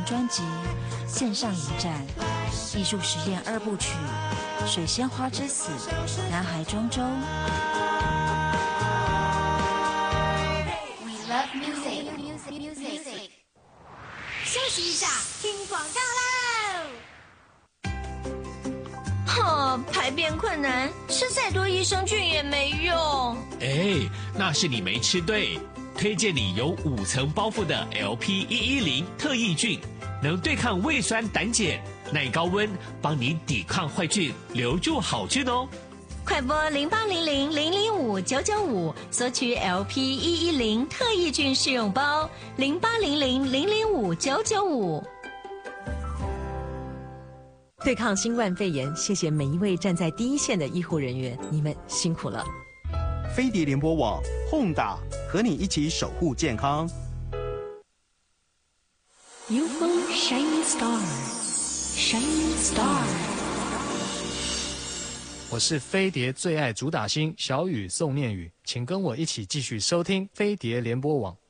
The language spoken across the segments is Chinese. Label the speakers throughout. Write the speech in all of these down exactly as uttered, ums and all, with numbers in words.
Speaker 1: 专辑线上影展，艺术实验二部曲《水仙花之死》，南海中州。
Speaker 2: We love music. Music. Music. 休息一下，听广告喽。
Speaker 3: 哦，排便困难，吃再多益生菌也没用。
Speaker 4: 哎，那是你没吃对。推荐你有五层包覆的 L P 一一零特异菌，能对抗胃酸胆碱，耐高温，帮你抵抗坏菌，留住好菌哦。
Speaker 3: 快拨零八零零零零五九九五索取 L P 一一零特异菌试用包，零八零零零零五九九五。
Speaker 5: 对抗新冠肺炎，谢谢每一位站在第一线的医护人员，你们辛苦了。
Speaker 6: 飞碟联播网 Honda 和你一起守护健康。
Speaker 7: U F O Shining Star Shining Star。
Speaker 8: 我是飞碟最爱主打星小雨宋念宇，请跟我一起继续收听飞碟联播网。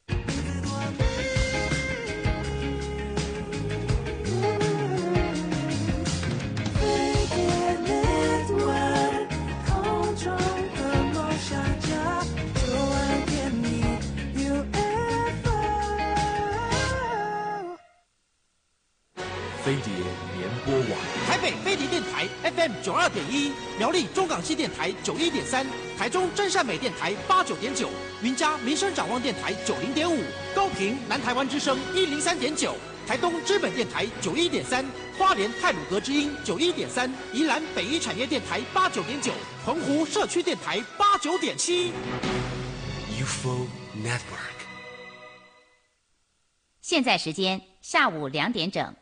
Speaker 9: 飞碟联播网，
Speaker 10: 台北飞碟电台 F M 九二点一，苗栗中港西电台九一点三，台中真善美电台八九点九，云嘉民生展望电台九零点五，高屏南台湾之声一零三点九，台东知本电台九一点三，花莲太鲁阁之音九一点三，宜兰北一产业电台八九点九，澎湖社区电台八九点七。
Speaker 9: U F O Network。
Speaker 11: 现在时间下午两点整。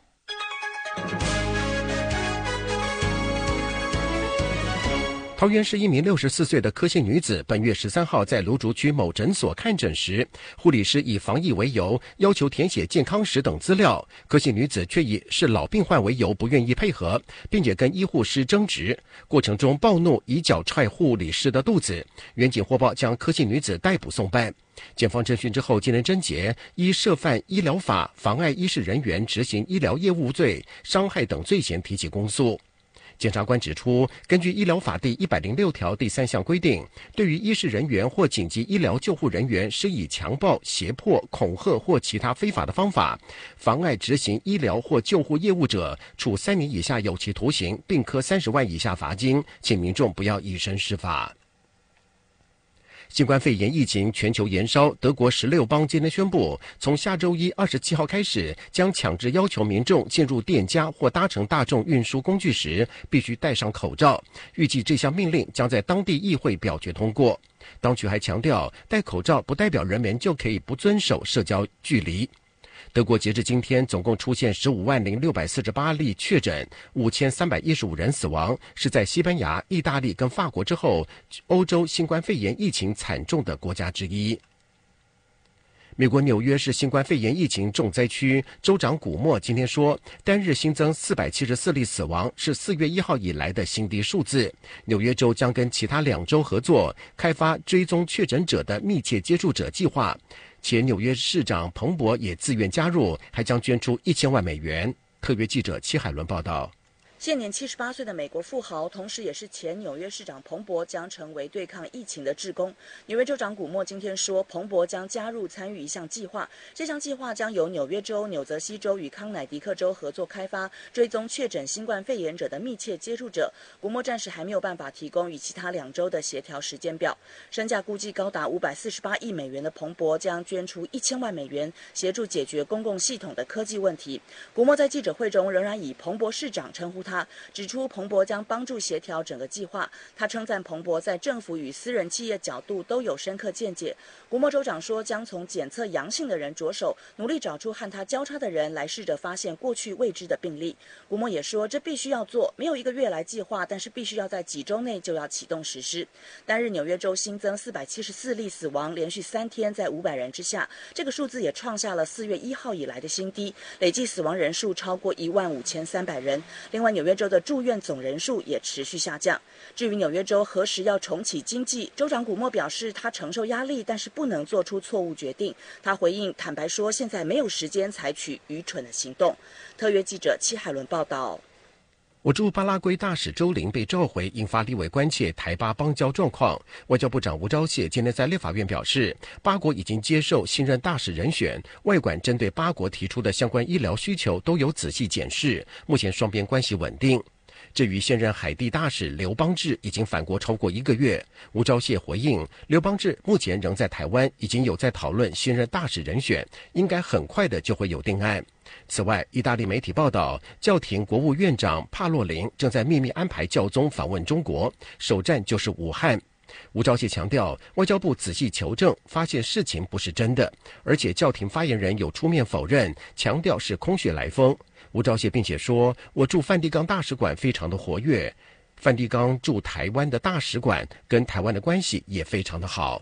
Speaker 12: 桃园市一名六十四岁的柯姓女子，本月十三号在芦竹区某诊所看诊时，护理师以防疫为由，要求填写健康史等资料，柯姓女子却以是老病患为由不愿意配合，并且跟医护师争执，过程中暴怒，以脚踹护理师的肚子。员警获报将柯姓女子逮捕送办。检方侦讯之后，经人侦结，依涉犯医疗法、妨碍医事人员执行医疗业务罪、伤害等罪嫌提起公诉。检察官指出，根据医疗法第一百零六条第三项规定，对于医事人员或紧急医疗救护人员施以强暴、胁迫、恐吓或其他非法的方法，妨碍执行医疗或救护业务者，处三年以下有期徒刑，并科三十万以下罚金，请民众不要以身试法。新冠肺炎疫情全球延烧，德国十六邦今天宣布，从下周一二十七号开始，将强制要求民众进入店家或搭乘大众运输工具时必须戴上口罩。预计这项命令将在当地议会表决通过。当局还强调，戴口罩不代表人们就可以不遵守社交距离。德国截至今天总共出现十五万零六百四十八例确诊，五千三百一十五人死亡，是在西班牙、意大利跟法国之后，欧洲新冠肺炎疫情惨重的国家之一。美国纽约市新冠肺炎疫情重灾区，州长古默今天说，单日新增四百七十四例死亡，是四月一号以来的新低数字。纽约州将跟其他两州合作，开发追踪确诊者的密切接触者计划。且纽约市长彭博也自愿加入，还将捐出一千万美元。特约记者戚海伦报道。
Speaker 13: 现年七十八岁的美国富豪，同时也是前纽约市长彭博将成为对抗疫情的志工。纽约州长古默今天说，彭博将加入参与一项计划，这项计划将由纽约州、纽泽西州与康乃狄克州合作开发，追踪确诊新冠肺炎者的密切接触者。古默暂时还没有办法提供与其他两州的协调时间表。身价估计高达五百四十八亿美元的彭博将捐出一千万美元，协助解决公共系统的科技问题。古默在记者会中仍然以彭博市长称呼他。他指出，彭博将帮助协调整个计划。他称赞彭博在政府与私人企业角度都有深刻见解。古默州长说，将从检测阳性的人着手，努力找出和他交叉的人，来试着发现过去未知的病例。古默也说，这必须要做，没有一个月来计划，但是必须要在几周内就要启动实施。单日纽约州新增四百七十四例死亡，连续三天在五百人之下，这个数字也创下了四月一号以来的新低，累计死亡人数超过一万五千三百人。另外， 纽约州的住院总人数也持续下降。至于纽约州何时要重启经济，州长古默表示他承受压力，但是不能做出错误决定。他回应坦白说，现在没有时间采取愚蠢的行动。特约记者戚海伦报道。
Speaker 12: 我驻巴拉圭大使周玲被召回，引发立委关切台巴邦交状况。外交部长吴钊燮今天在立法院表示，巴国已经接受新任大使人选，外管针对巴国提出的相关医疗需求都有仔细检视，目前双边关系稳定。至于现任海地大使刘邦志已经返国超过一个月，吴钊燮回应，刘邦志目前仍在台湾，已经有在讨论新任大使人选，应该很快的就会有定案。此外，意大利媒体报道，教廷国务院长帕洛林正在秘密安排教宗访问中国，首站就是武汉。吴钊燮强调，外交部仔细求证，发现事情不是真的，而且教廷发言人有出面否认，强调是空穴来风。吴钊燮并且说，我驻梵蒂冈大使馆非常的活跃，梵蒂冈驻台湾的大使馆跟台湾的关系也非常的好。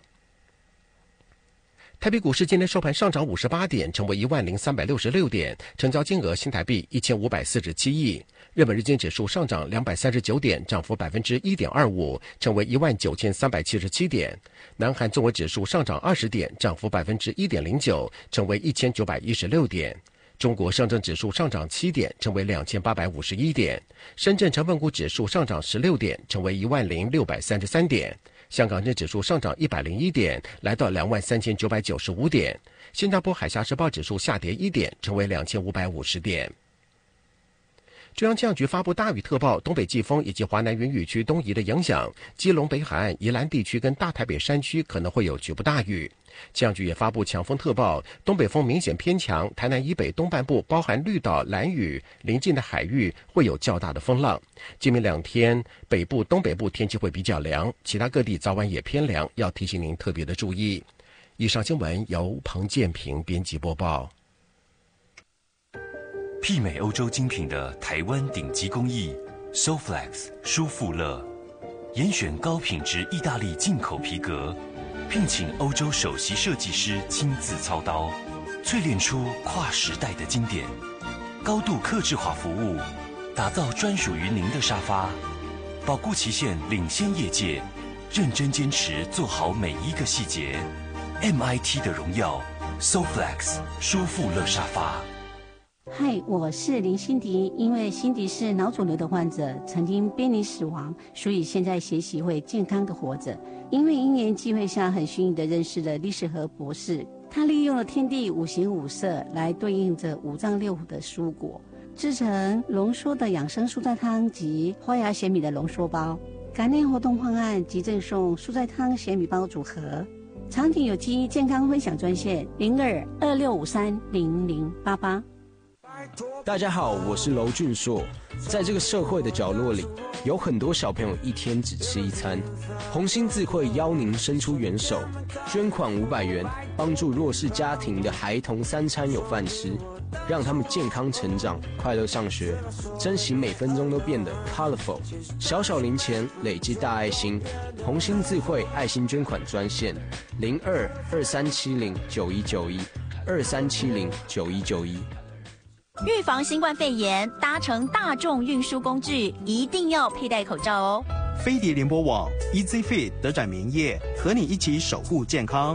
Speaker 12: 台北股市今天收盘上涨五十八点，成为一万零三百六十六点，成交金额新台币一千五百四十七亿。日本日经指数上涨两百三十九点，涨幅百分之一点二五，成为一万九千三百七十七点。南韩综合指数上涨二十点，涨幅百分之一点零九，成为一千九百一十六点。中国上证指数上涨七点，成为两千八百五十一点。深圳成分股指数上涨十六点，成为一万零六百三十三点。香港证指数上涨一百零一点，来到两万三千九百九十五点。新加坡海峡时报指数下跌一点，成为两千五百五十点。中央气象局发布大雨特报，东北季风以及华南云雨区东移的影响，基隆北海岸、宜兰地区跟大台北山区可能会有局部大雨。气象局也发布强风特报，东北风明显偏强，台南以北东半部包含绿岛、兰屿邻近的海域会有较大的风浪。今明两天北部、东北部天气会比较凉，其他各地早晚也偏凉，要提醒您特别的注意。以上新闻由彭建平编辑播报。
Speaker 14: 媲美欧洲精品的台湾顶级工艺 Soflex 舒富乐，严选高品质意大利进口皮革，聘请欧洲首席设计师亲自操刀，淬炼出跨时代的经典，高度客制化服务，打造专属于您的沙发，保固期限领先业界，认真坚持做好每一个细节。M I T 的荣耀 Soflex 舒富乐沙发。
Speaker 15: 嗨，我是林心迪。因为心迪是脑肿瘤的患者，曾经濒临死亡，所以现在学习会健康的活着。因为因缘际会下，很幸运的认识了李世和博士。他利用了天地五行五色来对应着五脏六腑的蔬果，制成浓缩的养生蔬菜汤及花芽咸米的浓缩包。感念活动方案及赠送蔬菜汤咸米包组合。场景有机健康分享专线零二二六五三零零八八。
Speaker 16: 大家好，我是娄俊硕。在这个社会的角落里，有很多小朋友一天只吃一餐。红心智慧邀您伸出援手，捐款五百元，帮助弱势家庭的孩童三餐有饭吃，让他们健康成长，快乐上学，珍惜每分钟都变得 colorful。小小零钱累积大爱心，红心智慧爱心捐款专线零二二三七零九一九一二三七零九一九一。
Speaker 3: 预防新冠肺炎，搭乘大众运输工具一定要佩戴口罩哦。
Speaker 6: 飞碟联播网 Easy Fit 德展棉业和你一起守护健康。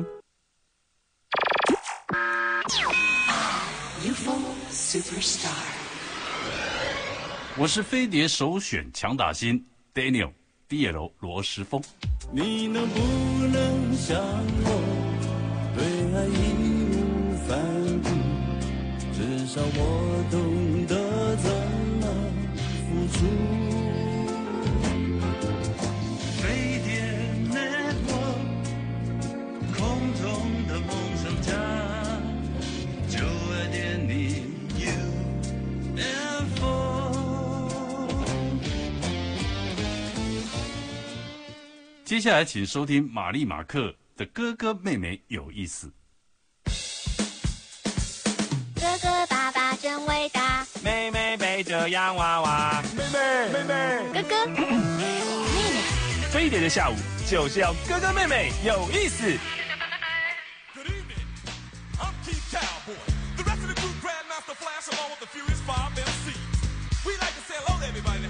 Speaker 7: U F O Superstar，
Speaker 17: 我是飞碟首选强打星 Daniel D L 罗时丰。
Speaker 18: 你能不能像我，对爱义无反顾？至少我懂得怎么付出。飞碟 Network， 空中的梦想家，九二点零 U F O。
Speaker 17: 接下来请收听玛丽马克的哥哥妹妹有意思。
Speaker 2: 哥哥爸爸真伟大，
Speaker 19: 妹妹背着洋娃娃，妹妹妹妹，
Speaker 2: 哥哥妹妹，
Speaker 19: 飞碟的下午就是要哥哥妹妹有意思。
Speaker 20: The rest of the group, Grandmaster Flash, along with the Furious Five M Cs. We like to say hello to everybody.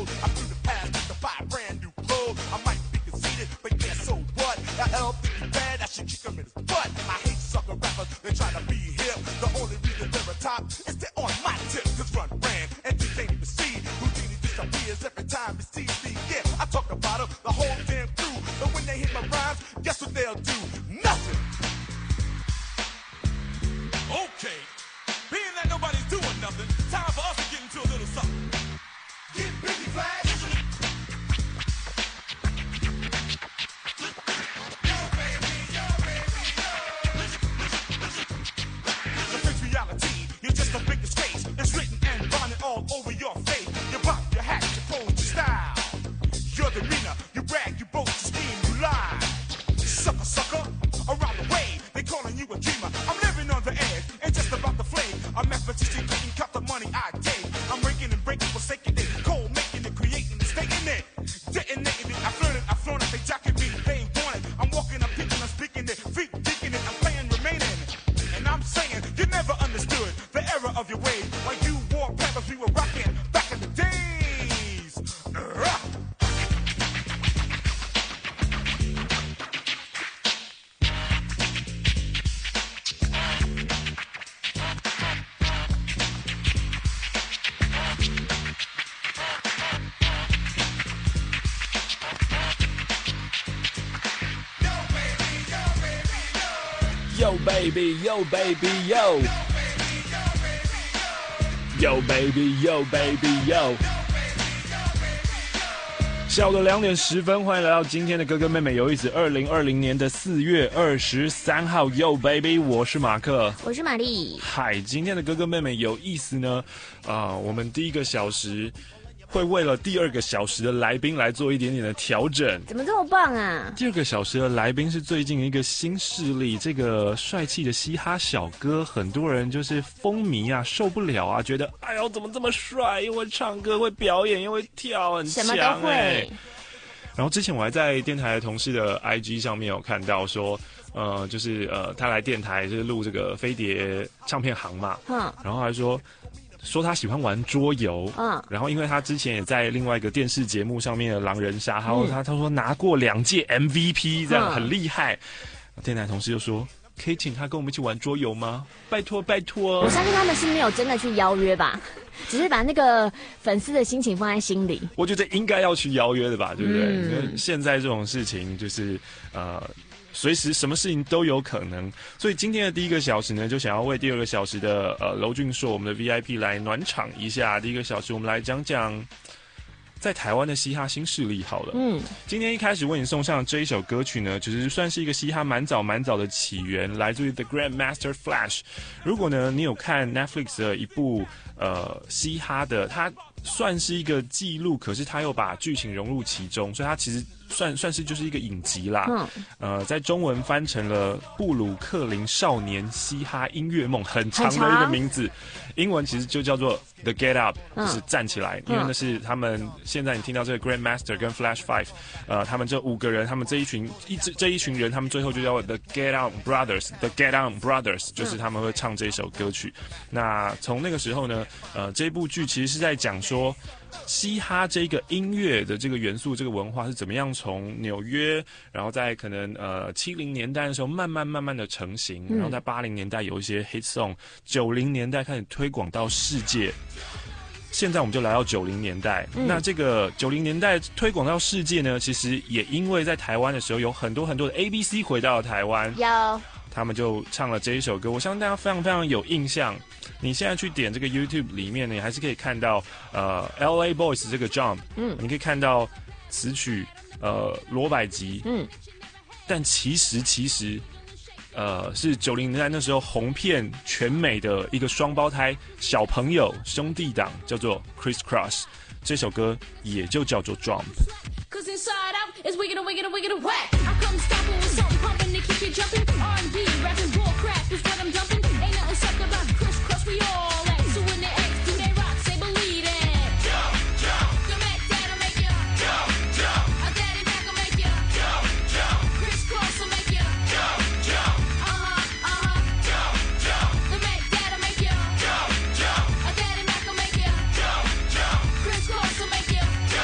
Speaker 20: road. I'm through the past with the five brand new clothes. I might be conceited, but yeah, so what? Now L think you bad, I should kick him in his butt. I hate sucker rappers, they try to be hip. The only reason they're a top is they're on my tip. Cause run ran, and you can't even see. Houdini disappears every time it's T V. Yeah, I talk about them, the whole damn crew. But when they hit my rhymes, guess what they'll do? Nothing. Okay, being that nobody's doing nothing, time for us to get into a little something. Get busy, Flash. Yo, baby, yo, baby, yo. The fixed reality, you're just the biggest face. It's written and bonded all over your face. You pop your hat, you pose, your style. Your demeanor, you brag, you boast, you scheme, you lie. Sucker, sucker, around the way, they calling you a dreamer. I'm living on the edge, and just about to flame. A mathematician couldn't cut the money I take. I'm breaking and breaking, forsaking it. Cold making it, creating it, stating it. Detonating it, I flirted, I flown it, they jocking me, they ain't want it. I'm walking, I'm picking, I'm speaking it, feet kicking it, I'm playing, remaining. And I'm saying, you never understood the error of your ways. Like you wore pampers, we were rocking back in the days. Uh.
Speaker 19: Yo baby, yo baby, yo. Yo baby, yo baby, yo. 下午的两点十分，欢迎来到今天的哥哥妹妹有意思。二零二零年的四月二十三号 ，Yo baby， 我是马克，
Speaker 21: 我是玛丽。
Speaker 19: 嗨，今天的哥哥妹妹有意思呢。啊、呃，我们第一个小时会为了第二个小时的来宾来做一点点的调整。
Speaker 21: 怎么这么棒啊？
Speaker 19: 第二个小时的来宾是最近一个新势力，这个帅气的嘻哈小哥，很多人就是风靡啊，受不了啊，觉得哎呦怎么这么帅，又会唱歌，会表演，又会跳，很强、欸，什么都会。然后之前我还在电台的同事的 I G 上面有看到说，呃，就是呃，他来电台就是录这个飞碟唱片行嘛，嗯，然后还说。说他喜欢玩桌游，嗯，然后因为他之前也在另外一个电视节目上面的狼人杀，然后他他说拿过两届 M V P， 这样、嗯、很厉害。电台同事就说，可以请他跟我们一起玩桌游吗？拜托拜托。
Speaker 21: 我相信他们是没有真的去邀约吧，只是把那个粉丝的心情放在心里。
Speaker 19: 我觉得应该要去邀约的吧，对不对？嗯、因为现在这种事情就是呃。随时什么事情都有可能，所以今天的第一个小时呢，就想要为第二个小时的呃娄俊硕我们的 V I P 来暖场一下。第一个小时我们来讲讲在台湾的嘻哈新势力好了。嗯，今天一开始为你送上这一首歌曲呢，其实算是一个嘻哈蛮早蛮早的起源，来自于 The Grandmaster Flash。如果呢你有看 Netflix 的一部呃嘻哈的，它算是一个记录，可是它又把剧情融入其中，所以它其实算算是就是一个影集啦。嗯，呃，在中文翻成了布鲁克林少年嘻哈音乐梦，很长的一个名字。英文其实就叫做 The Get Up， 就是站起来，嗯、因为那是他们现在你听到这个 Grandmaster 跟 Flash Five， 呃，他们这五个人，他们这一群一这一群人，他们最后就叫 The Get Out Brothers，The Get Out Brothers， 就是他们会唱这首歌曲。嗯、那从那个时候呢，呃，这部剧其实是在讲说。嘻哈这个音乐的这个元素，这个文化是怎么样从纽约，然后在可能呃七零年代的时候慢慢慢慢的成型，然后在八零年代有一些 hit song， 九零年代开始推广到世界。现在我们就来到九零年代，嗯、那这个九零年代推广到世界呢，其实也因为在台湾的时候有很多很多的 A B C 回到了台湾，
Speaker 21: 有，他
Speaker 19: 们就唱了这一首歌，我相信大家非常非常有印象。你现在去点这个 YouTube 里面呢，你还是可以看到呃 L A Boys 这个 Jump， 嗯，你可以看到词曲呃罗百吉，嗯，但其实其实呃是九零年代那时候红遍全美的一个双胞胎小朋友兄弟档，叫做 Criss Cross， 这首歌也就叫做 Jump。Cause inside out is wicked and wicked and wicked and whack. I come stopping with something pumping to keep you jumping. R and B, rapping, bull crap is what I'm dumping. Ain't nothing sucked about Criss Cross, we all at. So when the X do they rock, say believe it. Jump, jump. The Mac Dad'll make you jump, jump. A Daddy Mac will make you jump, jump. Criss Cross will make you jump, jump. Uh-huh, uh-huh. Jump, jump. The Mac Dad'll make you jump, jump. A Daddy Mac will make you jump, jump. Criss Cross will make you jump.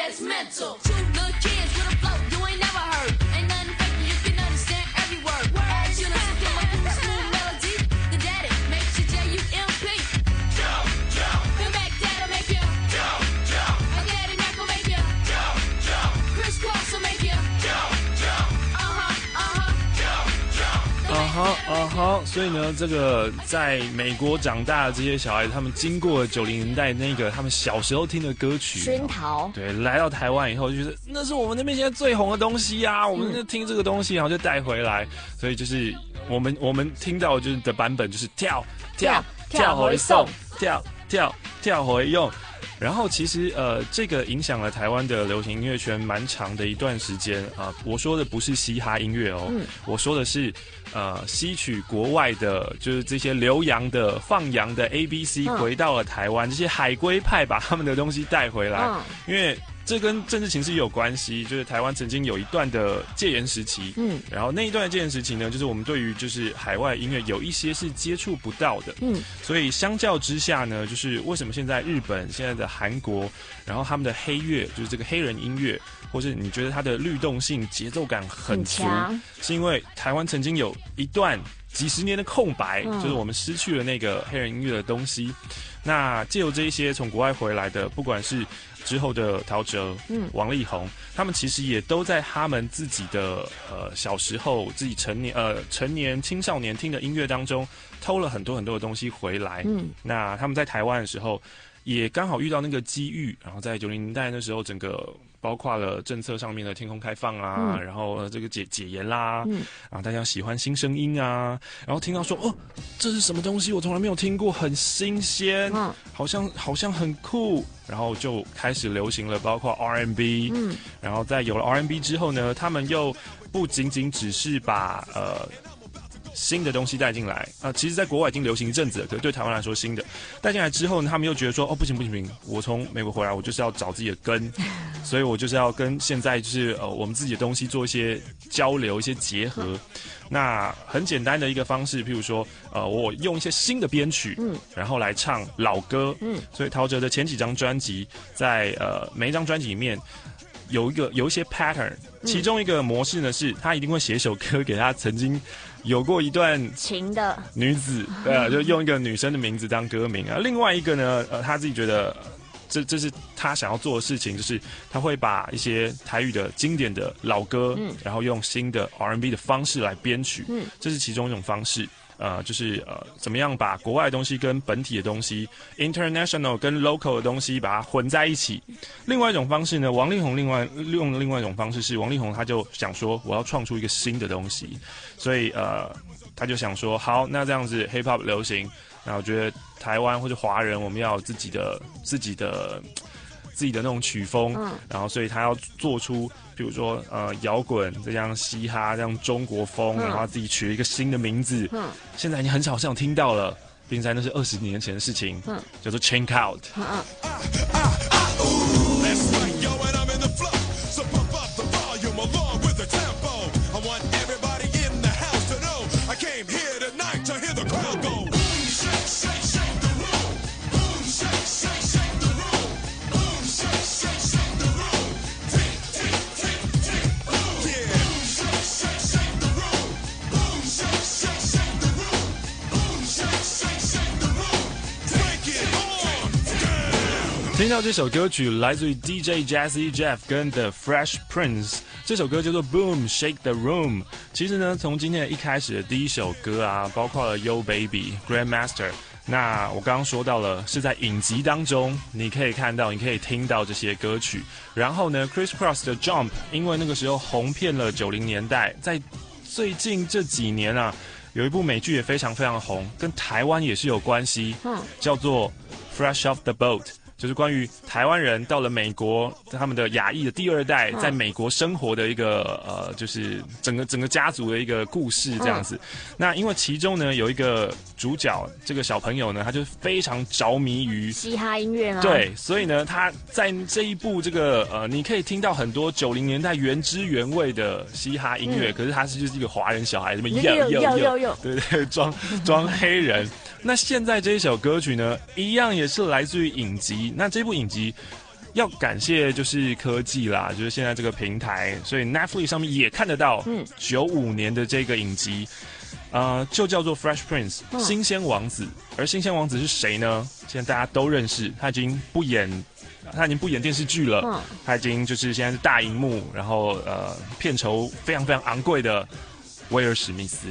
Speaker 2: it's mental. Two little kids with a flow you ain't never heard. Ain't nothing fake, you can understand every word. As you listen to my smooth melody, the daddy makes you J U M P. Jump, jump. The Mac Dad'll make you jump, jump. A Daddy Mac will make you jump, jump. Chris Cross will make you jump, jump. Uh huh, uh huh, jump, jump.
Speaker 19: 啊哈啊哈，所以呢，这个在美国长大的这些小孩子，他们经过九零年代那个他们小时候听的歌曲
Speaker 21: 熏陶，
Speaker 19: 对，来到台湾以后，就是那是我们那边现在最红的东西啊，我们就听这个东西，然后就带回来，所以就是我们我们听到就是的版本就是跳跳跳回送，跳跳跳回用。然后其实呃，这个影响了台湾的流行音乐圈蛮长的一段时间啊、呃。我说的不是嘻哈音乐哦，嗯、我说的是呃吸取国外的，就是这些留洋的、放洋的 A B C 回到了台湾，嗯、这些海归派把他们的东西带回来，嗯、因为。这跟政治情势有关系，就是台湾曾经有一段的戒严时期，嗯，然后那一段的戒严时期呢，就是我们对于就是海外音乐有一些是接触不到的，嗯，所以相较之下呢，就是为什么现在日本、现在的韩国，然后他们的黑乐，就是这个黑人音乐，或是你觉得它的律动性、节奏感很足，很是因为台湾曾经有一段几十年的空白，嗯、就是我们失去了那个黑人音乐的东西。那借由这一些从国外回来的，不管是之后的陶喆、嗯、王力宏，他们其实也都在他们自己的呃小时候、自己成年呃成年青少年听的音乐当中，偷了很多很多的东西回来。嗯，那他们在台湾的时候，也刚好遇到那个机遇，然后在九零年代那时候，整个包括了政策上面的天空开放啊，嗯、然后、呃、这个解解严啦，嗯、然后大家喜欢新声音啊，然后听到说哦，这是什么东西，我从来没有听过，很新鲜，嗯、好像好像很酷，然后就开始流行了，包括 R and B，嗯，然后在有了 R and B 之后呢，他们又不仅仅只是把呃。新的东西带进来啊、呃，其实在国外已经流行一阵子了，可是对台湾来说新的带进来之后呢，他们又觉得说哦不行不行不行，我从美国回来，我就是要找自己的根，所以我就是要跟现在就是呃我们自己的东西做一些交流、一些结合。那很简单的一个方式，譬如说呃我用一些新的编曲，嗯，然后来唱老歌，嗯，所以陶喆的前几张专辑，在呃每一张专辑里面。有一个有一些 pattern， 其中一个模式呢是，他一定会写一首歌给他曾经有过一段
Speaker 21: 情的
Speaker 19: 女子，对啊，就用一个女生的名字当歌名啊。另外一个呢，呃，他自己觉得这这是他想要做的事情，就是他会把一些台语的经典的老歌，嗯，然后用新的 R and B 的方式来编曲，嗯，这是其中一种方式。呃，就是呃，怎么样把国外的东西跟本体的东西 ，international 跟 local 的东西把它混在一起。另外一种方式呢，王力宏另外用另外一种方式是，王力宏他就想说，我要创出一个新的东西，所以呃，他就想说，好，那这样子 hip hop 流行，那我觉得台湾或者华人，我们要有自己的自己的。自己的那种曲风，嗯、然后所以他要做出，比如说呃摇滚，再加上嘻哈，这样中国风，嗯、然后他自己取了一个新的名字，嗯、现在已经很少这样听到了，并且那是二十年前的事情，嗯、叫做 Check Out。嗯嗯听到这首歌曲来自于 D J Jazzy Jeff 跟 The Fresh Prince， 这首歌叫做 Boom Shake the Room。 其实呢，从今天的一开始的第一首歌啊，包括了 Yo Baby Grandmaster， 那我刚刚说到了是在影集当中你可以看到，你可以听到这些歌曲。然后呢 Chris Cross 的 Jump 因为那个时候红遍了九零年代，在最近这几年啊，有一部美剧也非常非常红，跟台湾也是有关系，嗯，叫做 Fresh Off the Boat，就是关于台湾人到了美国，他们的亚裔的第二代在美国生活的一个呃，就是整个整个家族的一个故事这样子。嗯、那因为其中呢有一个主角，这个小朋友呢，他就非常着迷于
Speaker 21: 嘻哈音乐吗？
Speaker 19: 对，所以呢他在这一部这个呃，你可以听到很多九零年代原汁原味的嘻哈音乐，嗯、可是他是就是一个华人小孩，这么又又又又，对对，装装黑人。那现在这一首歌曲呢，一样也是来自于影集。那这部影集要感谢就是科技啦，就是现在这个平台，所以 Netflix 上面也看得到，嗯，九五年的这个影集，呃，就叫做 Fresh Prince，、嗯、新鲜王子。而新鲜王子是谁呢？现在大家都认识，他已经不演，他已经不演电视剧了，嗯、他已经就是现在是大荧幕，然后呃，片酬非常非常昂贵的威尔史密斯。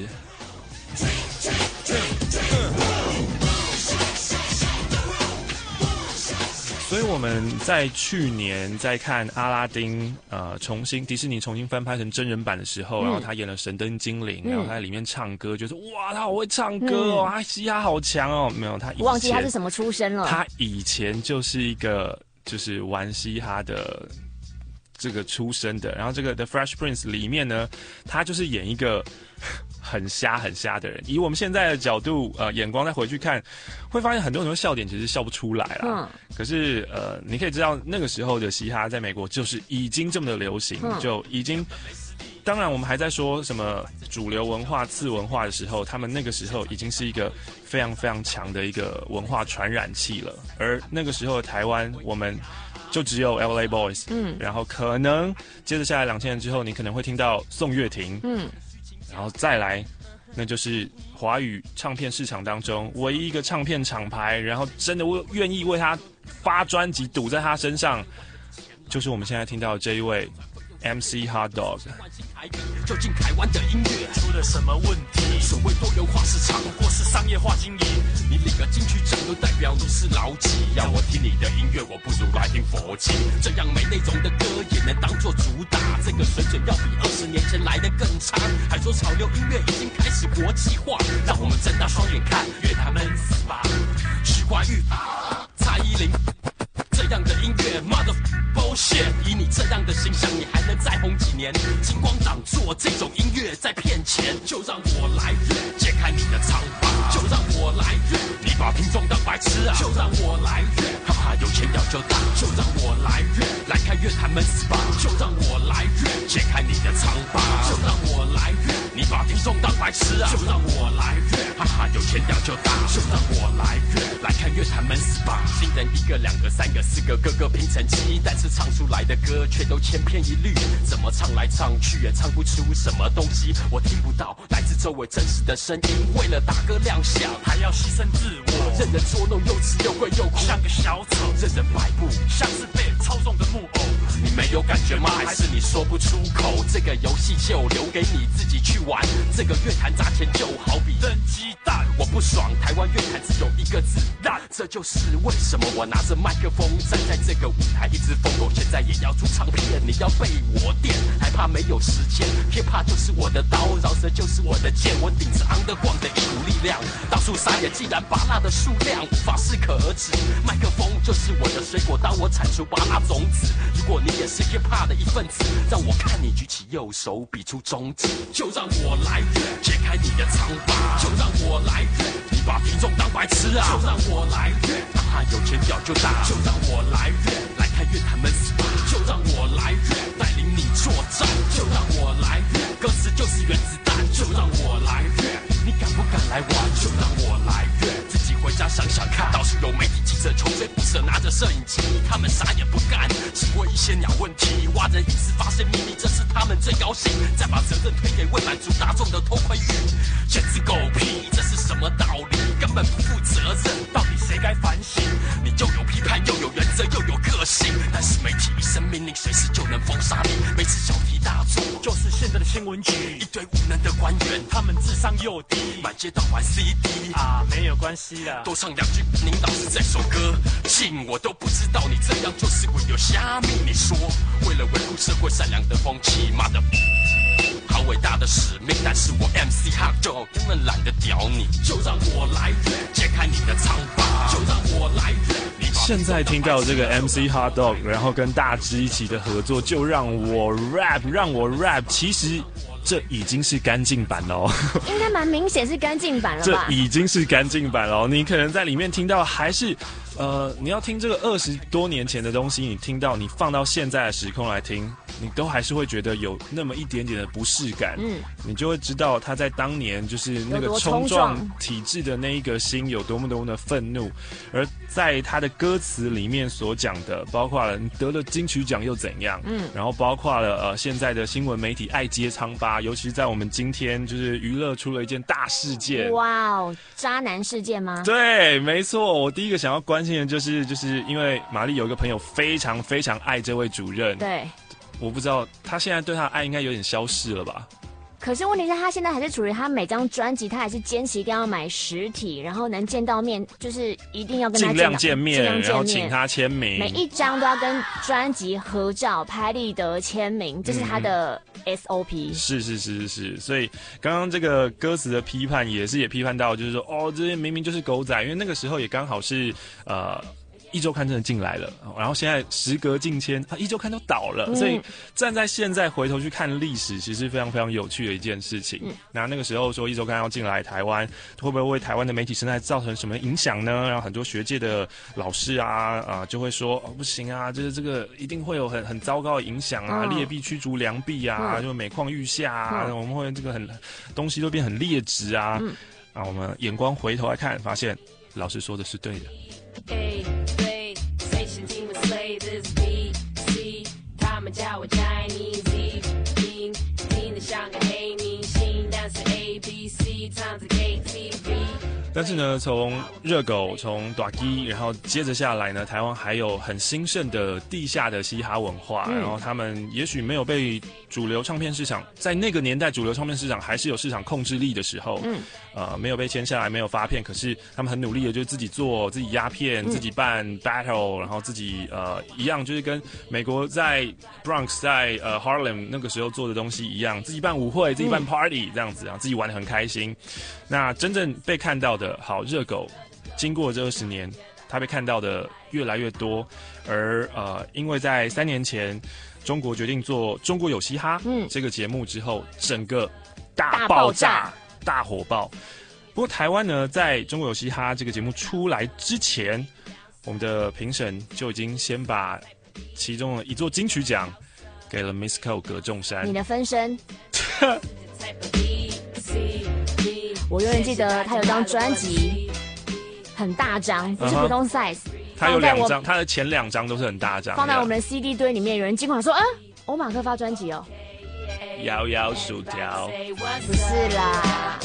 Speaker 19: 所以我们在去年在看阿拉丁，呃，重新迪士尼重新翻拍成真人版的时候，嗯、然后他演了神灯精灵，嗯、然后他在里面唱歌，就是哇，他好会唱歌哦，嗯、他嘻哈好强哦。没有，他以前
Speaker 21: 忘记他是什么出身了。
Speaker 19: 他以前就是一个就是玩嘻哈的这个出身的，然后这个 The Fresh Prince 里面呢，他就是演一个很瞎很瞎的人。以我们现在的角度呃眼光再回去看，会发现很多很多笑点其实笑不出来啦。嗯。可是呃你可以知道那个时候的嘻哈在美国就是已经这么的流行，嗯、就已经。当然我们还在说什么主流文化次文化的时候，他们那个时候已经是一个非常非常强的一个文化传染器了。而那个时候的台湾，我们就只有 L A Boys， 嗯，然后可能接着下来两千年之后，你可能会听到宋岳庭，嗯。然后再来，那就是华语唱片市场当中唯一一个唱片厂牌，然后真的愿意为他发专辑赌在他身上，就是我们现在听到的这一位 M C Hot Dog。
Speaker 1: 究竟台湾的音乐出了什么问题？所谓多元化市场，不过是商业化经营。你领个金曲奖，就代表你是老几？要我听你的音乐，我不如来听佛经。这样没内容的歌也能当作主打，这个水准要比二十年前来得更差。还说潮流音乐已经开始国际化，让我们睁大双眼看乐坛闷死吧。徐怀钰、蔡依林。这样的音乐 ，mother bullshit！ 以你这样的形象，你还能再红几年？金光党做这种音乐在骗钱，就让我来揭开你的疮疤，就让我来，你把听众当白痴啊！就让我来，哈哈，有钱屌就大，就让我来，来看乐坛闷死吧！就让我来，揭开你的疮疤，就让我来，你把听众当白痴啊！就让我来，哈哈，有钱屌就大，就让我来，来看乐坛闷死吧！新人一个、两个、三个。四个个个拼成七，但是唱出来的歌却都千篇一律，怎么唱来唱去也唱不出什么东西。我听不到来自周围真实的声音，为了大哥亮相，还要牺牲自我，任人捉弄，又吃又贵又苦，像个小丑，任人摆布，像是被操纵的木偶。你没有感觉吗？还是你说不出口？这个游戏就留给你自己去玩。这个乐坛砸钱就好比扔鸡蛋，我不爽台湾乐坛只有一个字烂，这就是为什么我拿着麦克风。站在这个舞台一直疯狗，现在也要出唱片，你要被我电，还怕没有时间 ？hiphop 就是我的刀，饶舌就是我的剑，我顶着昂的光的一股力量，到处撒野，既然拔蜡的数量无法适可而止，麦克风就是我的水果，当我产出拔蜡种子。如果你也是 hiphop 的一份子，让我看你举起右手比出中指，就让我来揭开你的疮疤，就让我来，你把听众当白痴啊，就让我来，哈哈，有钱屌就大，就让我来，来看乐坛闷死吧！就让我来，带领你作战！就让我来，歌词就是原子弹！就让我来，你敢不敢来玩？就让我来，自己回家想想看。到处有媒体记者穷追不舍，拿着摄影机，他们啥也不干，只为一些鸟问题，挖人隐私，发现秘密，这是他们最高兴。再把责任推给未满足大众的偷窥欲，简直狗屁！这是什么道理？根本不负责任，到底谁该反省？你就有批判，又有原则，又有个性，但是媒体一声命令，随时就能封杀你。每次小题大做，就是现在的新闻局，一堆无能的官员，他们智商又低，满街盗版 C D 啊，没有关系啦，多唱两句，您导致这首歌禁，我都不知道你这样就是会有虾米。你说为了维护社会善良的风气，妈的！好伟大的使命，但是我 M C Hot Dog 根本懒得屌你，就让我来揭开你的疮疤，就让我来。
Speaker 19: 现在听到这个 M C Hot Dog， 然后跟大支一起的合作，就让我 rap， 让我 rap， 其实这已经是干净版喽，
Speaker 21: 应该蛮明显是干净版了吧？
Speaker 19: 这已经是干净版喽，你可能在里面听到还是呃，你要听这个二十多年前的东西，你听到你放到现在的时空来听，你都还是会觉得有那么一点点的不适感。嗯，你就会知道他在当年就是那个冲撞体制的那一个心有多么多么的愤怒，而在他的歌词里面所讲的，包括了你得了金曲奖又怎样，嗯，然后包括了呃现在的新闻媒体爱揭疮疤，尤其是在我们今天就是娱乐出了一件大事件。
Speaker 21: 哇哦，渣男事件吗？
Speaker 19: 对，没错，我第一个想要关心的就是就是因为玛丽有一个朋友非常非常爱这位主任，
Speaker 21: 对，
Speaker 19: 我不知道他现在对他的爱应该有点消逝了吧。
Speaker 21: 可是问题是，他现在还是处于他每张专辑，他还是坚持一定要买实体，然后能见到面，就是一定要跟他
Speaker 19: 尽量见面，
Speaker 21: 尽量见面，
Speaker 19: 然后请他签名，
Speaker 21: 每一张都要跟专辑合照，拍立得签名，这是他的 S O P。嗯、
Speaker 19: 是是是是是，所以刚刚这个歌词的批判也是也批判到，就是说哦，这些明明就是狗仔，因为那个时候也刚好是呃。一周刊真的进来了，然后现在时隔境迁，啊，一周刊都倒了，嗯、所以站在现在回头去看历史，其实非常非常有趣的一件事情。嗯、那那个时候说一周刊要进来台湾，会不会为台湾的媒体生态造成什么影响呢？然后很多学界的老师啊啊、呃、就会说哦不行啊，就是这个一定会有很很糟糕的影响啊，劣币驱逐良币啊，嗯、就每况愈下啊，嗯、我们会这个很东西都变很劣质啊。嗯、啊，我们眼光回头来看，发现老师说的是对的。Hey, they, station team would slay this B C， 他们叫我 Chinese E， 听听得像个黑明星，但是 A B C 唱着 K T V。但是呢，从热狗，从大基，然后接着下来呢，台湾还有很兴盛的地下的嘻哈文化，嗯、然后他们也许没有被主流唱片市场，在那个年代主流唱片市场还是有市场控制力的时候，嗯，呃，没有被签下来，没有发片，可是他们很努力的，就是自己做，自己压片，嗯、自己办 battle， 然后自己呃一样，就是跟美国在 Bronx 在呃 Harlem 那个时候做的东西一样，自己办舞会，自己办 party，嗯、这样子，然后自己玩得很开心。那真正被看到的。好，热狗经过这二十年，他被看到的越来越多，而呃，因为在三年前，中国决定做《中国有嘻哈》嗯这个节目之后，整个大爆炸、大火爆。不过台湾呢，在《中国有嘻哈》这个节目出来之前，我们的评审就已经先把其中的一座金曲奖给了 Miss Ko 葛仲珊。
Speaker 21: 你的分身。我永远记得他有张专辑，很大张，不是普通 size。
Speaker 19: 他有两张，他的前两张都是很大张，
Speaker 21: 放在我们的 C D 堆里面。有人经过说：“啊，欧马克发专辑哦。”
Speaker 19: 摇摇薯条，
Speaker 21: 不是啦。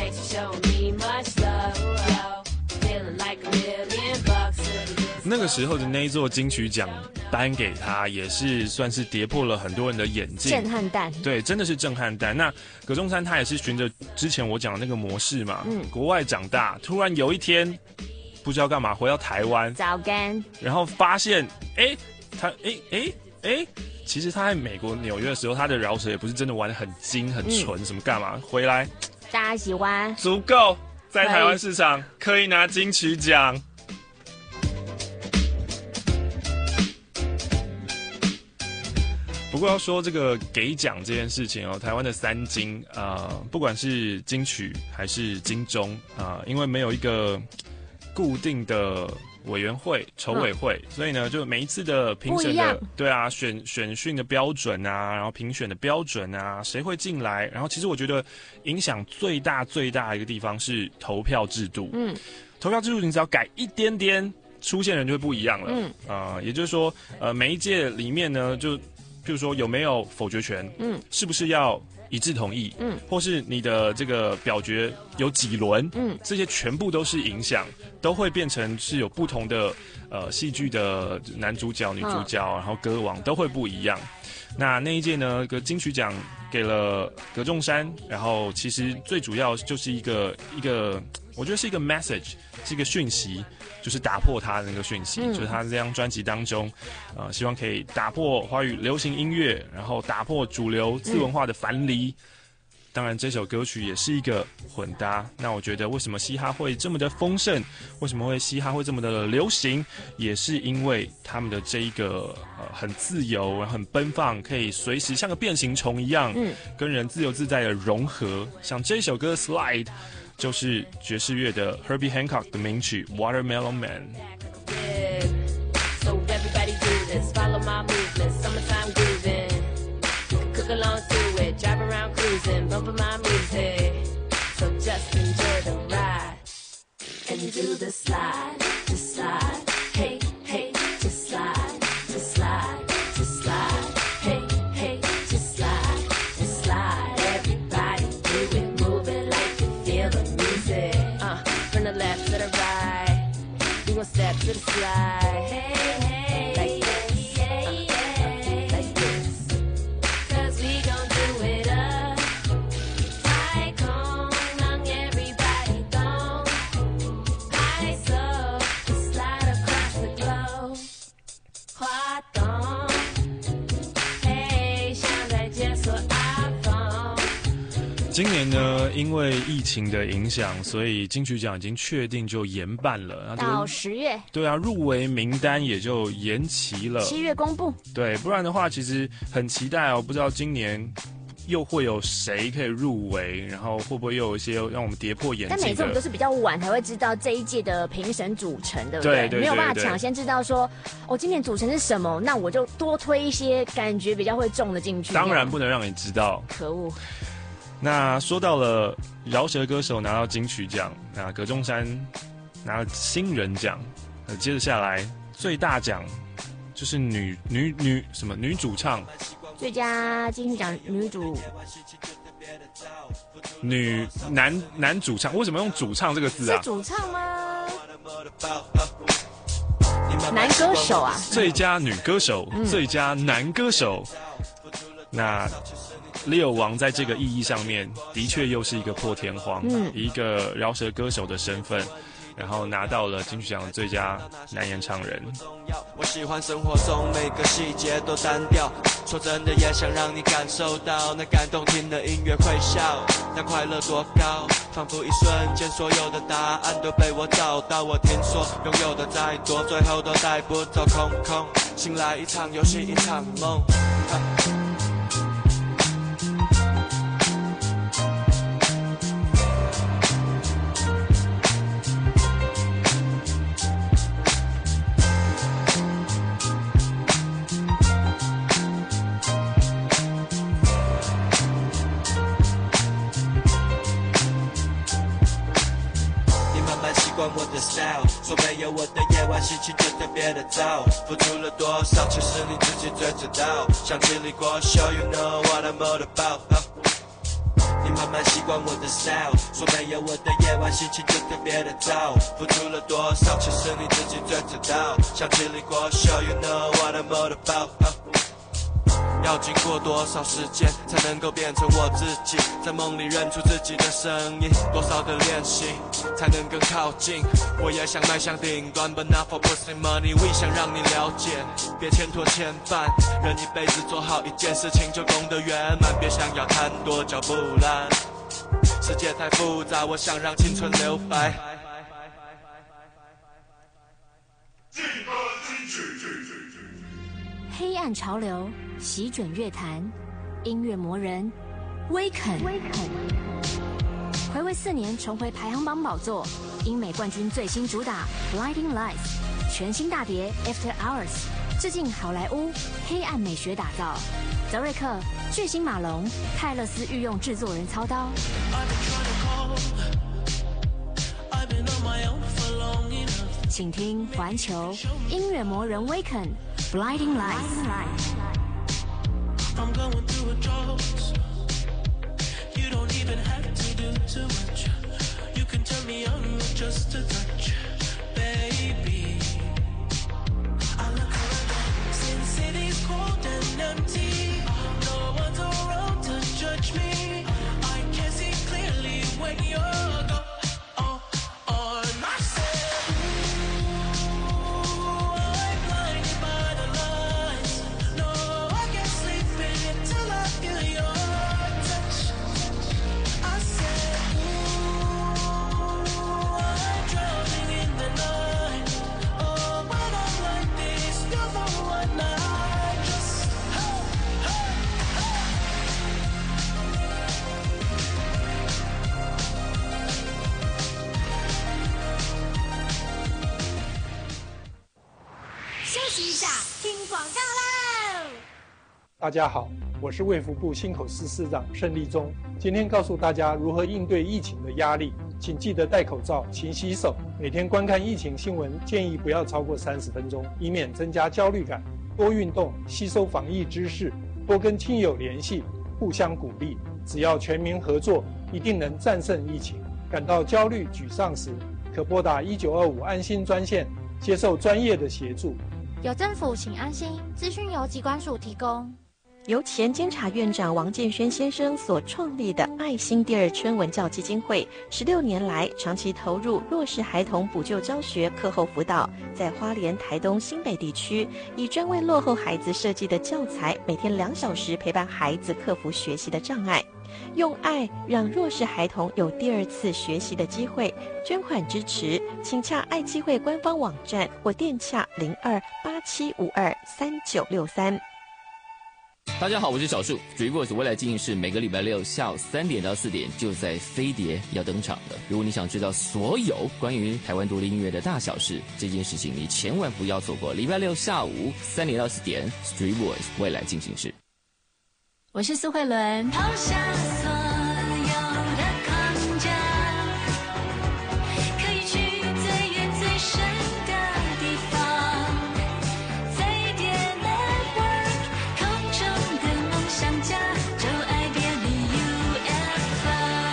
Speaker 19: 那个时候的那一座金曲奖颁给他，也是算是跌破了很多人的眼镜，
Speaker 21: 震撼弹。
Speaker 19: 对，真的是震撼弹。那葛仲珊他也是循着之前我讲的那个模式嘛，嗯，国外长大，突然有一天不知道干嘛回到台湾，
Speaker 21: 找干，
Speaker 19: 然后发现，哎，他，哎哎哎，其实他在美国纽约的时候，他的饶舌也不是真的玩得很精很纯，嗯、什么干嘛，回来
Speaker 21: 大家喜欢，
Speaker 19: 足够在台湾市场可以拿金曲奖。不过要说这个给奖这件事情哦，台湾的三金啊、呃，不管是金曲还是金钟啊、呃，因为没有一个固定的委员会筹委会、嗯，所以呢，就每一次的评审的对啊选选训的标准啊，然后评选的标准啊，谁会进来，然后其实我觉得影响最大最大的一个地方是投票制度。嗯，投票制度你只要改一点点，出现人就会不一样了。嗯啊、呃，也就是说，呃，每一届里面呢，就譬如说有没有否决权，嗯，是不是要一致同意，嗯，或是你的这个表决有几轮，嗯，这些全部都是影响，都会变成是有不同的呃戏剧的男主角、女主角，然后歌王都会不一样。那那一届呢，个金曲奖给了葛仲珊，然后其实最主要就是一个一个，我觉得是一个 message， 是一个讯息。就是打破他的那个讯息、嗯，就是他这张专辑当中，呃，希望可以打破华语流行音乐，然后打破主流次文化的樊篱。嗯、当然，这首歌曲也是一个混搭。那我觉得，为什么嘻哈会这么的丰盛？为什么会嘻哈会这么的流行？也是因为他们的这一个呃很自由，然后很奔放，可以随时像个变形虫一样，嗯，跟人自由自在的融合。像这首歌《Slide》。就是爵士乐的 Herbie Hancock 的名曲《Watermelon Man》。
Speaker 2: my movement, summertime grooving. You can cook along to it, drive around cruising, bumping my music. So just enjoy the ride and do the slide, just slide. Hey, hey, just slide, just slide, just slide. Hey, hey, just slide, just slide. Everybody do it, move it like you feel the music. Uh, from the left to the right, we gon' step to the slide. Hey, hey, like this, uh, like this. Cause we gon' do it up.太空让 everybody 动，拍手 slide across the globe。滑动，嘿，像在解锁 iPhone。
Speaker 19: 今年呢，因为疫情的影响，所以金曲奖已经确定就延办了。那这个
Speaker 21: 到十月，
Speaker 19: 对啊，入围名单也就延期了。
Speaker 21: 七月公布。
Speaker 19: 对，不然的话，其实很期待哦。不知道今年又会有谁可以入围，然后会不会又有一些让我们跌破眼镜的？
Speaker 21: 但每次我们都是比较晚才会知道这一届的评审组成，对不对？
Speaker 19: 对对对对
Speaker 21: 没有办法抢先知道说，哦，今年组成是什么，那我就多推一些感觉比较会中的进去。
Speaker 19: 当然不能让你知道。
Speaker 21: 可恶。
Speaker 19: 那说到了饶舌歌手拿到金曲奖，那葛仲珊拿了新人奖，呃，接着下来最大奖就是女女女什么女主唱，
Speaker 21: 最佳金曲奖女主
Speaker 19: 女男男主唱，为什么用主唱这个字啊？
Speaker 21: 是主唱吗？男歌手啊，
Speaker 19: 最佳女歌手、嗯、最佳男歌手。那 Leo 王在这个意义上面的确又是一个破天荒，嗯，以一个饶舌歌手的身份，然后拿到了金曲奖的最佳男演唱人。
Speaker 4: 我喜欢生活中每个细节都单调，说真的也想让你感受到那感动听的音乐会笑，那快乐多高，仿佛一瞬间所有的答案都被我找到。我听说拥有的再多，最后都带不走空空，醒来一场游戏一场梦。我的 style 说没有我的夜晚心情就特别的糟，付出了多少其实你自己最知道，想经历过 show you know what I'm all about、oh. 你慢慢习惯我的 style 说没有我的夜晚心情就特别的糟，付出了多少其实你自己最知道，想经历过 show you know what I'm all about、oh.要经过多少时间才能够变成我自己，在梦里认出自己的声音，多少的练习才能更靠近，我也想迈向顶端 But not for pussy money We 想让你了解，别牵拖牵绊，人一辈子做好一件事情就功德圆满，别想要贪多叫不烂，世界太复杂，我想让青春留白。
Speaker 21: 黑暗潮流席卷乐坛，音乐魔人威肯，睽违四年重回排行榜宝座，英美冠军最新主打 Blinding Lights 全新大碟 After Hours 致敬好莱坞黑暗美学打造，泽瑞克、巨星马龙、泰勒斯御用制作人操刀。请听环球音乐魔人威肯 Blinding Lights。
Speaker 22: I'm going through a drought. You don't even have to do too much. You can turn me on with just a touch, baby. I look around, since city's cold and empty, no one's around to judge me. I can see clearly when you're gone.
Speaker 5: 大家好，我是卫福部新口司司长盛立忠，今天告诉大家如何应对疫情的压力。请记得戴口罩、勤洗手，每天观看疫情新闻，建议不要超过三十分钟，以免增加焦虑感。多运动，吸收防疫知识，多跟亲友联系，互相鼓励。只要全民合作，一定能战胜疫情。感到焦虑、沮丧时，可拨打一九二五安心专线，接受专业的协助。
Speaker 8: 有政府，请安心。资讯由疾管署提供。
Speaker 23: 由前监察院长王建轩先生所创立的爱心第二春文教基金会，十六年来长期投入弱势孩童补救教学、课后辅导，在花莲、台东、新北地区，以专为落后孩子设计的教材，每天两小时陪伴孩子克服学习的障碍，用爱让弱势孩童有第二次学习的机会。捐款支持，请洽爱基会官方网站或电洽零二八七五二三九六三。
Speaker 24: 大家好，我是小树。Dreamworks 未来进行式每个礼拜六下午三点到四点就在飞碟要登场了。如果你想知道所有关于台湾独立音乐的大小事，这件事情你千万不要错过。礼拜六下午三点到四点 Dreamworks 未来进行式。
Speaker 21: 我是苏慧伦。
Speaker 2: 抛下所有的框架，可以去最远最深的地方。飞碟 Network， 空中的梦想家，就爱别离 U F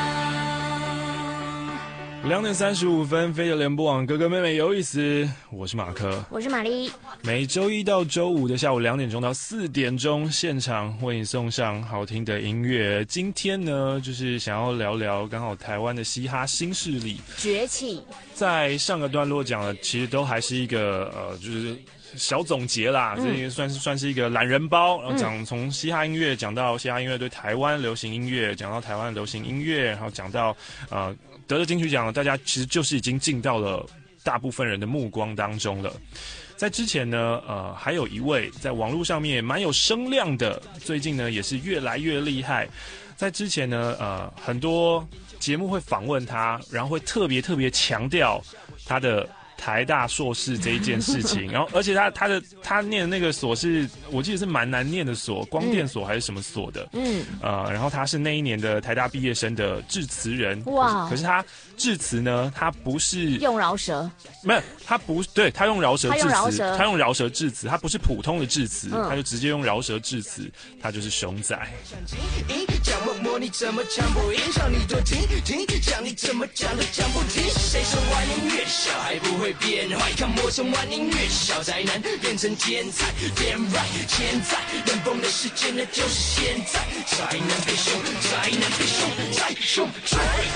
Speaker 2: O。
Speaker 19: 两点三十五分，飞碟联播网，哥哥妹妹有意思。我是马克，
Speaker 21: 我是玛丽。
Speaker 19: 每周一到周五的下午两点钟到四点钟，现场为你送上好听的音乐。今天呢，就是想要聊聊刚好台湾的嘻哈新势力
Speaker 21: 崛起。
Speaker 19: 在上个段落讲的，其实都还是一个呃，就是小总结啦，这也算是算是一个懒人包。然后讲从嘻哈音乐讲到嘻哈音乐对台湾流行音乐，讲到台湾流行音乐，然后讲到呃得了金曲奖，大家其实就是已经进到了大部分人的目光当中了。在之前呢，呃，还有一位在网络上面蛮有声量的，最近呢也是越来越厉害。在之前呢，呃，很多节目会访问他，然后会特别特别强调他的台大硕士这一件事情，然后而且他他的他念的那个所是我记得是蛮难念的所，光电所还是什么所的，嗯，呃，然后他是那一年的台大毕业生的致辞人，哇，可是他致辞呢，他不是
Speaker 21: 用饶舌，
Speaker 19: 没有，他不对，他用饶舌致辞，
Speaker 21: 他,
Speaker 19: 他用饶舌致辞，他不是普通的致辞，
Speaker 21: 嗯、
Speaker 19: 他就直接用饶舌致辞，他就是熊仔。
Speaker 25: 讲我摸你怎么讲不赢，让你多听听，讲你怎么讲都讲不停。谁说玩音乐小孩不会变坏？看我从玩音乐小宅男变成天才， Damn right， 现在人疯的时间那就是现在，宅男别凶，宅男别凶，再凶拽。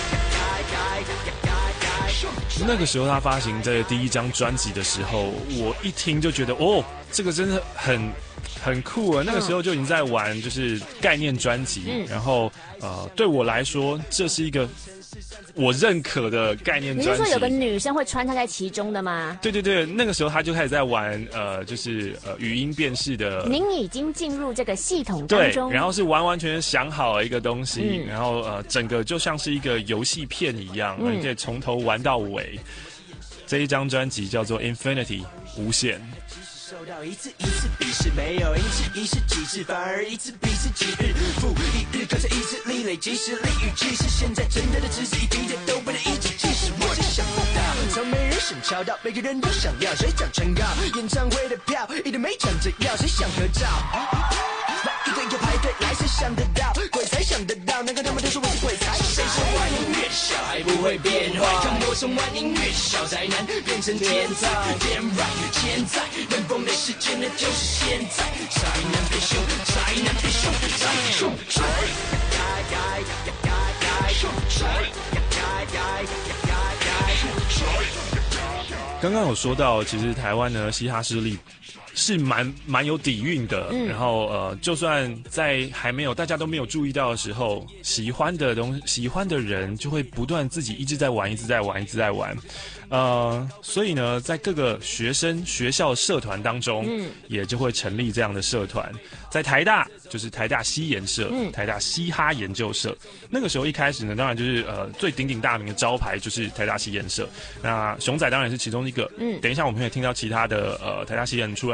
Speaker 19: 那个时候他发行这第一张专辑的时候，我一听就觉得哦，这个真的很很酷啊！那个时候就已经在玩就是概念专辑，嗯、然后呃，对我来说这是一个我认可的概念专辑。
Speaker 21: 你是说有个女生会穿插在其中的吗？
Speaker 19: 对对对，那个时候他就开始在玩呃，就是呃语音辨识的。
Speaker 21: 您已经进入这个系统当中，
Speaker 19: 对，然后是完完全全想好了一个东西，嗯、然后呃，整个就像是一个游戏片一样，嗯、你可以从头玩到尾。这一张专辑叫做 Infinity 无限。
Speaker 25: 受到一次一次鄙视，没有一次一次几次，反而一次比次几日复一日，靠着一次力累积实力与气势，现在真的的只是一滴的都不能一起计时，我就想不到，从没人想敲到，每个人都想要，谁讲真高？演唱会的票一定没抢着要，谁想合照？来一堆个排队来，谁想得到？鬼才想得到，难怪他们都说我是鬼才。谁说玩音乐小孩不会变坏？看我从玩音乐小宅男变成天才 ，Damn right， 现在人疯的时间那就是现在，宅男别凶，宅男别凶，再凶拽。
Speaker 19: 刚刚有说到，其实台湾呢嘻哈势力是蛮蛮有底蕴的，嗯、然后呃，就算在还没有大家都没有注意到的时候，喜欢的东喜欢的人就会不断自己一直在玩，一直在玩，一直在玩。呃，所以呢，在各个学生学校社团当中，嗯，也就会成立这样的社团。在台大就是台大嘻研社，嗯，台大嘻哈研究社。那个时候一开始呢，当然就是呃最鼎鼎大名的招牌就是台大嘻研社。那熊仔当然是其中一个，嗯，等一下我们会听到其他的呃台大嘻研出来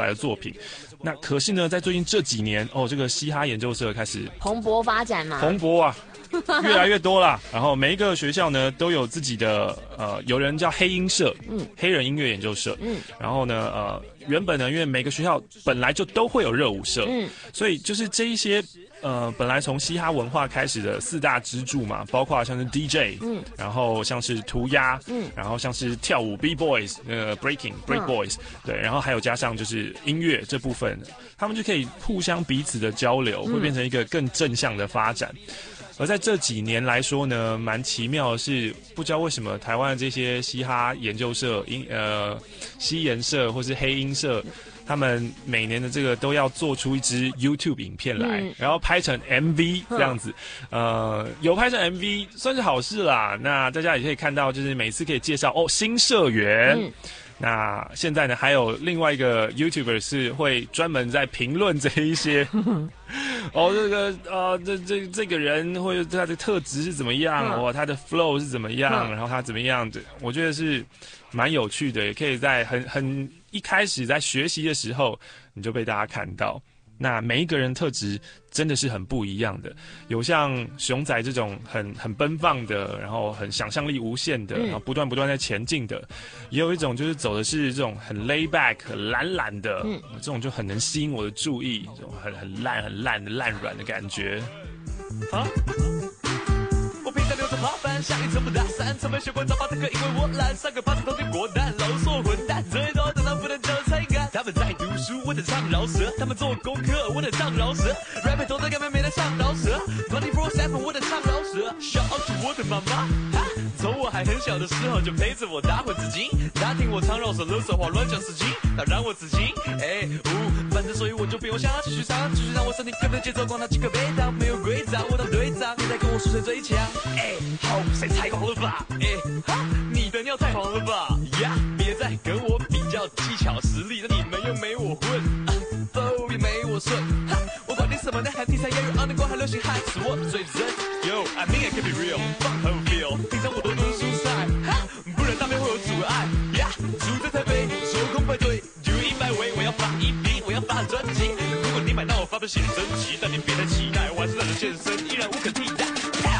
Speaker 19: 的作品。那可是呢，在最近这几年，哦，这个嘻哈研究社开始
Speaker 8: 蓬勃发展嘛，
Speaker 19: 蓬勃啊，越来越多啦。然后每一个学校呢都有自己的呃，有人叫黑音社，嗯，黑人音乐研究社，嗯，然后呢，呃，原本呢，因为每个学校本来就都会有热舞社，嗯，所以就是这一些。呃，本来从嘻哈文化开始的四大支柱嘛，包括像是 D J， 嗯，然后像是涂鸦，嗯，然后像是跳舞 B boys， 呃 breaking break boys，、嗯、对，然后还有加上就是音乐这部分，他们就可以互相彼此的交流，会变成一个更正向的发展。而在这几年来说呢，蛮奇妙的是，不知道为什么台湾的这些嘻哈研究社、音呃嘻研社或是黑音社。他们每年的这个都要做出一支 YouTube 影片来，嗯、然后拍成 M V 这样子，呃，有拍成 M V 算是好事啦。那大家也可以看到，就是每次可以介绍哦新社员。嗯那现在呢，还有另外一个 YouTuber 是会专门在评论这一些，哦，这个呃，这这这个人或者他的特质是怎么样，嗯、哦，他的 flow 是怎么样，嗯、然后他怎么样的，我觉得是蛮有趣的，也可以在很很一开始在学习的时候，你就被大家看到。那每一个人特质真的是很不一样的，有像熊仔这种很很奔放的，然后很想象力无限的，嗯、然后不断不断在前进的，也有一种就是走的是这种很 lay back 很懒懒的，嗯、这种就很能吸引我的注意，这种很很烂很烂的烂软的感觉。啊
Speaker 9: 我平常留着滑板，下雨从不打伞，从没学过早八的歌，因为我懒。上个八字头天过蛋，老说混蛋，最多等到不能就才干。他们在读书，我在唱饶舌；他们做功课，我在唱饶舌。rapper 头在干嘛没在唱饶舌 ？twenty four seven 我在唱饶舌。shout out to 我的妈妈，哈，从我还很小的时候就陪着我打混子金，她听我唱饶舌，勒索话乱讲事情，她让我自信。哎，呜，反正所以我就不用想，继续唱，继续让我身体跟着节奏，光那几个背档没有规则，我当队长，你在跟我说谁最强？哎，好，谁太狂了吧？哎，哈，你的尿太黄了吧？呀，别再跟我比较技巧实力，那你们又没我混，啊，flow 也没我顺，哈，我管你什么内涵题材，押韵 on the go 还流行嗨，是我最真。Yo, I mean I can be real, fuck how feel， 平常我都读书赛，哈，不然那边会有阻碍。呀，住在台北，手工派对，就一百位，我要发一笔，我要发专辑。如果你买到我发的写真集，但你别太期待，我还是懒得健身，依然无可替代。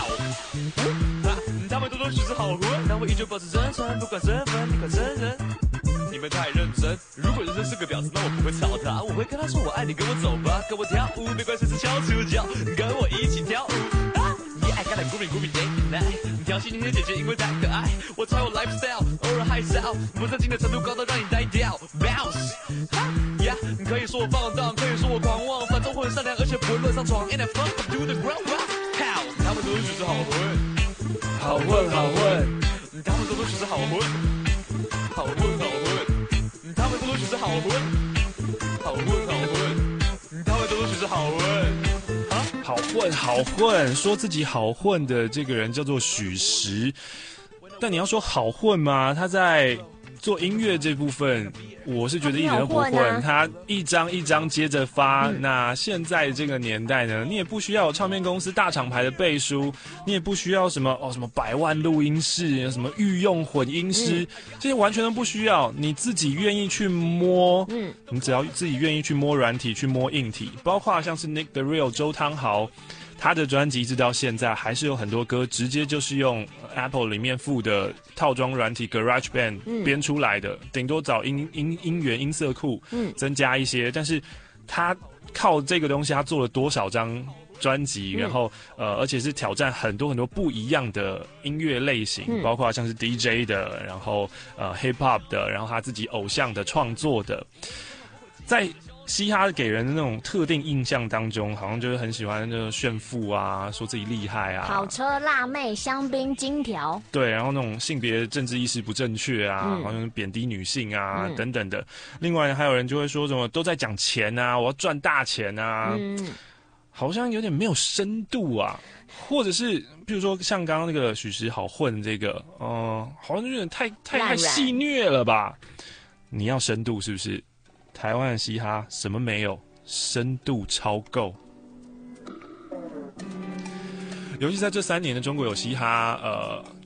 Speaker 9: 他们多多许是好混，但我依旧保持真诚，不管身份，你快承认。你们太认真，如果人生是个婊子，那我不会操他，我会跟他说我爱你，跟我走吧，跟我跳舞，没关系是敲出脚，跟我一起跳舞。啊 Yeah, I gotta groovy groovy day and night， 调戏你的姐姐因为太可爱，我猜我 lifestyle 偶尔害臊，不正经的程度高到让你呆掉 ，bounce。哈 Yeah， 你可以说我放荡，可以说我狂妄，反正我很善良，而且不会乱上床。And I fuck up to the ground rock，how 他们都是只好混。好混好混，他们都都只是好混，好混好混，他们都都只是好混，好混好混，他们都都只是好混，啊，
Speaker 19: 好混好混，说自己好混的这个人叫做许石，但你要说好混吗？他在做音乐这部分，我是觉得一点都不混，啊、他一张一张接着发。嗯、那现在这个年代呢，你也不需要有唱片公司大厂牌的背书，你也不需要什么哦什么百万录音室、什么御用混音师，嗯、这些完全都不需要。你自己愿意去摸，嗯，你只要自己愿意去摸软体、去摸硬体，包括像是 Nick the Real 周汤豪。他的专辑直到现在还是有很多歌直接就是用 Apple 里面附的套装软体 GarageBand 编出来的，顶、嗯、多找音音音源音色库，嗯，增加一些，但是他靠这个东西，他做了多少张专辑，嗯、然后呃，而且是挑战很多很多不一样的音乐类型，嗯、包括像是 D J 的，然后呃 Hip Hop 的，然后他自己偶像的创作的，在。嘻哈给人的那种特定印象当中，好像就是很喜欢那个炫富啊，说自己厉害啊，
Speaker 8: 跑车、辣妹、香槟、金条，
Speaker 19: 对，然后那种性别政治意识不正确啊，嗯、好像贬低女性啊、嗯、等等的。另外还有人就会说什么都在讲钱啊，我要赚大钱啊，嗯、好像有点没有深度啊。或者是比如说像刚刚那个许石好混这个，嗯、呃，好像有点太太太戏谑了吧？你要深度是不是？台湾的嘻哈什么没有，深度超够。尤其在这三年的中国有嘻哈，呃，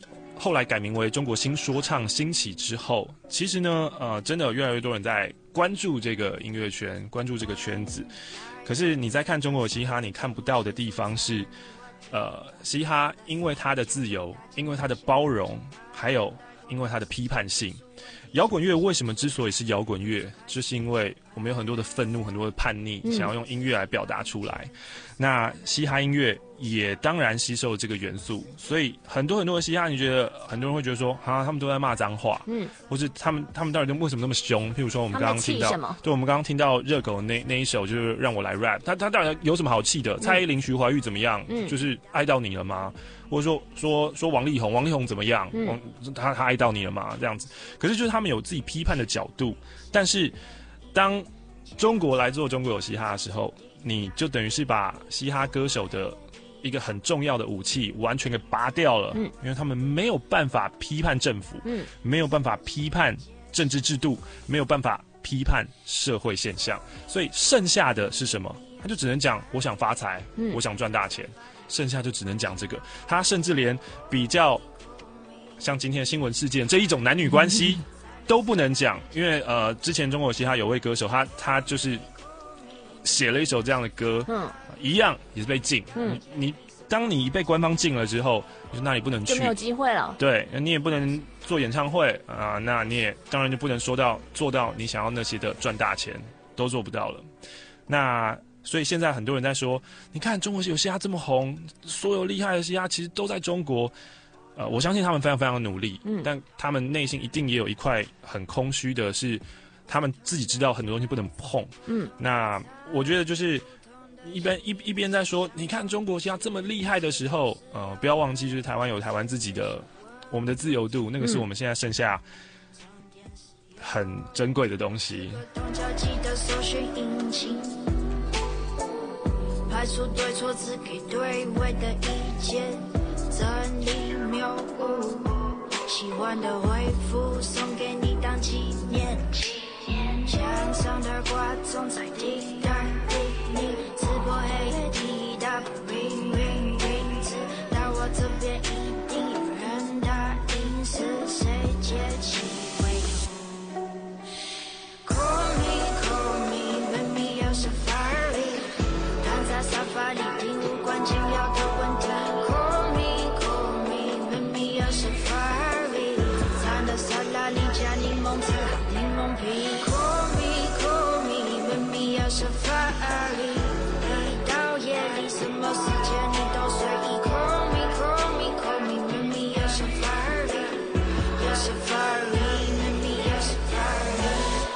Speaker 19: 后来改名为中国新说唱兴起之后，其实呢，呃，真的有越来越多人在关注这个音乐圈，关注这个圈子。可是你在看中国嘻哈，你看不到的地方是，呃，嘻哈因为它的自由，因为它的包容，还有因为它的批判性。摇滚乐为什么之所以是摇滚乐，就是因为我们有很多的愤怒，很多的叛逆，
Speaker 1: 嗯
Speaker 19: 想要用音乐来表达出来。那嘻哈音乐也当然吸收了这个元素，所以很多很多的嘻哈，你觉得很多人会觉得说，啊，他们都在骂脏话，
Speaker 1: 嗯，
Speaker 19: 或是他们他们到底为什么那么凶？譬如说我们刚刚听到
Speaker 1: 他们在气什么，
Speaker 19: 对，我们刚刚听到热狗那那一首就是让我来 rap， 他他到底有什么好气的？蔡依林、徐怀钰怎么样？
Speaker 1: 嗯
Speaker 19: 就是爱到你了吗？或者说说说王力宏，王力宏怎么样？
Speaker 1: 嗯
Speaker 19: 王他他爱到你了吗？这样子，可是就是他们有自己批判的角度，但是当中国来做中国有嘻哈的时候，你就等于是把嘻哈歌手的一个很重要的武器完全给拔掉了，
Speaker 1: 嗯，
Speaker 19: 因为他们没有办法批判政府，
Speaker 1: 嗯，
Speaker 19: 没有办法批判政治制度，没有办法批判社会现象，所以剩下的是什么？他就只能讲我想发财，
Speaker 1: 嗯
Speaker 19: 我想赚大钱，剩下就只能讲这个。他甚至连比较像今天的新闻事件这一种男女关系都不能讲，因为呃，之前中国有嘻哈有位歌手，他他就是写了一首这样的歌，
Speaker 1: 嗯，
Speaker 19: 一样也是被禁。
Speaker 1: 嗯，
Speaker 19: 你你当你被官方禁了之后，你说那里不能去，
Speaker 1: 就没有机会了。
Speaker 19: 对，你也不能做演唱会啊、呃，那你也当然就不能说到做到你想要那些的赚大钱，都做不到了。那所以现在很多人在说，你看中国有嘻哈这么红，所有厉害的嘻哈其实都在中国。呃，我相信他们非常非常的努力，嗯，但他们内心一定也有一块很空虚的是，他们自己知道很多东西不能碰，
Speaker 1: 嗯，
Speaker 19: 那我觉得就是一边一一边在说，你看中国嘻哈这么厉害的时候，呃，不要忘记就是台湾有台湾自己的我们的自由度，那个是我们现在剩下很珍贵的东西。
Speaker 2: 动脚记得搜寻引擎，排除对错，只给对位的意见，真理谬误，喜欢的回复送给你当纪念。墙上的挂钟在滴答滴，你直播黑滴答 ring ring ring， 知道我这边一定有人答应，是谁接起回复 ？Call me call me， 问你有什法力？躺在沙发里听无关紧要的问题。Call me call me， 问你有什法力？餐的沙拉里加柠檬汁和柠檬皮。Call me call me， 问你有什法力？一到夜里什么时间你都随意。Call me call me call me， 问你有什法力？有什法力？问你有什法力？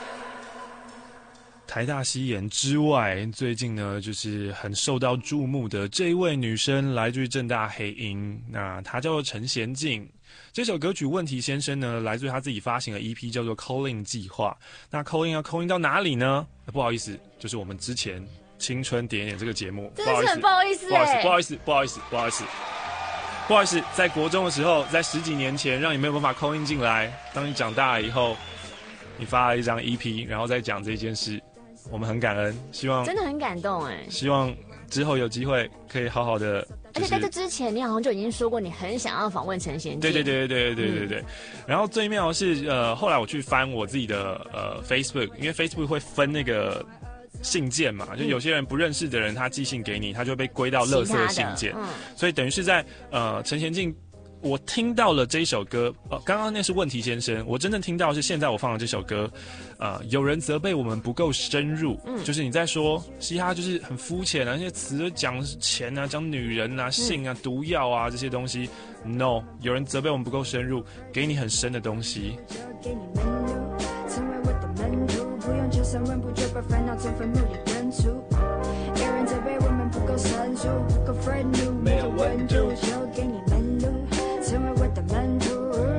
Speaker 19: 台大西研之外，最近呢就是很受到注目的这一位女生，来自于政大黑鹰，那她叫做陈娴静。这首歌曲《问题先生》呢，来自于她自己发行的 E P， 叫做 Calling 计划。那 Calling 要 Calling 到哪里呢？不好意思，就是我们之前青春点点这个节目，
Speaker 1: 真的是很不好意思，
Speaker 19: 不好意思，不好意思，不好意思，不好意思，不好意思，在国中的时候，在十几年前，让你没有办法 Calling 进来。当你长大了以后，你发了一张 E P， 然后再讲这件事。我们很感恩，希望
Speaker 1: 真的很感动哎，
Speaker 19: 希望之后有机会可以好好的、就是。
Speaker 1: 而且在这之前，你好像就已经说过你很想要访问陈娴静。
Speaker 19: 对对对对对对对对。嗯、然后最妙的是，呃，后来我去翻我自己的呃 Facebook， 因为 Facebook 会分那个信件嘛，就有些人不认识的人，他寄信给你，他就被归到垃圾信件。嗯、所以等于是在呃陈娴静。我听到了这一首歌，呃，刚刚那是问题先生，我真正听到的是现在我放的这首歌，呃，有人责备我们不够深入，嗯，就是你在说嘻哈就是很肤浅啊，那些词讲钱啊，讲女人啊、性啊、毒药啊这些东西 ，no， 有人责备我们不够深入，给你很深的东西。
Speaker 2: 给你门路，成为我的门路，不用求三问不就把烦恼从坟墓里扔出。有人责备我们不够深入，不够愤怒，没有温度，就给你门路。成为我的门徒。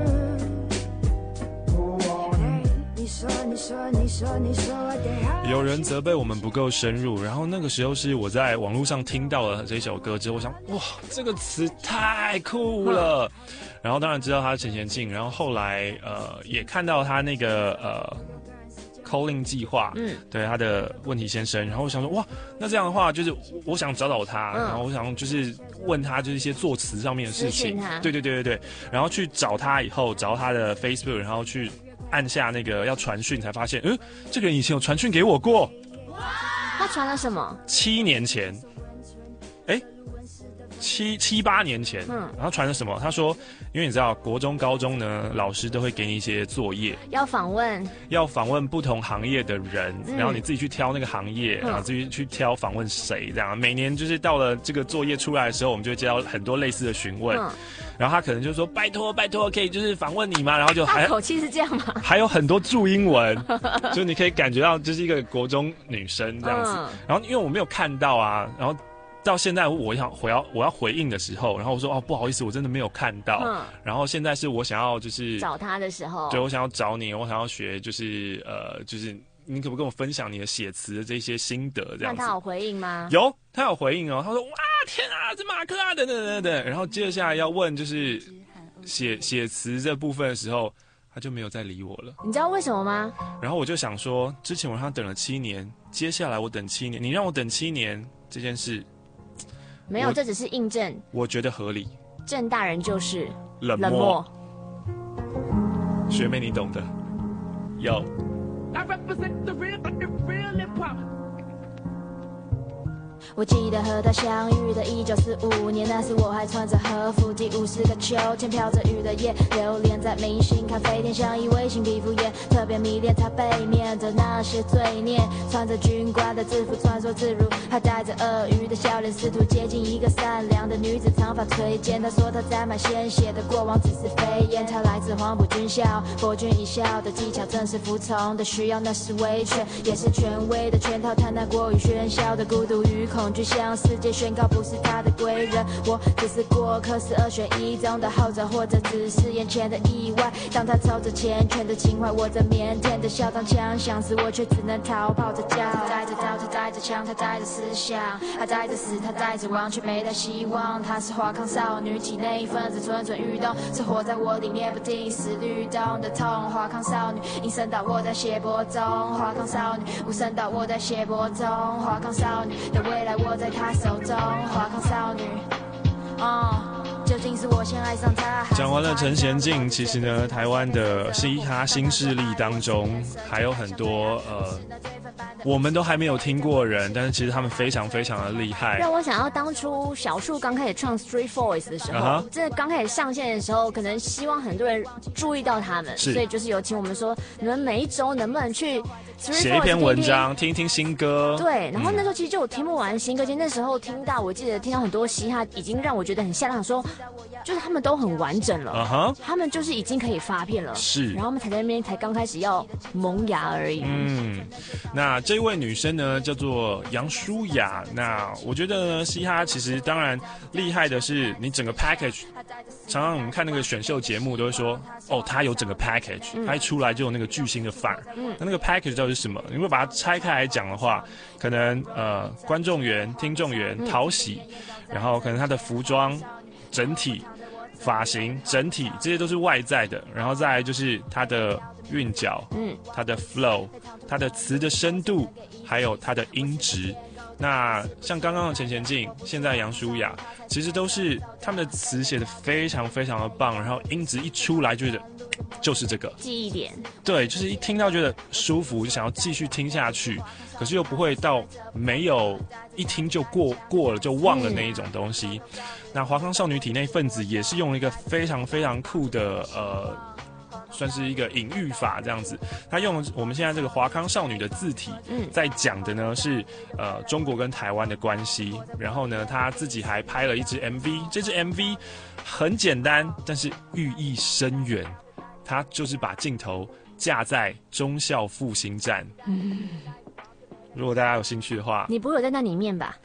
Speaker 2: 你说，你说，你说，你说我的。
Speaker 19: 有人责备我们不够深入，然后那个时候是我在网络上听到了这首歌之后，我想，哇，这个词太酷了。嗯、然后当然知道他是陈娴静，然后后来呃也看到他那个呃 Calling 计划，嗯，对他的问题先生，然后我想说哇，那这样的话就是我想找找他，嗯、然后我想就是问他就是一些作词上面的事情，对对对对对，然后去找他以后找到他的 Facebook， 然后去按下那个要传讯，才发现，嗯，这个人以前有传讯给我过，
Speaker 21: 他传了什么？
Speaker 19: 七年前，哎。七七八年前，嗯，然后传了什么？他说，因为你知道，国中、高中呢，老师都会给你一些作业，
Speaker 21: 要访问，
Speaker 19: 要访问不同行业的人，嗯、然后你自己去挑那个行业，嗯、然后自己去挑访问谁，这样。每年就是到了这个作业出来的时候，我们就会接到很多类似的询问，嗯、然后他可能就说：“拜托，拜托，可以就是访问你吗？”然后就还
Speaker 21: 他口气是这样吗？
Speaker 19: 还有很多注英文，就你可以感觉到这是一个国中女生这样子。嗯、然后因为我没有看到啊，然后。到现在我想回要我要回应的时候，然后我说哦不好意思，我真的没有看到。嗯、然后现在是我想要就是
Speaker 21: 找他的时候，
Speaker 19: 对我想要找你，我想要学就是呃就是你可不可以跟我分享你的写词的这些心得这样子？
Speaker 21: 那他有回应吗？
Speaker 19: 有，他有回应哦。他说哇天啊，这马克啊等等等等。然后接下来要问就是写写词这部分的时候，他就没有再理我了。
Speaker 21: 你知道为什么吗？
Speaker 19: 然后我就想说，之前我让他等了七年，接下来我等七年，你让我等七年这件事。
Speaker 21: 没有，这只是印证。
Speaker 19: 我觉得合理。
Speaker 21: 郑大人就是
Speaker 19: 冷漠。冷漠学妹，你懂的。有。
Speaker 10: 我记得和他相遇的一九四五年，那时我还穿着和服，第五十个秋天飘着雨的夜，流连在明星咖啡店，像一位新皮肤也特别迷恋他背面的那些罪孽，穿着军官的制服穿梭自如，还带着鳄鱼的笑脸，试图接近一个善良的女子，长发垂肩。他说他沾满鲜血的过往只是飞燕，他来自黄埔军校，博君一笑的技巧正是服从的需要，那是威权，也是权威的圈套，他那过于喧嚣的孤独与恐惧，向世界宣告不是他的归人，我只是过客，是二选一中的后者，或者只是眼前的意外。当他抽着缱绻的情怀，握着腼腆的小膛枪响时，我却只能逃跑着叫。他带着刀，他带着枪，他带着思想，他带着死，他带着亡，却没带希望。她是华康少女，体内一份子蠢蠢欲动，是活在我里面不定时律动的痛。华康少女，音声倒卧在血泊中，华康少女，无声倒卧在血泊中，华康少女的未来握在她手中，华康少女，哦，究竟是我先爱上她？
Speaker 19: 讲完了陈贤进，其实呢，台湾的嘻哈新势力当中还有很多呃，我们都还没有听过人，但是其实他们非常非常的厉害。
Speaker 21: 让我想要当初小树刚开始创 Street Voice 的时候， uh-huh. 这刚开始上线的时候，可能希望很多人注意到他们，所以就是有请我们说，你们每一周能不能去
Speaker 19: 写一篇文章，听一听新歌。
Speaker 21: 对，然后那时候其实就有听不完新歌，其实那时候听到，我记得听到很多嘻哈，已经让我觉得很吓到，说就是他们都很完整了，
Speaker 19: uh-huh.
Speaker 21: 他们就是已经可以发片了，
Speaker 19: 是，
Speaker 21: 然后我们才在那边才刚开始要萌芽而已。
Speaker 19: 嗯，那这位女生呢叫做杨舒雅，那我觉得呢，嘻哈其实当然厉害的是你整个 package， 常常我们看那个选秀节目都会说，哦，她有整个 package，嗯，她一出来就有那个巨星的范儿，嗯，那那个 package 到底是什么？如果把它拆开来讲的话，可能呃观众缘、听众缘、讨喜，然后可能她的服装整体。发型整体这些都是外在的，然后再来就是它的韵脚，嗯，它的 flow， 它的词的深度，还有它的音质。那像刚刚的陈贤进，现在杨舒雅，其实都是他们的词写得非常非常的棒，然后音质一出来，觉得就是这个
Speaker 21: 记忆点，
Speaker 19: 对，就是一听到觉得舒服，就想要继续听下去，可是又不会到没有一听就过过了就忘了那一种东西。嗯，那华康少女体内分子也是用了一个非常非常酷的呃。算是一个隐喻法这样子，他用我们现在这个华康少女的字体，嗯，在讲的呢是呃中国跟台湾的关系。然后呢，他自己还拍了一支 M V， 这支 M V 很简单，但是寓意深远。他就是把镜头架在忠孝复兴站。嗯，如果大家有兴趣的话，
Speaker 21: 你不会有在那里面吧？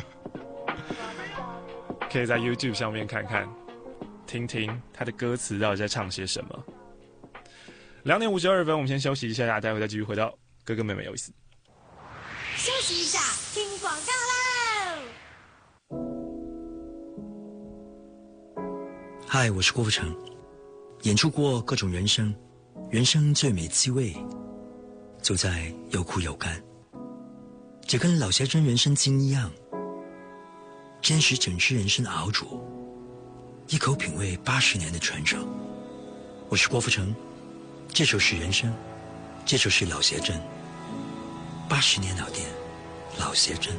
Speaker 19: 可以在 YouTube 上面看看，听听他的歌词到底在唱些什么。两点五十二分，我们先休息一下，待会再继续回到哥哥妹妹有意思。
Speaker 2: 休息一下，听广告喽。
Speaker 11: 嗨，我是郭富城，演出过各种人生，人生最美滋味， 走在有苦有甘，这跟老先生人生经一样，坚持整支人生的熬煮，一口品味八十年的传承。我是郭富城，这就是人生，这就是老协珍，八十年老店，老协珍。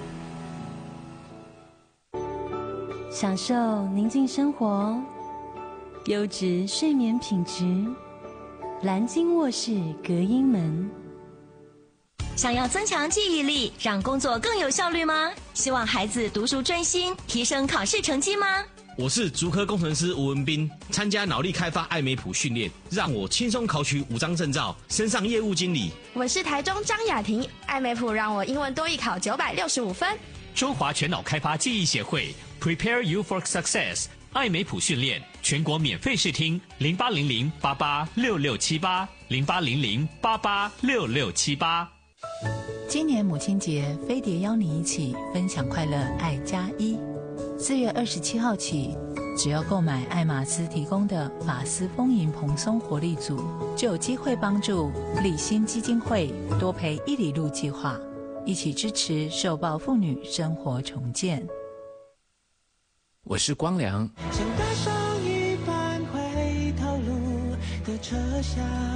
Speaker 12: 享受宁静生活，优质睡眠品质，蓝鲸卧室隔音门。
Speaker 3: 想要增强记忆力，让工作更有效率吗？希望孩子读书专心，提升考试成绩吗？
Speaker 13: 我是竹科工程师吴文斌，参加脑力开发艾美普训练，让我轻松考取五张证照，升上业务经理。
Speaker 14: 我是台中张雅婷，艾美普让我英文多益考九百六十五分。
Speaker 15: 中华全脑开发记忆协会 Prepare You for Success 艾美普训练全国免费试听零八零零八八六六七八零八零零八八六六七八。
Speaker 16: 今年母亲节，飞碟邀你一起分享快乐，爱加一。四月二十七号起，只要购买爱马仕提供的马斯丰盈蓬松活力组，就有机会帮助立新基金会多陪一里路计划，一起支持受暴妇女生活重建。
Speaker 24: 我是光良。
Speaker 22: 想搭上一班回头路的车厢，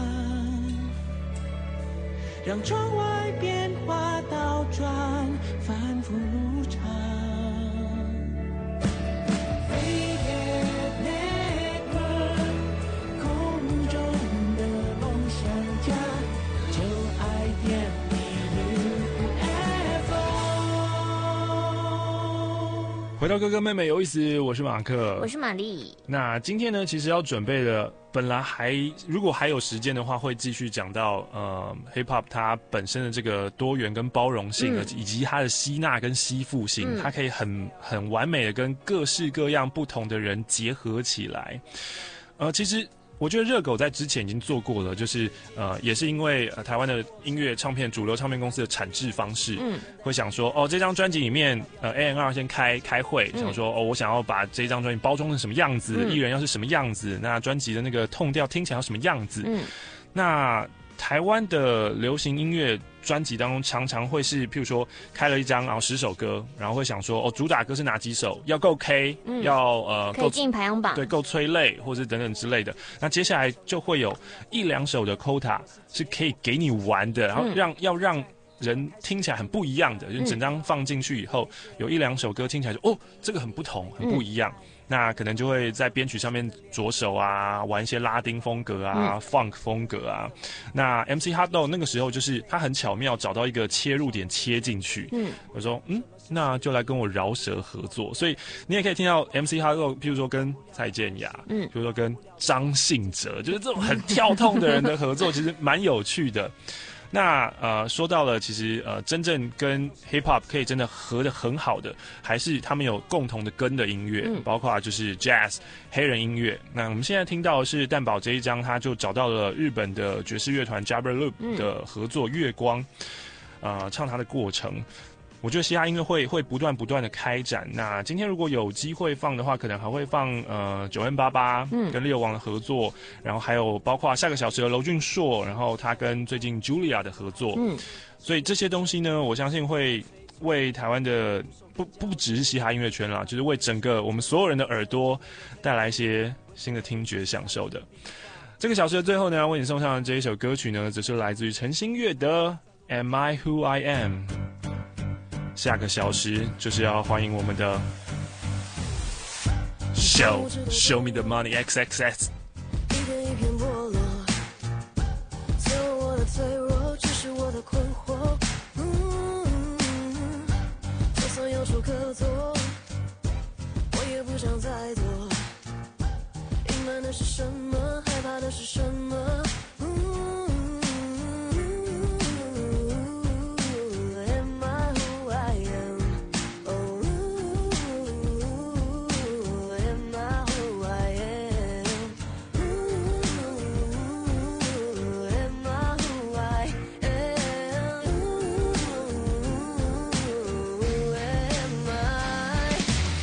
Speaker 22: 让窗外变化倒转，反复如常。飞碟 Network， 空中的梦想家，就爱点
Speaker 19: 回到哥哥妹妹有意思，我是马克，
Speaker 8: 我是玛丽。
Speaker 19: 那今天呢，其实要准备的，本来还如果还有时间的话，会继续讲到呃 hip hop 它本身的这个多元跟包容性，嗯、以及它的吸纳跟吸附性，嗯、它可以很很完美的跟各式各样不同的人结合起来。呃，其实。我觉得热狗在之前已经做过了，就是呃，也是因为呃台湾的音乐唱片主流唱片公司的产制方式，嗯，会想说哦，这张专辑里面呃 A and R 先开开会，想说哦，我想要把这张专辑包装成什么样子，艺、嗯、人要是什么样子，那专辑的那个痛调听起来要什么样子，嗯，那台湾的流行音乐专辑当中，常常会是，譬如说开了一张，然后十首歌，然后会想说，哦，主打歌是哪几首，要够 K，、嗯、要呃
Speaker 8: 可以进排行榜，
Speaker 19: 对，够催泪，或是等等之类的。那接下来就会有一两首的 quota 是可以给你玩的，然后让、嗯、要让人听起来很不一样的，就整张放进去以后，有一两首歌听起来就哦，这个很不同，很不一样。嗯，那可能就会在编曲上面着手啊，玩一些拉丁风格啊、嗯、funk 风格啊。那 M C Hotdog 那个时候就是他很巧妙找到一个切入点切进去。嗯，我说嗯，那就来跟我饶舌合作。所以你也可以听到 M C Hotdog， 譬如说跟蔡健雅，嗯，譬如说跟张信哲，就是这种很跳痛的人的合作，其实蛮有趣的。那呃，说到了，其实呃，真正跟 hip hop 可以真的合得很好的，还是他们有共同的根的音乐，嗯、包括就是 jazz 黑人音乐。那我们现在听到的是蛋堡这一张，他就找到了日本的爵士乐团 Jabber Loop 的合作《月光》，呃，唱他的过程。我觉得嘻哈音乐会会不断不断的开展。那今天如果有机会放的话，可能还会放呃九 N 八八跟六王的合作，嗯、然后还有包括下个小时的娄俊硕，然后他跟最近 Julia 的合作。嗯，所以这些东西呢，我相信会为台湾的不不只是嘻哈音乐圈啦，就是为整个我们所有人的耳朵带来一些新的听觉享受的。这个小时的最后呢，要为你送上的这一首歌曲呢，则是来自于陈星月的《Am I Who I Am》。下个小时就是要欢迎我们的 Show Show Me the Money X X X。
Speaker 22: 一片一片剥落，只有我的脆弱，只是我的困惑。嗯，就算有处可做，我也不想再做。隐瞒的是什么？害怕的是什么？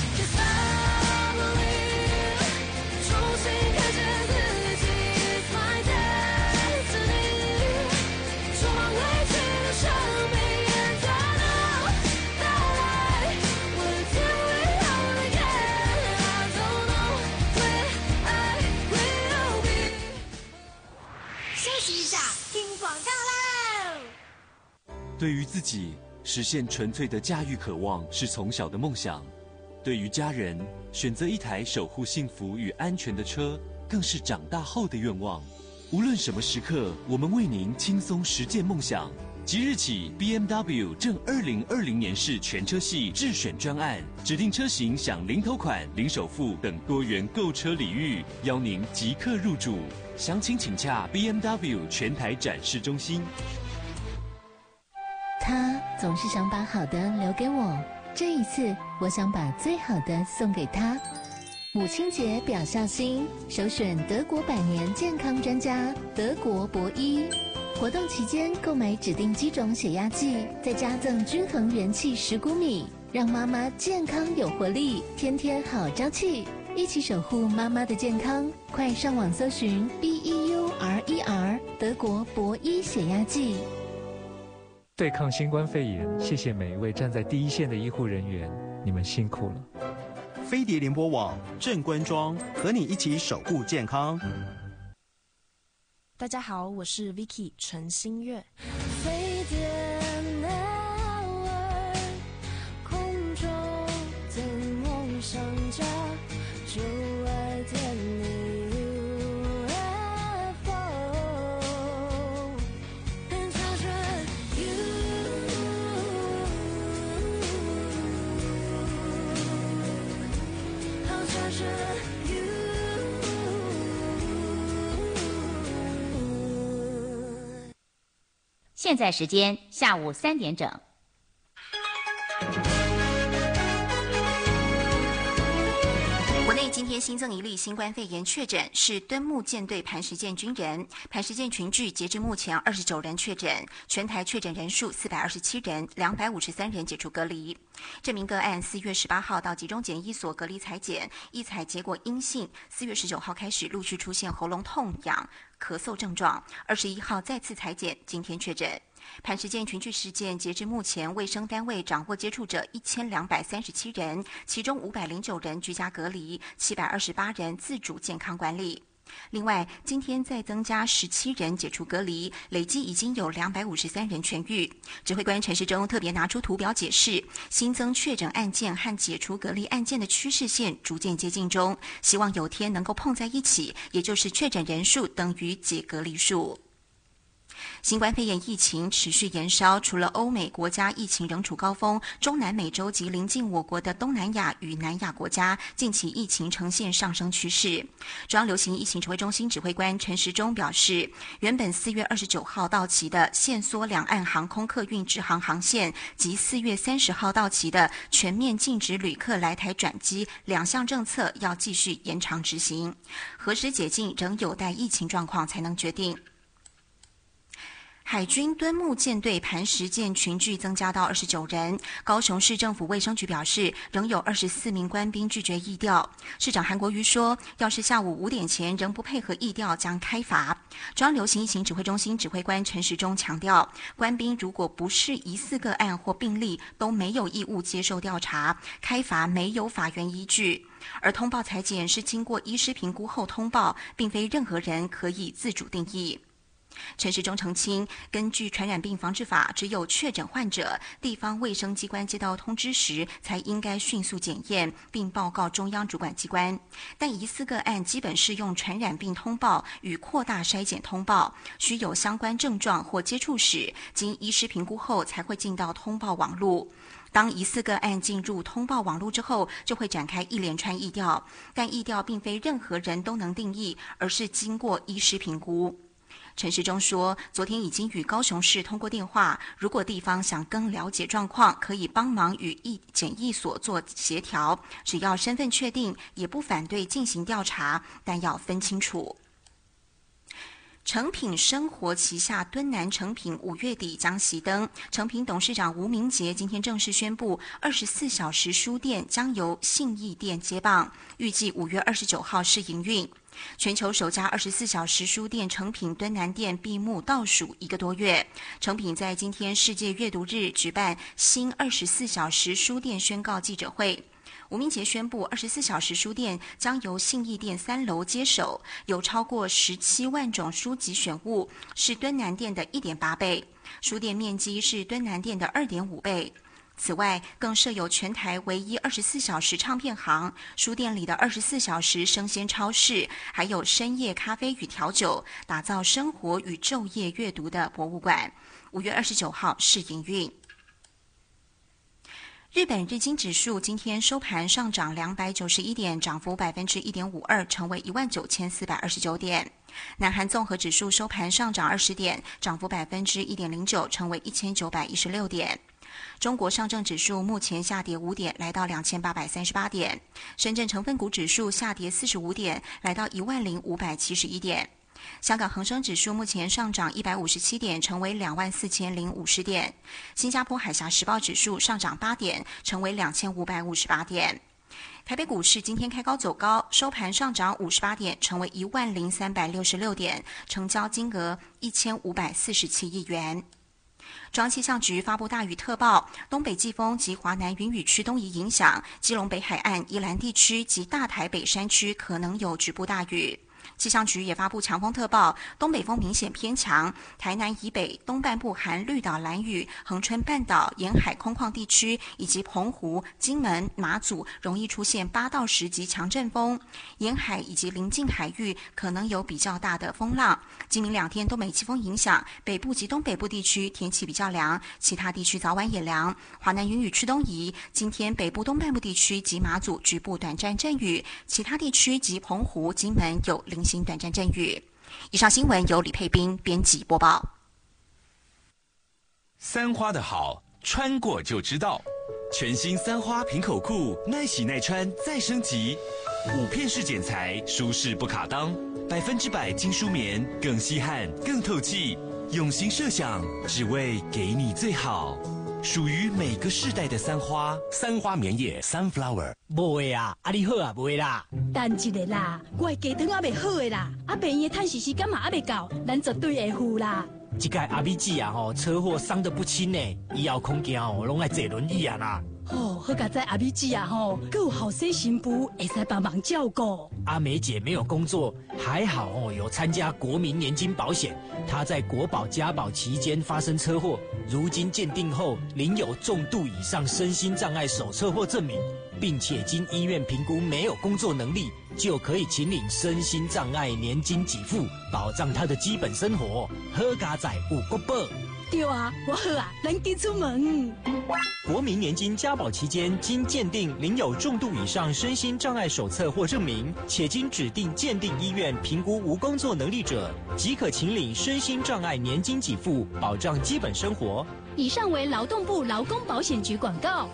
Speaker 22: 重新看见自己。
Speaker 6: 对于自己，实现纯粹的驾驭渴望是从小的梦想；对于家人，选择一台守护幸福与安全的车，更是长大后的愿望。无论什么时刻，我们为您轻松实践梦想。即日起 ，B M W 正二零二零年式全车系智选专案，指定车型享零头款、零首付等多元购车礼遇，邀您即刻入主。详情请洽 B M W 全台展示中心。
Speaker 7: 他总是想把好的留给我，这一次我想把最好的送给他。母亲节表孝心，首选德国百年健康专家德国博医。活动期间购买指定几种血压计，再加赠均衡元气十谷米，让妈妈健康有活力，天天好朝气，一起守护妈妈的健康。快上网搜寻 B E U R E R 德国博医血压计。
Speaker 17: 对抗新冠肺炎，谢谢每一位站在第一线的医护人员，你们辛苦了。
Speaker 18: 飞碟联播网正官庄和你一起守护健康。
Speaker 20: 大家好，我是 Vicky 陈新月。
Speaker 2: 飞碟那晚，空中的梦想家，就爱点你 U F O， 很挑战 You， 好挑战 You。
Speaker 26: 现在时间下午三点整。
Speaker 27: 国内今天新增一例新冠肺炎确诊，是敦睦舰队磐石舰军人。磐石舰群聚截至目前二十九人确诊，全台确诊人数四百二十七人，两百五十三人解除隔离。这名个案四月十八号到集中检疫所隔离采检，一采结果阴性。四月十九号开始陆续出现喉咙痛、痒、咳嗽症状，二十一号再次采检，今天确诊。磐石舰群聚事件截至目前，卫生单位掌握接触者一千两百三十七人，其中五百零九人居家隔离，七百二十八人自主健康管理。另外，今天再增加十七人解除隔离，累计已经有两百五十三人痊愈。指挥官陈时中特别拿出图表解释，新增确诊案件和解除隔离案件的趋势线逐渐接近中，希望有天能够碰在一起，也就是确诊人数等于解隔离数。新冠肺炎疫情持续延烧，除了欧美国家疫情仍处高峰，中南美洲及邻近我国的东南亚与南亚国家近期疫情呈现上升趋势。中央流行疫情指挥中心指挥官陈时中表示，原本四月二十九号到期的限缩两岸航空客运直航航线及四月三十号到期的全面禁止旅客来台转机两项政策要继续延长执行，何时解禁仍有待疫情状况才能决定。海军敦睦舰队磐石舰群聚增加到二十九人，高雄市政府卫生局表示，仍有二十四名官兵拒绝疫调。市长韩国瑜说，要是下午五点前仍不配合疫调，将开罚。中央流行疫情指挥中心指挥官陈时中强调，官兵如果不是疑似个案或病例，都没有义务接受调查，开罚没有法源依据。而通报采检是经过医师评估后通报，并非任何人可以自主定义。陈时中澄清，根据传染病防治法，只有确诊患者，地方卫生机关接到通知时，才应该迅速检验，并报告中央主管机关。但疑似个案基本是用传染病通报与扩大筛检通报，需有相关症状或接触史，经医师评估后才会进到通报网路。当疑似个案进入通报网络之后，就会展开一连串疫调，但疫调并非任何人都能定义，而是经过医师评估。陈时中说，昨天已经与高雄市通过电话，如果地方想更了解状况，可以帮忙与疫检疫所做协调，只要身份确定，也不反对进行调查，但要分清楚。诚品生活旗下敦南诚品五月底将熄灯，诚品董事长吴明杰今天正式宣布，二十四小时书店将由信义店接棒，预计五月二十九号试营运。全球首家二十四小时书店诚品敦南店闭幕倒数一个多月，诚品在今天世界阅读日举办新二十四小时书店宣告记者会。吴明杰宣布，二十四小时书店将由信义店三楼接手，有超过十七万种书籍选物，是敦南店的一点八倍。 书店面积是敦南店的 二点五倍。此外，更设有全台唯一二十四小时唱片行、书店里的二十四小时生鲜超市，还有深夜咖啡与调酒，打造生活与昼夜阅读的博物馆。五月二十九号试营运。日本日经指数今天收盘上涨两百九十一点，涨幅百分之一点五二，成为一万九千四百二十九点。南韩综合指数收盘上涨二十点，涨幅百分之一点零九，成为一千九百一十六点。中国上证指数目前下跌五点，来到两千八百三十八点。深圳成分股指数下跌四十五点，来到一万零五百七十一点。香港恒生指数目前上涨一百五十七点，成为两万四千零五十点。新加坡海峡时报指数上涨八点，成为两千五百五十八点。台北股市今天开高走高，收盘上涨五十八点，成为一万零三百六十六点，成交金额一千五百四十七亿元。中央气象局发布大雨特报，东北季风及华南云雨区东移影响，基隆北海岸、宜兰地区及大台北山区可能有局部大雨。气象局也发布强风特报，东北风明显偏强，台南以北东半部含绿岛、兰屿、恒春半岛沿海空旷地区以及澎湖、金门、马祖容易出现八到十级强阵风，沿海以及邻近海域可能有比较大的风浪。今明两天东北季风影响，北部及东北部地区天气比较凉，其他地区早晚也凉。华南云雨区东移，今天北部东半部地区及马祖局部短暂阵雨，其他地区及澎湖、金门有零星短暂阵雨。以上新闻由李佩斌编辑播报。
Speaker 1: 三花的好，穿过就知道。全新三花平口裤，耐洗耐穿再升级，五片式剪裁，舒适不卡裆，百分之百精梳棉，更吸汗更透气。用心设想，只为给你最好，属于每个世代的三花。三花棉业 Sunflower。
Speaker 4: 无的啊，啊你好啊，无的啦。
Speaker 5: 等一下啦，我的鸡汤还未好的啦，啊病院的探视时间嘛还未到，咱绝对会付啦。
Speaker 4: 这个阿美姐啊吼，车祸伤得不轻呢，以后恐惊吼，拢爱坐轮椅啊啦。
Speaker 5: 哦，好佳在阿美姐啊吼，还有后生新妇会使帮忙照顾。
Speaker 4: 阿美姐没有工作，还好哦，有参加国民年金保险。她在国保家保期间发生车祸，如今鉴定后领有重度以上身心障碍手册或证明，并且经医院评估没有工作能力，就可以请领身心障碍年金给付，保障她的基本生活。好佳在有国保。
Speaker 5: 对啊，我好啊，咱紧出门。
Speaker 4: 国民年金家保期间，经鉴定领有重度以上身心障碍手册或证明，且经指定鉴定医院评估无工作能力者，即可请领身心障碍年金给付，保障基本生活。
Speaker 5: 以上为劳动部劳工保险局广告。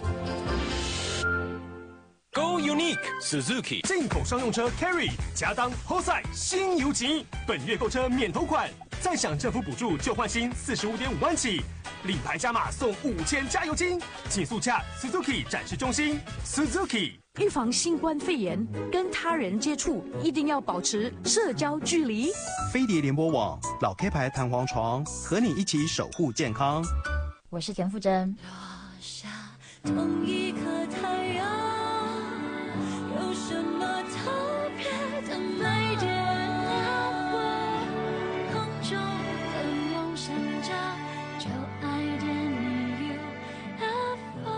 Speaker 1: Go Unique Suzuki
Speaker 9: 进口商用车 Carry 加当 Hosai 新油级，本月购车免头款，再享政府补助就换新四十五点五万起，领牌加码送五千加油金，请速洽 Suzuki 展示中心。Suzuki
Speaker 20: 预防新冠肺炎，跟他人接触一定要保持社交距离。
Speaker 18: 飞碟联播网老 K 牌弹簧床，和你一起守护健康。
Speaker 21: 我是田馥甄。
Speaker 2: 同一颗太阳，有什么特别的美点啊？我空中的梦想家，就爱点你 U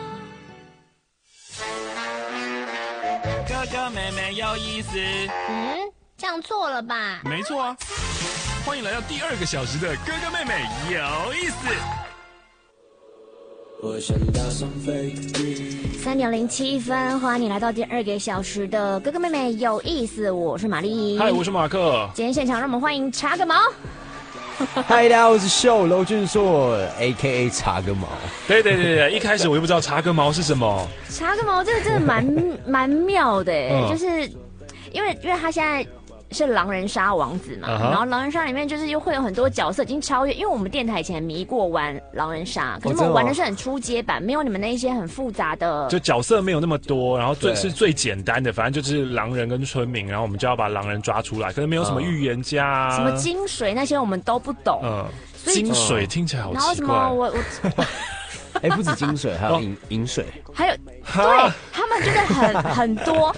Speaker 2: F O。
Speaker 10: 哥哥妹妹有意思。
Speaker 8: 嗯，这样错了吧？
Speaker 10: 没错啊。欢迎来到第二个小时的哥哥妹妹有意思。
Speaker 21: 三点零七分，欢迎你来到第二个小时的哥哥妹妹有意思，我是玛丽。
Speaker 19: 嗨，我是马克。
Speaker 21: 今天现场让我们欢迎查个毛。
Speaker 23: 嗨，大家好，我是秀娄俊硕 ，A K A 查个毛。
Speaker 19: 对对对对，一开始我又不知道查个毛是什么。
Speaker 21: 查个毛这个真的蛮蛮妙的、嗯，就是因为因为他现在是狼人杀王子嘛， uh-huh. 然后狼人杀里面就是又会有很多角色已经超越，因为我们电台以前迷过玩狼人杀，可是我们玩的是很初阶版，没有你们那一些很复杂的，
Speaker 19: 就角色没有那么多，然后最是最简单的，反正就是狼人跟村民，然后我们就要把狼人抓出来，可能没有什么预言家啊，
Speaker 21: 什么金水那些我们都不懂，
Speaker 19: 嗯，金水听起来好奇怪，
Speaker 21: 然后什么我我。
Speaker 23: 哎，不止金水，还有银银水，
Speaker 21: 还有对他们就是很很多，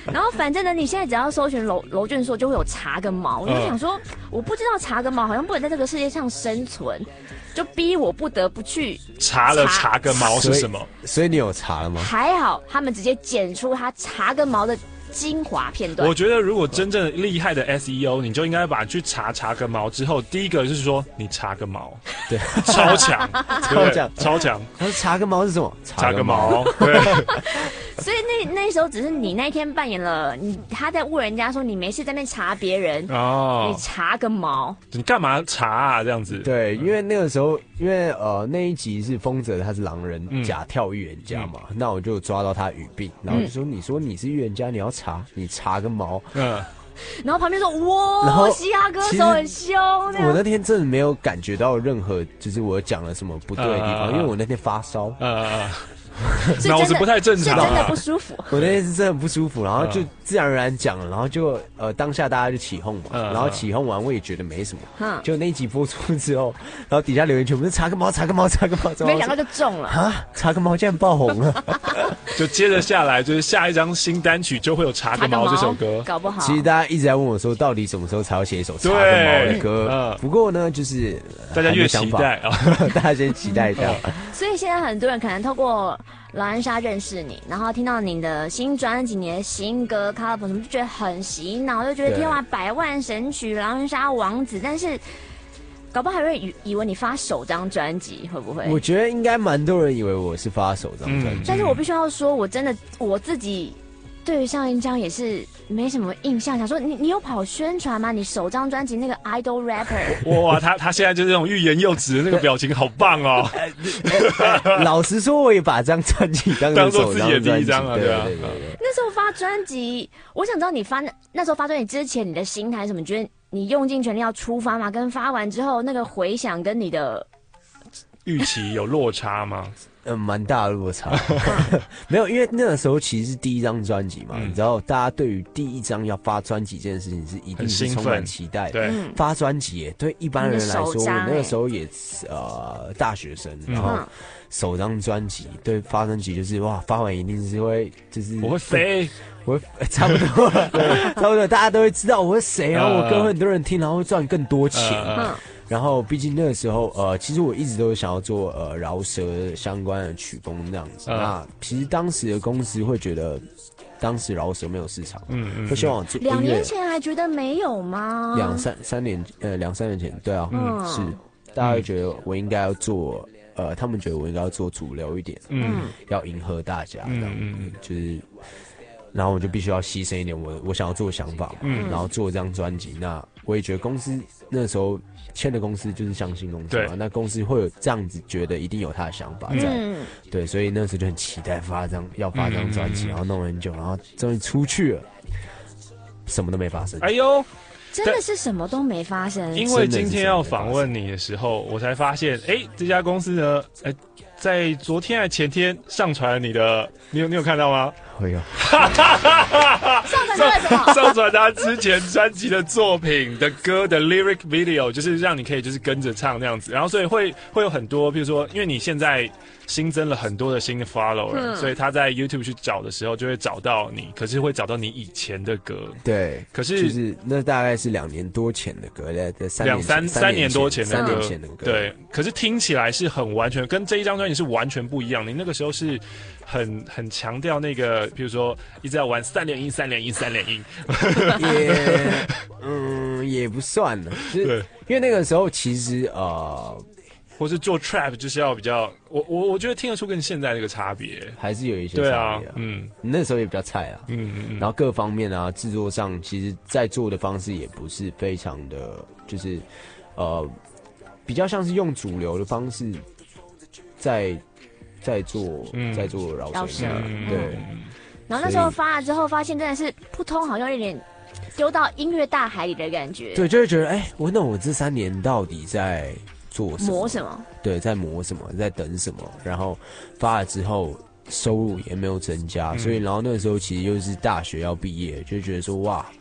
Speaker 3: 然后反正呢，你现在只要搜寻娄娄俊硕，就会有查个毛。我就想说，我不知道查个毛好像不能在这个世界上生存，就逼我不得不去
Speaker 19: 查了查个毛是什么？
Speaker 23: 所以你有查了吗？
Speaker 3: 还好，他们直接剪出他查个毛的精华片段。
Speaker 19: 我觉得如果真正厉害的 S E O， 你就应该把去查查个毛之后，第一个就是说你查个毛，
Speaker 23: 对，
Speaker 19: 超强，
Speaker 23: 超强，
Speaker 19: 超强。
Speaker 23: 他说查个毛是什么？
Speaker 19: 查个毛，对。
Speaker 3: 所以那那时候只是你那天扮演了你，他在问人家说你没事在那边查别人哦，你查个毛，
Speaker 19: 你干嘛查啊？这样子？
Speaker 23: 对，因为那个时候，因为呃那一集是丰泽他是狼人、嗯、假跳预言家嘛，嗯、那我就抓到他语病，然后就说、嗯、你说你是预言家，你要查，你查个毛，嗯。
Speaker 3: 然后旁边说哇，嘻哈歌手很凶。
Speaker 23: 我那天真的没有感觉到任何，就是我讲了什么不对的地方，呃、因为我那天发烧。呃
Speaker 19: 脑子不太正常、啊，
Speaker 3: 是真的不舒服。
Speaker 23: 我那天是真的不舒服，然后就自然而然讲了，然后就呃当下大家就起哄嘛，嗯、然后起哄完我也觉得没什么，嗯、就那一集播出之后，然后底下留言全部是查个毛，查个毛，查个毛，
Speaker 3: 没想到就中了
Speaker 23: 啊！查个毛竟然爆红了，
Speaker 19: 就接着下来就是下一张新单曲就会有查个毛这首歌，
Speaker 3: 搞不好。
Speaker 23: 其实大家一直在问我说，到底什么时候才要写一首查个毛的歌？嗯、不过呢，就是
Speaker 19: 大家越期待啊，
Speaker 23: 大家先期待一下。
Speaker 3: 所以现在很多人可能透过狼人杀认识你，然后听到你的新专辑、你的新歌、cover 什么，就觉得很洗脑，就觉得天哇，百万神曲、狼人杀王子。但是，搞不好还会以以为你发首张专辑，会不会？
Speaker 23: 我觉得应该蛮多人以为我是发首张专辑、嗯，
Speaker 3: 但是我必须要说，我真的我自己对于上一张也是没什么印象，想说你你有跑宣传吗？你首张专辑那个 idol rapper，
Speaker 19: 哇，他他现在就是那种欲言又止的那个表情，好棒哦！
Speaker 23: 老实说，我也把这张专辑当
Speaker 19: 当做自己的第一张啊，对啊。对对对
Speaker 3: 对，那时候发专辑，我想知道你发那那时候发专辑之前，你的心态什么？觉得你用尽全力要出发吗？跟发完之后那个回响跟你的
Speaker 19: 预期有落差吗？
Speaker 23: 嗯，蛮大的落差，没有，因为那个时候其实是第一张专辑嘛，嗯、你知道，大家对于第一张要发专辑这件事情是一定是充满期待的。
Speaker 19: 对，
Speaker 23: 发专辑耶，对一般人来说，我那个时候也呃大学生，然后首张专辑，对发专辑就是哇，发完一定是会就是
Speaker 19: 我会飞。
Speaker 23: 我差不多，差不多，大家都会知道我是谁，然后我歌会很多人听，然后会赚更多钱。嗯、然后，毕竟那个时候，呃，其实我一直都想要做呃饶舌相关的曲风这样子。嗯、那其实当时的公司会觉得，当时饶舌没有市场，嗯嗯，会希望我做音乐。
Speaker 3: 两年前还觉得没有吗？
Speaker 23: 两三三年，呃，两三年前，对啊，嗯、是大家会觉得我应该要做，呃，他们觉得我应该要做主流一点，嗯，要迎合大家，这样，嗯，就是。然后我就必须要牺牲一点我我想要做的想法嘛，嗯，然后做这张专辑。那我也觉得公司那时候签的公司就是相信公司嘛，那公司会有这样子觉得一定有他的想法在，嗯、对，所以那时候就很期待发张要发张专辑，嗯、然后弄很久，然后终于出去了，什么都没发生。
Speaker 19: 哎呦！
Speaker 3: 真的是什么都没发生。
Speaker 19: 因为今天要访问你的时候，我才发现，哎，这家公司呢，哎，在昨天还前天上传了你的，你有你有看到吗？
Speaker 23: 会有。
Speaker 3: 上传了什么？
Speaker 19: 上传他之前专辑的作品的歌的 lyric video， 就是让你可以就是跟着唱那样子，然后所以会会有很多，比如说，因为你现在新增了很多的新的 follower，嗯、所以他在 YouTube 去找的时候就会找到你，可是会找到你以前的歌。
Speaker 23: 对，
Speaker 19: 可是
Speaker 23: 就是那大概是两年多前的歌，在三
Speaker 19: 两三三年多前的歌，
Speaker 23: 三年前的歌。
Speaker 19: 对，可是听起来是很完全跟这一张专辑是完全不一样。你那个时候是很很强调那个，比如说一直在玩三连音、三连音、三连音，
Speaker 23: 也嗯也不算了，就是因为那个时候其实呃。
Speaker 19: 或是做 trap 就是要比较，我我我觉得听得出跟现在那个差别，
Speaker 23: 还是有一些差别、啊。
Speaker 19: 对啊，嗯，
Speaker 23: 那时候也比较菜啊，嗯嗯嗯，然后各方面啊，制作上其实在做的方式也不是非常的，就是呃，比较像是用主流的方式在在做，嗯、在做饶舌，嗯、对。
Speaker 3: 然后那时候发了之后，发现真的是扑通，好像有点丢到音乐大海里的感觉。
Speaker 23: 对，就会觉得，哎、欸，我那我这三年到底在。做什么
Speaker 3: 磨什么？
Speaker 23: 对，在磨什么，在等什么？然后发了之后，收入也没有增加，嗯、所以然后那个时候其实又是大学要毕业，就觉得说哇，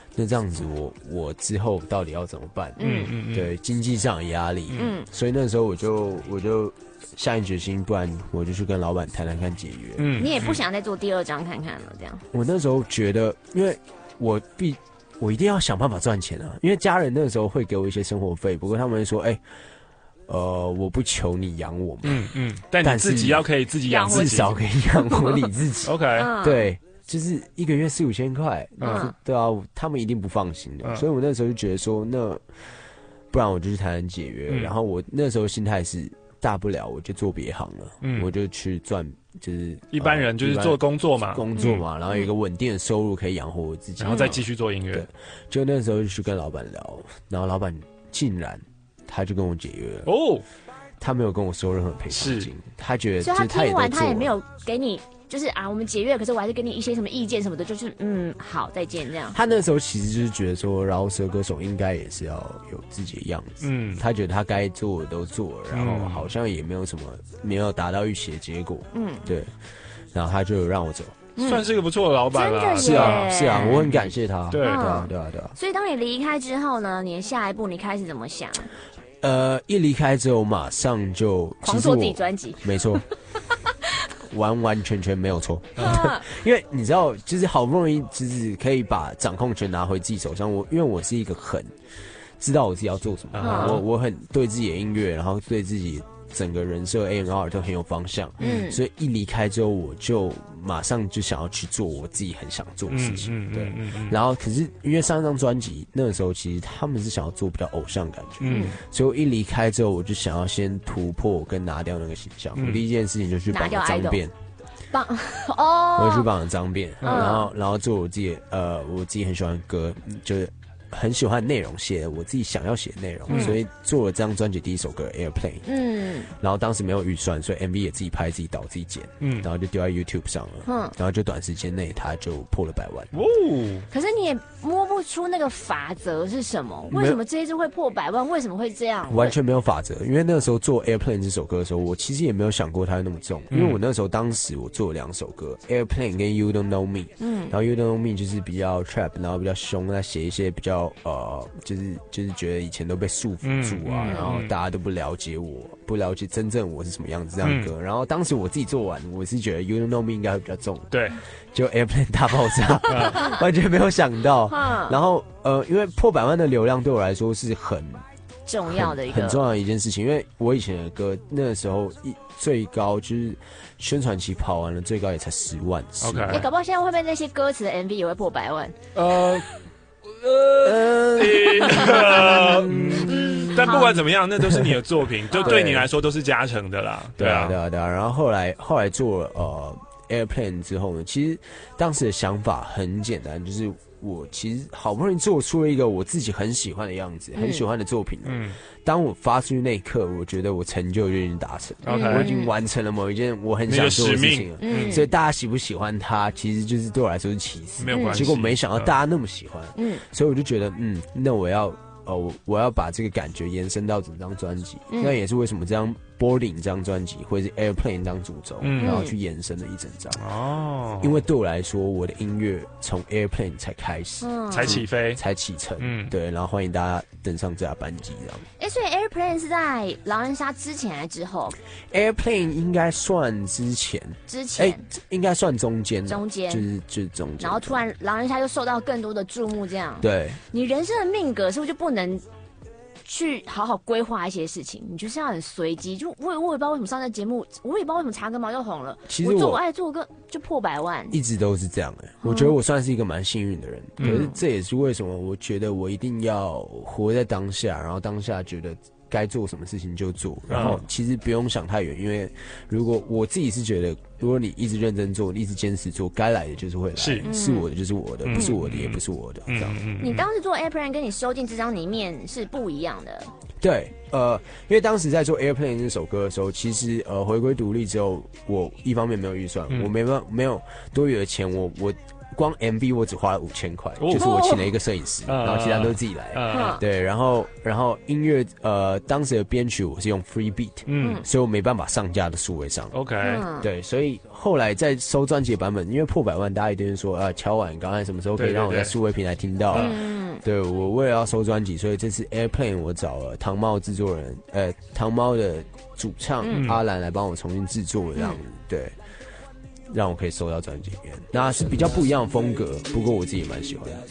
Speaker 23: 那这样子我我之后到底要怎么办？
Speaker 19: 嗯嗯嗯，
Speaker 23: 对，经济上的压力，
Speaker 3: 嗯，
Speaker 23: 所以那时候我就我就下定决心，不然我就去跟老板谈谈看解约。
Speaker 3: 嗯，你也不想再做第二张看看了，这样。
Speaker 23: 我那时候觉得，因为我必我一定要想办法赚钱啊，因为家人那时候会给我一些生活费，不过他们会说，哎、欸。呃，我不求你养我嘛，
Speaker 19: 嗯嗯，但你自己要可以自己养自己，
Speaker 23: 至少可以养活你自己。
Speaker 19: OK，
Speaker 23: 对，就是一个月四五千块，
Speaker 3: 嗯，
Speaker 23: 对啊，他们一定不放心的，
Speaker 19: 嗯、
Speaker 23: 所以我那时候就觉得说，那不然我就去谈谈解约。嗯、然后我那时候心态是，大不了我就做别行了，嗯，我就去赚，就是
Speaker 19: 一般人就是做工作嘛，
Speaker 23: 工作嘛，嗯、然后有一个稳定的收入可以养活我自己，
Speaker 19: 然后再继续做音乐。
Speaker 23: 对，就那时候就去跟老板聊，然后老板竟然。他就跟我解约了
Speaker 19: 哦，
Speaker 23: 他没有跟我收任何赔偿金，他觉得，
Speaker 3: 所以他听完他也没
Speaker 23: 有
Speaker 3: 有给你，就是啊，我们解约，可是我还是给你一些什么意见什么的，就是嗯，好，再见这样。
Speaker 23: 他那时候其实就是觉得说，饶舌歌手应该也是要有自己的样子，嗯，他觉得他该做的都做了，然后好像也没有什么没有达到预期的结果，嗯，对，然后他就让我走。
Speaker 19: 算是一个不错的老板啦，
Speaker 23: 是啊是啊，我很感谢他。
Speaker 19: 对
Speaker 23: 对啊对啊对啊。
Speaker 3: 所以当你离开之后呢，你的下一步你开始怎么想？
Speaker 23: 呃，一离开之后马上就
Speaker 3: 狂做自己专辑，
Speaker 23: 没错，完完全全没有错。因为你知道，就是好不容易就是可以把掌控权拿回自己手上。我因为我是一个很知道我自己要做什么，嗯、我我很对自己的音乐，然后对自己整个人设 A and R 都很有方向，嗯，所以一离开之后，我就马上就想要去做我自己很想做的事情，嗯嗯、对，嗯嗯、然后可是因为上一张专辑那个时候，其实他们是想要做比较偶像感觉，嗯，所以我一离开之后，我就想要先突破跟拿掉那个形象，嗯、我第一件事情就去绑了脏辫。
Speaker 3: 绑哦，
Speaker 23: 我去绑了脏辫，嗯、然后然后做我自己呃我自己很喜欢的歌，就是很喜欢内容，写我自己想要写的内容，嗯、所以做了这张专辑第一首歌 Airplane， 嗯，然后当时没有预算，所以 M V 也自己拍自己导自己剪，嗯，然后就丢在 YouTube 上了，嗯，然后就短时间内它就破了百万，哦，
Speaker 3: 可是你也摸不出那个法则是什么？为什么这一支会破百万？为什么会这样？
Speaker 23: 完全没有法则，因为那个时候做 Airplane 这首歌的时候，我其实也没有想过它会那么重，嗯、因为我那时候当时我做了两首歌 Airplane 跟 You Don't Know Me， 嗯，然后 You Don't Know Me 就是比较 trap， 然后比较凶，那写一些比较呃，就是就是觉得以前都被束缚住啊，嗯嗯、然后大家都不了解我，不了解真正我是什么样子这样的歌。嗯、然后当时我自己做完，我是觉得 You Don't Know Me 应该会比较重，
Speaker 19: 对，
Speaker 23: 就 Airplane 大爆炸，完全没有想到。然后呃，因为破百万的流量对我来说是很
Speaker 3: 重要的一个
Speaker 23: 很重要的一件事情，因为我以前的歌那个时候一最高就是宣传期跑完了，最高也才十万。
Speaker 19: OK，
Speaker 3: 哎、欸，搞不好现在会不会那些歌词的 M V 也会破百万？
Speaker 19: 呃。呃，但不管怎么样，那都是你的作品，就对你来说都是加成的啦。
Speaker 23: 对啊，对啊，对啊。然后后来后来做了呃 Airplane 之后呢，其实当时的想法很简单，就是我其实好不容易做出了一个我自己很喜欢的样子，嗯、很喜欢的作品。嗯，当我发出去那一刻，我觉得我成就就已经达成，嗯、我已经完成了某一件我很想做的事情了。嗯，所以大家喜不喜欢它，其实就是对我来说是其次，
Speaker 19: 没有关系。
Speaker 23: 结果没想到大家那么喜欢，嗯，所以我就觉得，嗯，那我要。哦，我要把这个感觉延伸到整张专辑，嗯、那也是为什么这张 Boarding 这张专辑会是 Airplane 当主轴，嗯、然后去延伸了一整张。哦，因为对我来说，我的音乐从 Airplane 才开始，
Speaker 19: 嗯、才起飞，
Speaker 23: 才启程。嗯，对，然后欢迎大家登上这架班机，这样。
Speaker 3: 哎、欸，所以 Airplane 是在狼人杀之前还是之后
Speaker 23: ？Airplane 应该算之前，
Speaker 3: 之前，
Speaker 23: 哎、欸，应该算中间，
Speaker 3: 中间
Speaker 23: 就是就是中间。
Speaker 3: 然后突然狼人杀又受到更多的注目，这样。
Speaker 23: 对，
Speaker 3: 你人生的命格是不是就不能？去好好规划一些事情，你就是要很随机。就我也我也不知道为什么上这节目，我也不知道为什么茶根毛就红了。
Speaker 23: 其实我
Speaker 3: 做我爱做个就破百万，
Speaker 23: 一直都是这样的、欸。我觉得我算是一个蛮幸运的人，嗯、可是这也是为什么我觉得我一定要活在当下，然后当下觉得该做什么事情就做，然后其实不用想太远，因为如果我自己是觉得，如果你一直认真做，你一直坚持做，该来的就是会来，是是我的就是我的，嗯、不是我的也不是我的，嗯、这样。
Speaker 3: 你当时做 Airplane 跟你收进这张里面是不一样的。
Speaker 23: 对，呃，因为当时在做 Airplane 这首歌的时候，其实呃回归独立之后，我一方面没有预算，嗯、我没办没有多余的钱，我我光 M V 我只花了五千块，就是我请了一个摄影师，
Speaker 19: 哦、
Speaker 23: 然后其他都是自己来。
Speaker 19: 嗯、
Speaker 23: 对，然后然后音乐呃当时的编曲我是用 Free Beat， 嗯，所以我没办法上架的数位上。
Speaker 19: OK，、
Speaker 23: 嗯、对，所以后来在收专辑的版本，因为破百万，大家一定是说啊，敲碗刚才什么时候可以让我在数位平台听到？嗯，对我为了要收专辑，所以这次 Airplane 我找了糖猫制作人，呃，糖猫的主唱、嗯、阿兰来帮我重新制作这样子，对。让我可以收到专辑里面，那是比较不一样的风格，不过我自己也蛮喜欢的。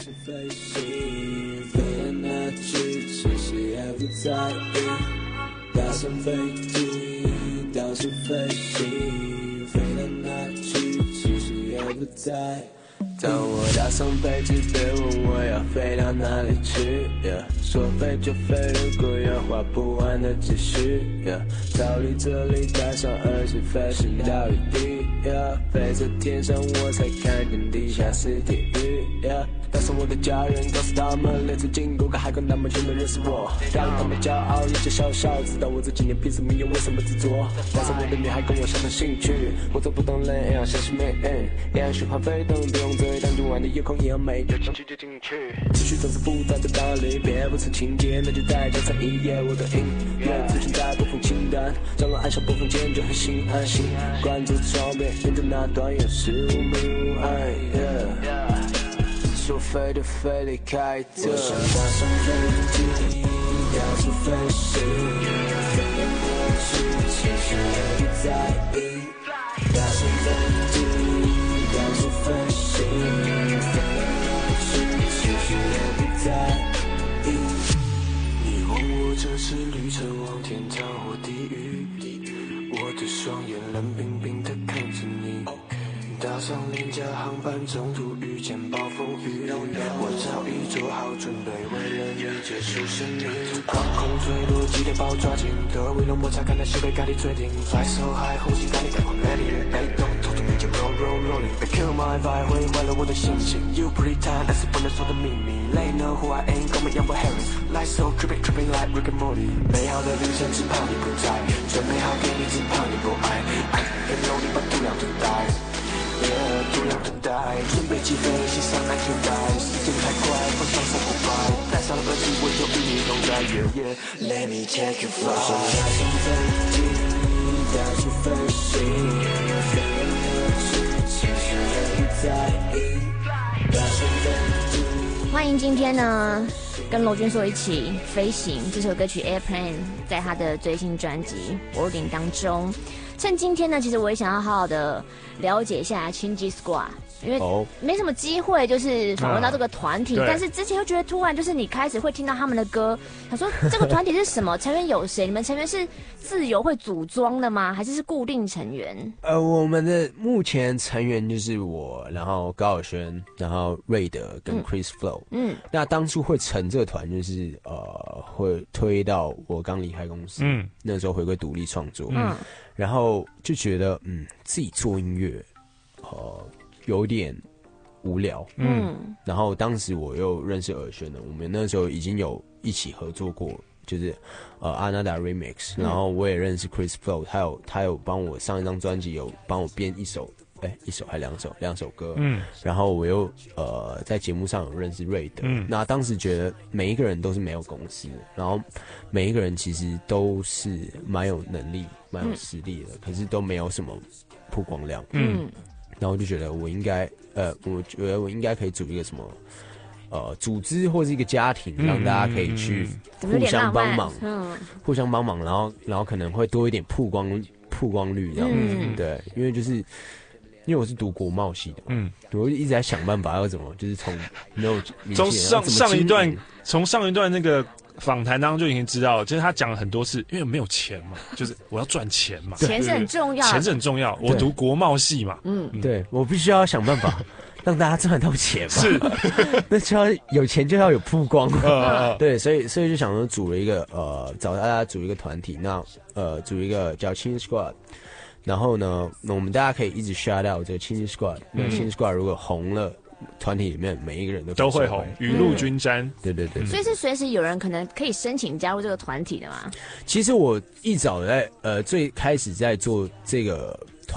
Speaker 23: 当我搭上飞机，别问我要飞到哪里去、yeah, 说飞就飞，如果有花不完的积蓄、yeah, 逃离这里，带上耳机飞行到雨地、yeah, 飞在天上我才看见地下是地狱、yeah, 带上我的家人，告诉他们列车经过个海关，他们全都认识我，让他们骄傲，也就笑笑，知道我这几年拼死命为什么执着，带上我的女孩跟我相同兴趣，我做不懂人，要相信美人，恋爱循环飞动，不用追，当今晚的夜空一样美，就进去就进去，秩序总是复杂的道理，别不成情节，那就再加上一页我的音乐，自信在播放清单，让我按下播放键就很心安心，关注窗边，沿着那段也是无明无暗。Yeah, 说飞就飞离开这，我想搭上飞机，到处飞行，飞来飞去，其实也不在意。搭上飞机，到处飞行，飞来飞去，其实也不在意。你问我这次旅程往天堂或地狱，我的双眼冷冰冰地看着你。搭上廉价航班，中途遇见暴风雨，我早已做好准备，为了你结束生命。航空坠落，几点把我抓紧，德维龙摩擦，看那些被咖喱坠顶 ，Fly so high， 呼吸咖喱感光美丽，被动偷偷面前 roll roll rolling， 被 kill my vibe， 毁坏了我的心情。You pretend， 那是不能说的秘密。They know who I am， 跟我一样不 Harris，Life so tripping tripping like Rick and Morty。美好的旅程只怕你不在，准备好给你，只怕你不爱。爱很容易把度量等待。度量等待，准备起飞，系上安全带，时间太快，放上手不快，戴上了耳机，我就与你同在。Yeah yeah, let me take you fly。我想搭上飞机，到处飞行，飞来飞去，其实也不在意。搭上飞机。
Speaker 3: 欢迎今天呢，跟罗君硕一起飞行这首歌曲《Airplane》在他的最新专辑《Boarding》当中。趁今天呢，其实我也想要好好的了解一下 Chingy Squad， 因为没什么机会就是访问到这个团体，
Speaker 19: 嗯、
Speaker 3: 但是之前又觉得突然就是你开始会听到他们的歌，想说这个团体是什么？成员有谁？你们成员是自由会组装的吗？还是是固定成员？
Speaker 23: 呃，我们的目前成员就是我，然后高晓轩，然后瑞德跟 Chris Flow。嗯，那当初会成这团就是呃，会推到我刚离开公司，嗯，那时候回归独立创作，嗯。然后就觉得，嗯，自己做音乐，呃，有点无聊，嗯。然后当时我又认识尔轩了，我们那时候已经有一起合作过，就是呃 Anada Remix，、嗯、然后我也认识 Chris Flow， 他有他有帮我上一张专辑有帮我编一首，哎，一首还两首两首歌，嗯。然后我又呃在节目上有认识瑞德，嗯。那当时觉得每一个人都是没有公司，然后每一个人其实都是蛮有能力。蛮有实力的、嗯，可是都没有什么曝光量。嗯，然后我就觉得我应该，呃，我觉得我应该可以组一个什么，呃，组织或是一个家庭，嗯、让大家可以去互相帮忙，嗯，互相帮忙，然后然后可能会多一点曝光曝光率这样子。嗯、对，因为就是因为我是读国贸系的，嗯，我一直在想办法要怎么，就是从没有
Speaker 19: 从上上一段从上一段那个。访谈当中就已经知道了，就是他讲了很多次，因为没有钱嘛，就是我要赚钱嘛，
Speaker 3: 钱是很重要，
Speaker 19: 钱是很重要。我读国贸系嘛，
Speaker 23: 嗯，对我必须要想办法让大家赚到钱嘛，
Speaker 19: 是，
Speaker 23: 那就要有钱就要有曝光，对，所以所以就想说组了一个呃，找大家组一个团体，那呃组一个叫 Chingy Squad， 然后呢，那我们大家可以一直 shout out 这个 Chingy Squad， 那 Chingy Squad 如果红了。团体里面每一个人都
Speaker 19: 都会红，雨露均沾、嗯。
Speaker 23: 对对对，
Speaker 3: 所以是随时有人可能可以申请加入这个团体的吗？
Speaker 23: 其实我一早在呃最开始在做这个团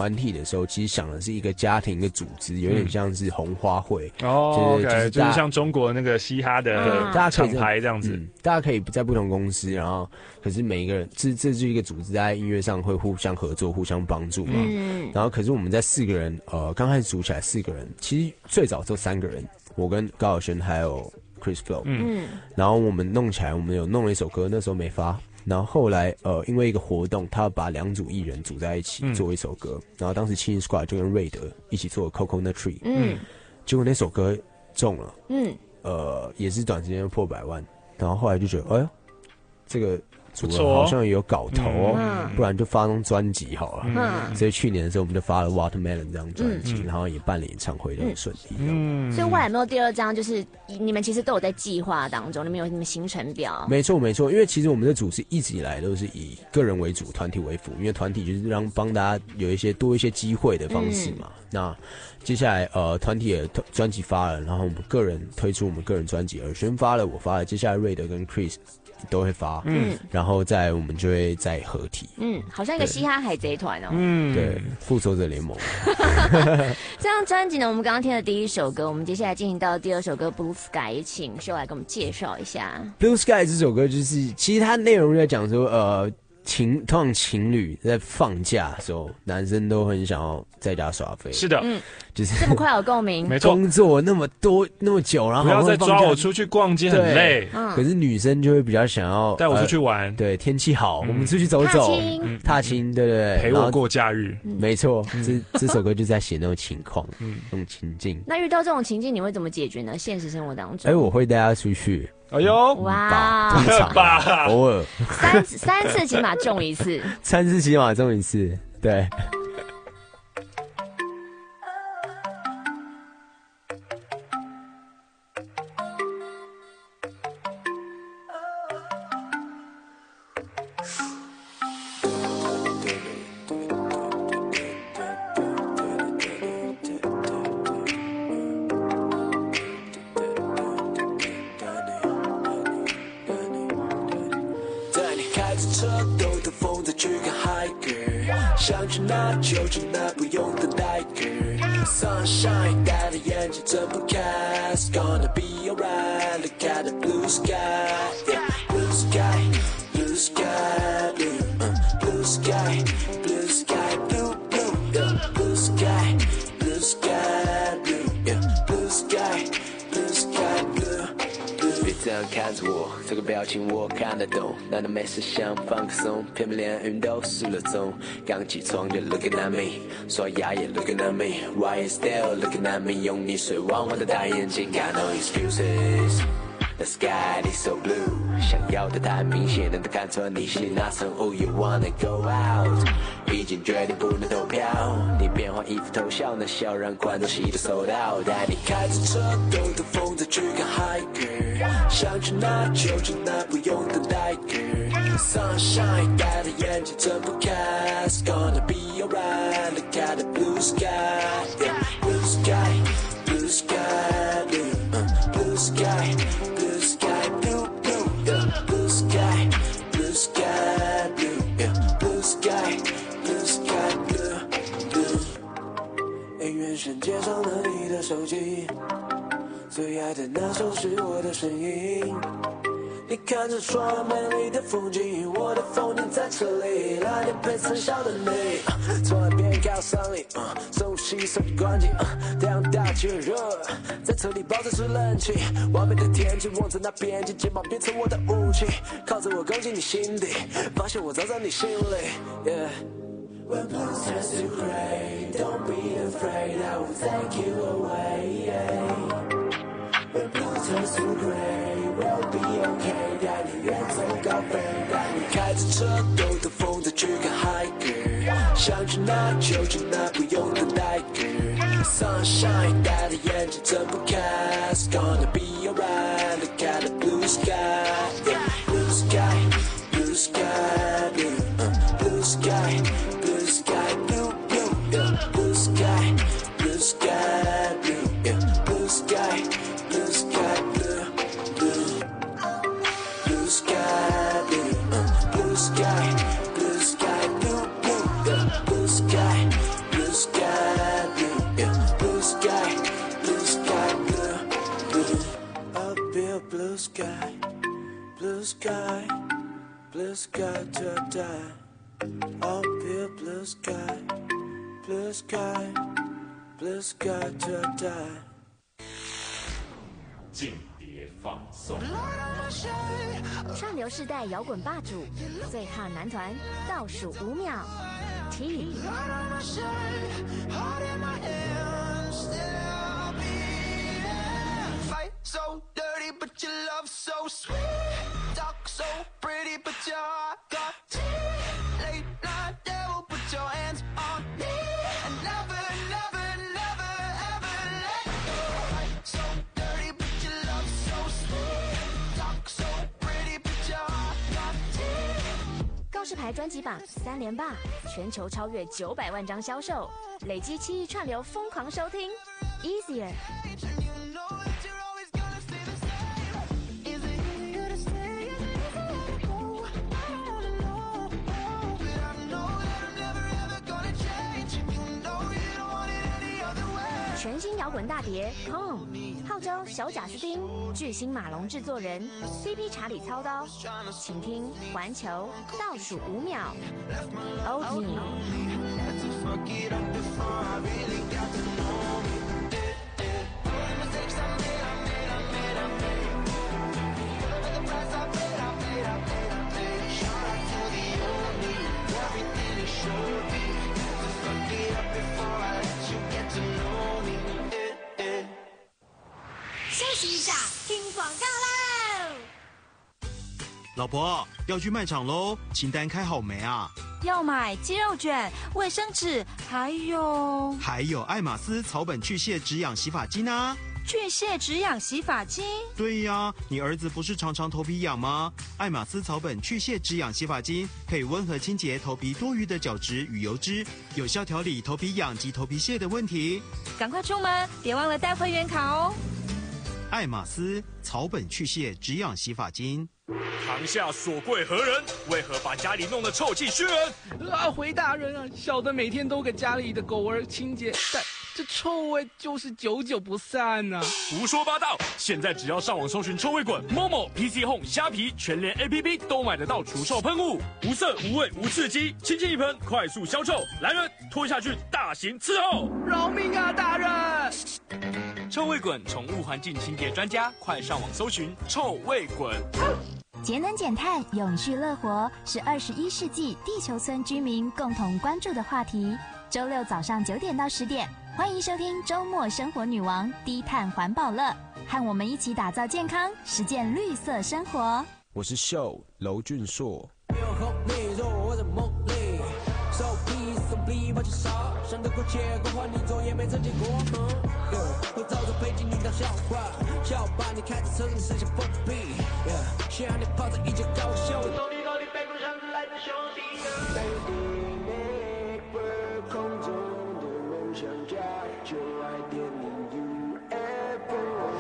Speaker 23: 团体的时候，其实想的是一个家庭、一个组织，有点像是红花会。
Speaker 19: 哦，
Speaker 23: 就是就是
Speaker 19: 就是像中国那个嘻哈的
Speaker 23: 对，大家可以
Speaker 19: 厂牌这样子、
Speaker 23: 嗯，大家可以在不同公司，然后可是每一个人，这这是一个组织，在音乐上会互相合作、互相帮助嘛。嗯，然后可是我们在四个人，呃，刚开始组起来四个人，其实最早就三个人，我跟高晓轩还有 Chris Flow， 嗯，然后我们弄起来，我们有弄了一首歌，那时候没发。然后后来，呃，因为一个活动，他把两组艺人组在一起做一首歌。嗯、然后当时七 Squad 就跟瑞德一起做 Coconut Tree， 嗯，结果那首歌中了，嗯，呃，也是短时间就破百万。然后后来就觉得，哎呦，这个组合好像有搞头哦，嗯、不然就发张专辑好了。嗯，所以去年的时候我们就发了 Watermelon 这张专辑，嗯、然后也办了演唱会，都很顺利。
Speaker 3: 嗯，所以后来有没有第二张？就是你们其实都有在计划当中，你们有你们行程表？
Speaker 23: 没错，没错，因为其实我们的组织一直以来都是以个人为主，团体为辅，因为团体就是让帮大家有一些多一些机会的方式嘛。嗯、那接下来呃，团体也专辑发了，然后我们个人推出我们个人专辑，尔轩发了，我发了，接下来瑞德跟 Chris。都会发，嗯，然后再我们就会再合体，
Speaker 3: 嗯，好像一个嘻哈海贼团哦，
Speaker 23: 嗯，对，复仇者联盟。
Speaker 3: 这张专辑呢，我们刚刚听的第一首歌，我们接下来进行到第二首歌《Blue Sky》，请秀来给我们介绍一下。
Speaker 23: 《Blue Sky》这首歌就是，其实它内容在讲说，呃。情通常情侣在放假的时候，男生都很想要在家耍废。
Speaker 19: 是的，嗯，
Speaker 23: 就是
Speaker 3: 这么快有共鸣。
Speaker 19: 没错，
Speaker 23: 工作那么多那么久，然后
Speaker 19: 不要再抓我出去逛街，很累。
Speaker 23: 嗯，可是女生就会比较想要
Speaker 19: 带我出去玩。呃、
Speaker 23: 对，天气好，嗯、我们出去走走，踏青，踏青，对对对，
Speaker 19: 陪我过假日。
Speaker 23: 没错，这这首歌就在写那种情况，嗯，那种情境。
Speaker 3: 那遇到这种情境，你会怎么解决呢？现实生活当中，
Speaker 23: 哎，我会带他出去。
Speaker 19: 哎呦，
Speaker 3: 哇，
Speaker 23: 通常吧，偶尔
Speaker 3: 三三次起码中一次，
Speaker 23: 三次起码中一次，对。
Speaker 22: 想去哪就去哪，不用等待 girl Sunshine 戴着眼镜睁不开 It's gonna be alright Look at the blue sky yeah. Blue sky, blue sky, blue uh, Blue sky, blue sky, blue, blue yeah. Blue sky, blue sky, blue yeah. Blue sky, blue sky, blue别这样看着我，这个表情我看得懂。难道没事想放个松，偏偏连运都失了踪。刚起床就 looking at me， 刷牙也 looking at me， Why you still looking at me？ 用你水汪汪的大眼睛 ，Got no excuses。The sky is so blue， 想要的太明显，能看穿你心里那层雾。You wanna go out， 已经决定不能投票。你变换衣服偷笑，那笑让观众席都收到。带你开着车，兜兜风再去看海 girl， 想去哪就去哪，不用等待 girl。Sunshine 戴着眼镜睁不开 ，It's gonna be alright。Look at the blue sky， yeah. Blue sky，blue sky，blue， uh, blue sky。Blue sky, blue, blue, yeah. Blue sky, blue sky, blue, yeah. Blue sky, blue sky, blue, blue. 音乐声接上了你的手机，最爱的那首是我的声音。你看着窗外美丽的风景，我的风景在这里，来点陪曾笑的你，从来别靠上你，深呼吸，手机关机，太阳大气很热，在车里抱着吹冷气，完美的天气，望着那边界，肩膀变成我的武器，靠着我攻进你心底，发现我早在你心里。Yeah. When blue turns to gray, don't be afraid, I will take you away. Yeah. When blue turns to gray, we'll be okay. 带你远走高飞，带你开着车兜兜风再去看海 girl， 想去哪就去哪，不用等待 girl。Sunshine 戴着眼镜睁不开 ，It's gonna be alright. Look at the blue sky, yeah. Blue sky, blue sky, blue, uh, blue sky, blue sky, blue, blue, yeah. Blue sky, blue sky, blue, yeah. Blue sky, blue sky, blue, blue. Blue sky, blue, uh, blue sky, blue sky, blue, blue, yeah. Blue sky, blue
Speaker 11: blue sky, blue, yeah, blue sky, blue sky, blue, blue. Up here, blue sky, blue sky, blue sky till I die. Up here, blue sky, blue sky, blue sky till I die.
Speaker 1: 静碟放送。
Speaker 21: 串流世代摇滚霸主，最夯男团倒数五秒 ，T。
Speaker 22: So dirty, but your love so sweet. Talk so pretty, but your heart got teeth. Late night devil, put your hands on me. And never, never, never, ever let go. So dirty, but your love so sweet. Talk so pretty, but your heart got teeth.
Speaker 21: 告示牌专辑榜三连霸，全球超越九百万张销售，累积七亿串流疯狂收听 ，Easier。全新摇滚大碟《Come》，号召小贾斯汀、巨星马龙制作人 C P 查理操刀，请听环球倒数五秒 ，Old Me。
Speaker 5: 休息一下，听广告喽！
Speaker 18: 老婆要去卖场喽，清单开好没啊？
Speaker 20: 要买鸡肉卷、卫生纸，还有
Speaker 18: 还有爱马仕草本去屑止痒洗发精啊！
Speaker 20: 去屑止痒洗发精？
Speaker 18: 对呀，你儿子不是常常头皮痒吗？爱马仕草本去屑止痒洗发精可以温和清洁头皮多余的角质与油脂，有效调理头皮痒及头皮屑的问题。
Speaker 20: 赶快出门，别忘了带会员卡哦！
Speaker 18: 爱马仕草本去屑止痒洗发精。
Speaker 10: 堂下所贵何人？为何把家里弄得臭气熏人？
Speaker 12: 啊，回大人啊，小的每天都给家里的狗儿清洁，但这臭味就是久久不散呐、啊！
Speaker 10: 胡说八道！现在只要上网搜寻臭味滚 ，Momo、P C Home、虾皮，全联 A P P 都买得到除臭喷雾，无色无味无刺激，轻轻一喷，快速消臭。来人，拖下去，大型伺候！
Speaker 12: 饶命啊，大人！
Speaker 10: 臭味滚宠物环境清洁专家，快上网搜寻臭味滚。
Speaker 21: 节能减碳、永续乐活是二十一世纪地球村居民共同关注的话题。周六早上九点到十点，欢迎收听周末生活女王低碳环保乐，和我们一起打造健康，实践绿色生活。
Speaker 23: 我是秀娄俊硕。
Speaker 22: 想得过且过，换你做也没曾见过。我照着背景你当笑话，笑把你开着车子剩下封闭。想让你泡在一角高秀，到底到底背后上来的兄弟。Baby， 空中的梦想家，就爱点你 U F O。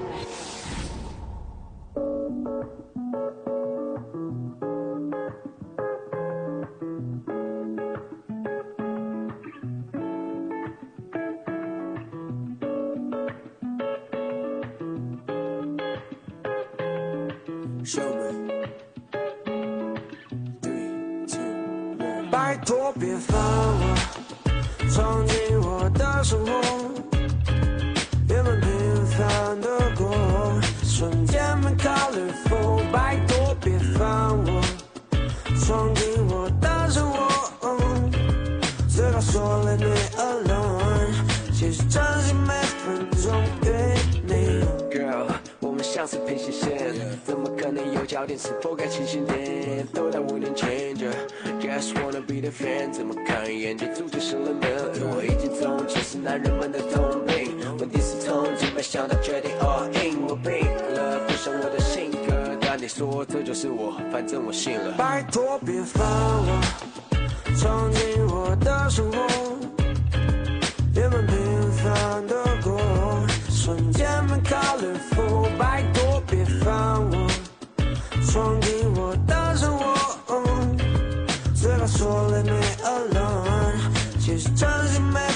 Speaker 22: 拜托别烦我，闯进我的生活，原本平凡的过，瞬间没考虑否。拜托别烦我，闯进我的生活，最好说 Let me alone， 其实真心每分钟与你 Girl， 我们像是平行线，怎么可能有焦点？是否该清醒点？都在五年前着 Just wanna be the fan， 怎么看一眼就注定是冷门？我已经从前是男人们的通病，问题是从今没想到决定 all in， 我病了，不像我的性格，但你说这就是我，反正我信了。拜托别烦我，闯进我的生活，原本平凡的过，瞬间没考虑否。拜托别烦我，闯进我的生活，最好说 Let me alone， 其实真心没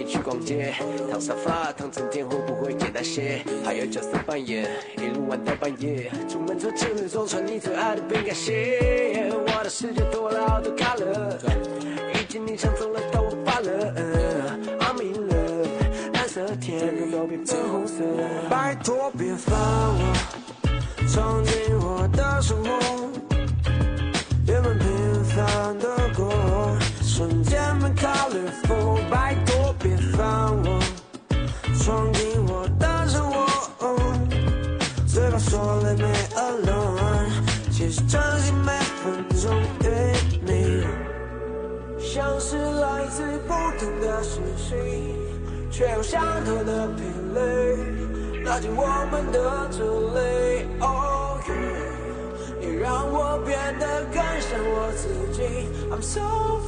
Speaker 11: 去逛街，躺沙发躺整天会不会给他写？还有角色扮演，一路玩到半夜，出门做情侣装穿你最爱的饼干鞋。我的世界多了好多 color， 已经你抢走了但我发了。I'm in love， 蓝色天空都比粉红色。拜托别烦我，闯进我的生活，原本平凡的过，瞬间变 colorful。拜托别烦我，闯进我的生活，嘴巴说了没 alone， 其实真心每分钟对你，像是来自不同的事情，却有相同的频率，拉近我们的距离。Oh yeah， 你让我变得更像我自己。I'm so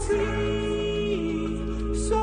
Speaker 11: free, so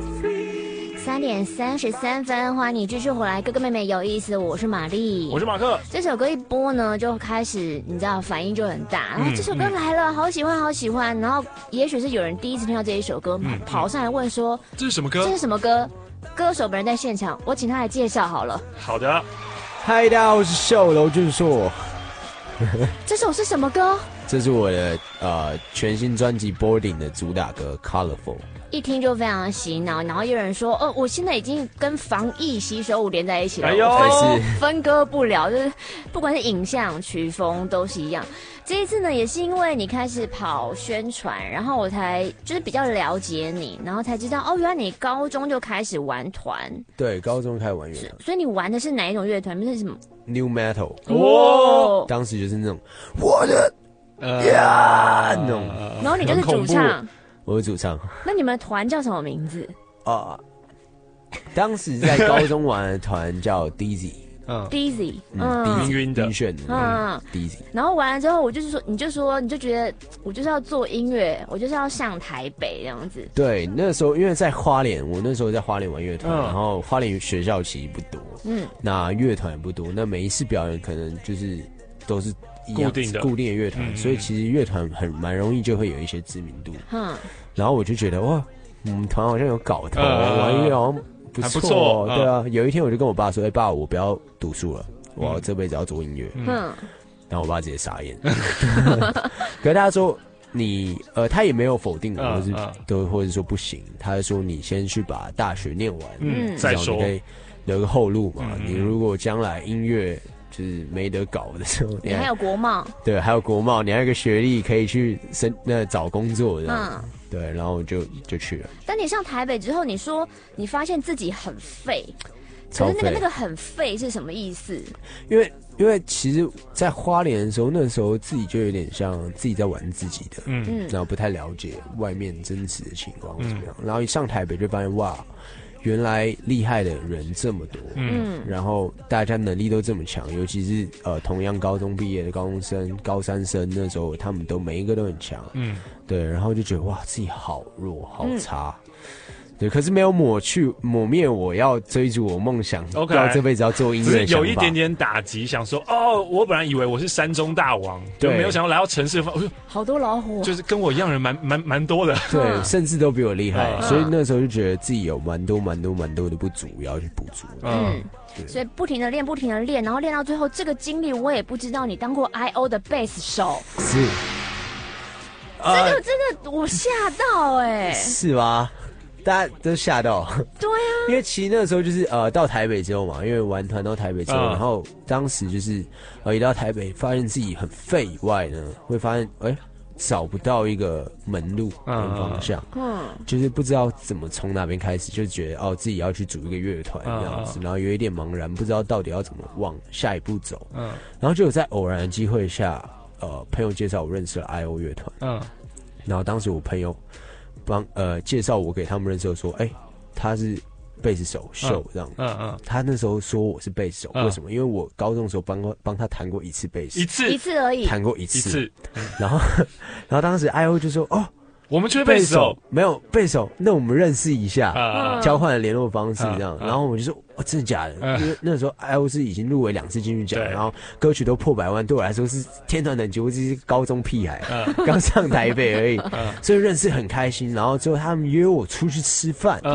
Speaker 11: free。
Speaker 3: 三点三十三分，欢迎你继续回来，哥哥妹妹有意思，我是玛丽，
Speaker 19: 我是马克。
Speaker 3: 这首歌一播呢，就开始你知道反应就很大，然后这首歌来了，好喜欢好喜欢，然后也许是有人第一次听到这一首歌，嗯、跑上来问说
Speaker 19: 这是什么歌？
Speaker 3: 这是什么歌？歌手本人在现场，我请他来介绍好了。
Speaker 19: 好的，
Speaker 23: 嗨，大家好，我是秀楼俊硕。
Speaker 3: 这首是什么歌？
Speaker 23: 这是我的呃全新专辑《Boarding》的主打歌《Colorful》。
Speaker 3: 一听就非常洗脑，然后有人说，哦，我现在已经跟防疫洗手舞连在一起了，
Speaker 19: 哎呦，
Speaker 3: 分割不了，就是不管是影像、曲风都是一样。这一次呢，也是因为你开始跑宣传，然后我才就是比较了解你，然后才知道，哦，原来你高中就开始玩团。
Speaker 23: 对，高中开始玩乐团。
Speaker 3: 所以你玩的是哪一种乐团？是什么
Speaker 23: ？New Metal。
Speaker 3: 哦，
Speaker 23: 当时就是那种我的呀那种，
Speaker 3: 然后你就是主唱。
Speaker 23: 我是主唱。
Speaker 3: 那你们团叫什么名字？
Speaker 23: 啊、呃，当时在高中玩的团叫 Dizzy，
Speaker 3: 嗯 ，Dizzy，
Speaker 23: 嗯，
Speaker 19: 晕晕的，
Speaker 23: 晕眩的，嗯 ，Dizzy。
Speaker 3: 然后完了之后，我就是说，你就说，你就觉得我就是要做音乐，我就是要上台北这样子。
Speaker 23: 对，那时候因为在花莲，我那时候在花莲玩乐团，嗯、然后花莲学校其实不多，嗯，那乐团也不多，那每一次表演可能就是都是。
Speaker 19: 固定的
Speaker 23: 固定的乐团、嗯，所以其实乐团很蛮容易就会有一些知名度。嗯，然后我就觉得哇，我们团好像有搞头，玩、呃、音乐好像不错。不错对啊、嗯，有一天我就跟我爸说：“哎、欸，爸，我不要读书了，我要这辈子要做音乐。”嗯，然后我爸直接傻眼。可是他说你呃，他也没有否定我，或是都或者说不行，他说你先去把大学念完，嗯，再说，你可以留个后路嘛。嗯、你如果将来音乐就是没得搞的时候，
Speaker 3: 你还有国贸，
Speaker 23: 对，还有国贸，你还有一个学历可以去升那找工作这样，嗯，对，然后就就去了。
Speaker 3: 但你上台北之后，你说你发现自己很废，可是那个那个很废是什么意思？
Speaker 23: 因为因为其实，在花莲的时候，那时候自己就有点像自己在玩自己的，嗯，然后不太了解外面真实的情况怎么样，嗯，然后一上台北就发现哇。原来厉害的人这么多，嗯，然后大家能力都这么强，尤其是呃同样高中毕业的高中生、高三生，那时候他们都每一个都很强，嗯，对，然后就觉得哇自己好弱好差，嗯，对，可是没有抹去抹灭我要追逐我梦想，
Speaker 19: okay,
Speaker 23: 要这辈子要做音乐的想法，
Speaker 19: 有一点点打击，想说哦，我本来以为我是山中大王，就没有想到来到城市，哦，
Speaker 3: 好多老虎，
Speaker 19: 就是跟我一样人蛮蛮蛮多的，
Speaker 23: 对，嗯，甚至都比我厉害，嗯，所以那时候就觉得自己有蛮多蛮多蛮多的不足，要去补足，
Speaker 3: 嗯，所以不停的练，不停的练，然后练到最后，这个经历我也不知道，你当过 I O 的贝斯手，
Speaker 23: 是，
Speaker 3: 这个，呃，这个我吓到哎，欸，
Speaker 23: 是吗？大家都吓到，
Speaker 3: 对啊，
Speaker 23: 因为其实那个时候就是呃到台北之后嘛，因为玩团到台北之后，嗯，然后当时就是呃一到台北，发现自己很废以外呢，会发现哎，欸，找不到一个门路跟方向，嗯，就是不知道怎么从哪边开始，就觉得哦自己要去组一个乐团这样子，嗯，然后有一点茫然，不知道到底要怎么往下一步走，嗯，然后就有在偶然的机会下，呃朋友介绍我认识了 I O 乐团，嗯，然后当时我朋友。帮呃介绍我给他们认识，说，哎，欸，他是贝斯手秀这样，嗯嗯，他那时候说我是贝斯手，嗯，为什么？因为我高中的时候帮过帮他弹过一次贝斯，
Speaker 19: 一次
Speaker 3: 一次而已，
Speaker 23: 弹过一次，
Speaker 19: 一次，
Speaker 23: 然后然后当时 I O 就说，哦，
Speaker 19: 我们缺贝斯手，
Speaker 23: 没有贝斯手，那我们认识一下，嗯，交换联络方式这样，嗯，然后我就说，哦，真的假的？嗯，因为那时候 I O 是已经入围两次金曲奖，然后歌曲都破百万，对我来说是天团等级，我只是高中屁孩，刚，嗯，上台北而已，嗯，所以认识很开心。然后之后他们约我出去吃饭，嗯，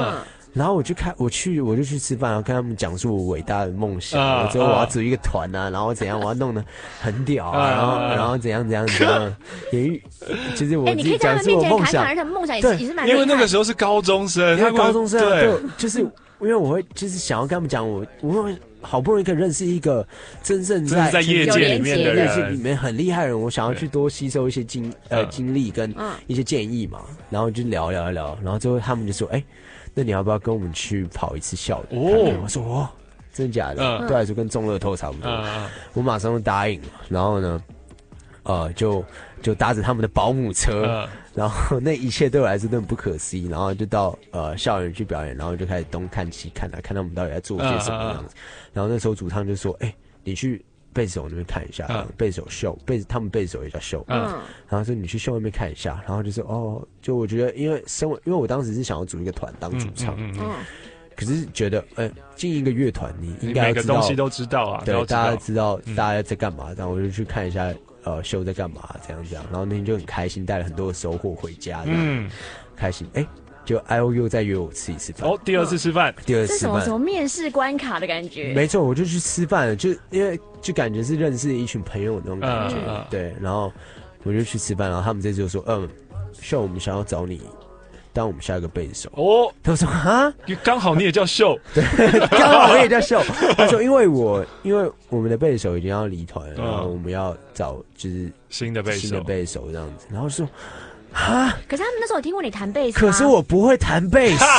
Speaker 23: 然后我就看，我去，我就去吃饭，然后跟他们讲述我伟大的梦想，
Speaker 19: 啊
Speaker 23: 我之后我要组一个团啊，然后怎样，我要弄得很屌啊，然后然后怎样怎样怎样，也其实我
Speaker 3: 哎，你可以在他们面前谈谈，而且梦想也是也是蛮厉害的。
Speaker 19: 因为那个时候是高中生，
Speaker 23: 因为高中生
Speaker 19: 对，
Speaker 23: 就是因为我会就是想要跟他们讲，我我会好不容易可以认识一个真正在
Speaker 19: 在业界里面的人，
Speaker 23: 业界里面很厉害的人，我想要去多吸收一些经呃经历跟一些建议嘛，然后就聊聊聊，然后最后他们就说，哎。那你要不要跟我们去跑一次校园？哦，我说哇，真的假的？嗯、对我来说跟中乐透差不多。嗯、我马上就答应了。然后呢，呃，就就搭着他们的保姆车，嗯、然后那一切对我来说都很不可思议。然后就到呃校园去表演，然后就开始东看西看啊，看他们到底在做些什么样子。嗯、然后那时候主唱就说：“哎、欸，你去贝斯手那边看一下，嗯、贝斯手秀，贝斯他们贝斯手也叫秀。”嗯，然后说你去秀那边看一下，然后就说哦，就我觉得，因为身为，因为我当时是想要组一个团当主唱，嗯嗯嗯，可是觉得，呃，进一个乐团，你应该要知道
Speaker 19: 每个东西都知道啊，
Speaker 23: 对，
Speaker 19: 道
Speaker 23: 大家知道大家在干嘛，然后我就去看一下，呃，秀在干嘛，这样这样，然后那天就很开心，带了很多的收获回家，嗯，开心，哎、欸。就 I O U 再约我吃一次饭
Speaker 19: 哦，第二次吃饭，
Speaker 23: 第二次吃饭，
Speaker 3: 这什么什么面试关卡的感觉？
Speaker 23: 没错，我就去吃饭了，就因为就感觉是认识一群朋友那种感觉，嗯、对，然后我就去吃饭，然后他们这次就说，嗯，秀，我们想要找你当我们下一个贝斯手
Speaker 19: 哦。
Speaker 23: 他说啊，
Speaker 19: 刚好你也叫秀，
Speaker 23: 对，刚好我也叫秀。他说，因为我因为我们的贝斯手已经要离团了，嗯、然后我们要找就是
Speaker 19: 新的贝斯手，
Speaker 23: 新的贝斯手这样子，然后说。啊！
Speaker 3: 可是他们那时候有听过你弹贝斯，
Speaker 23: 可是我不会弹贝斯，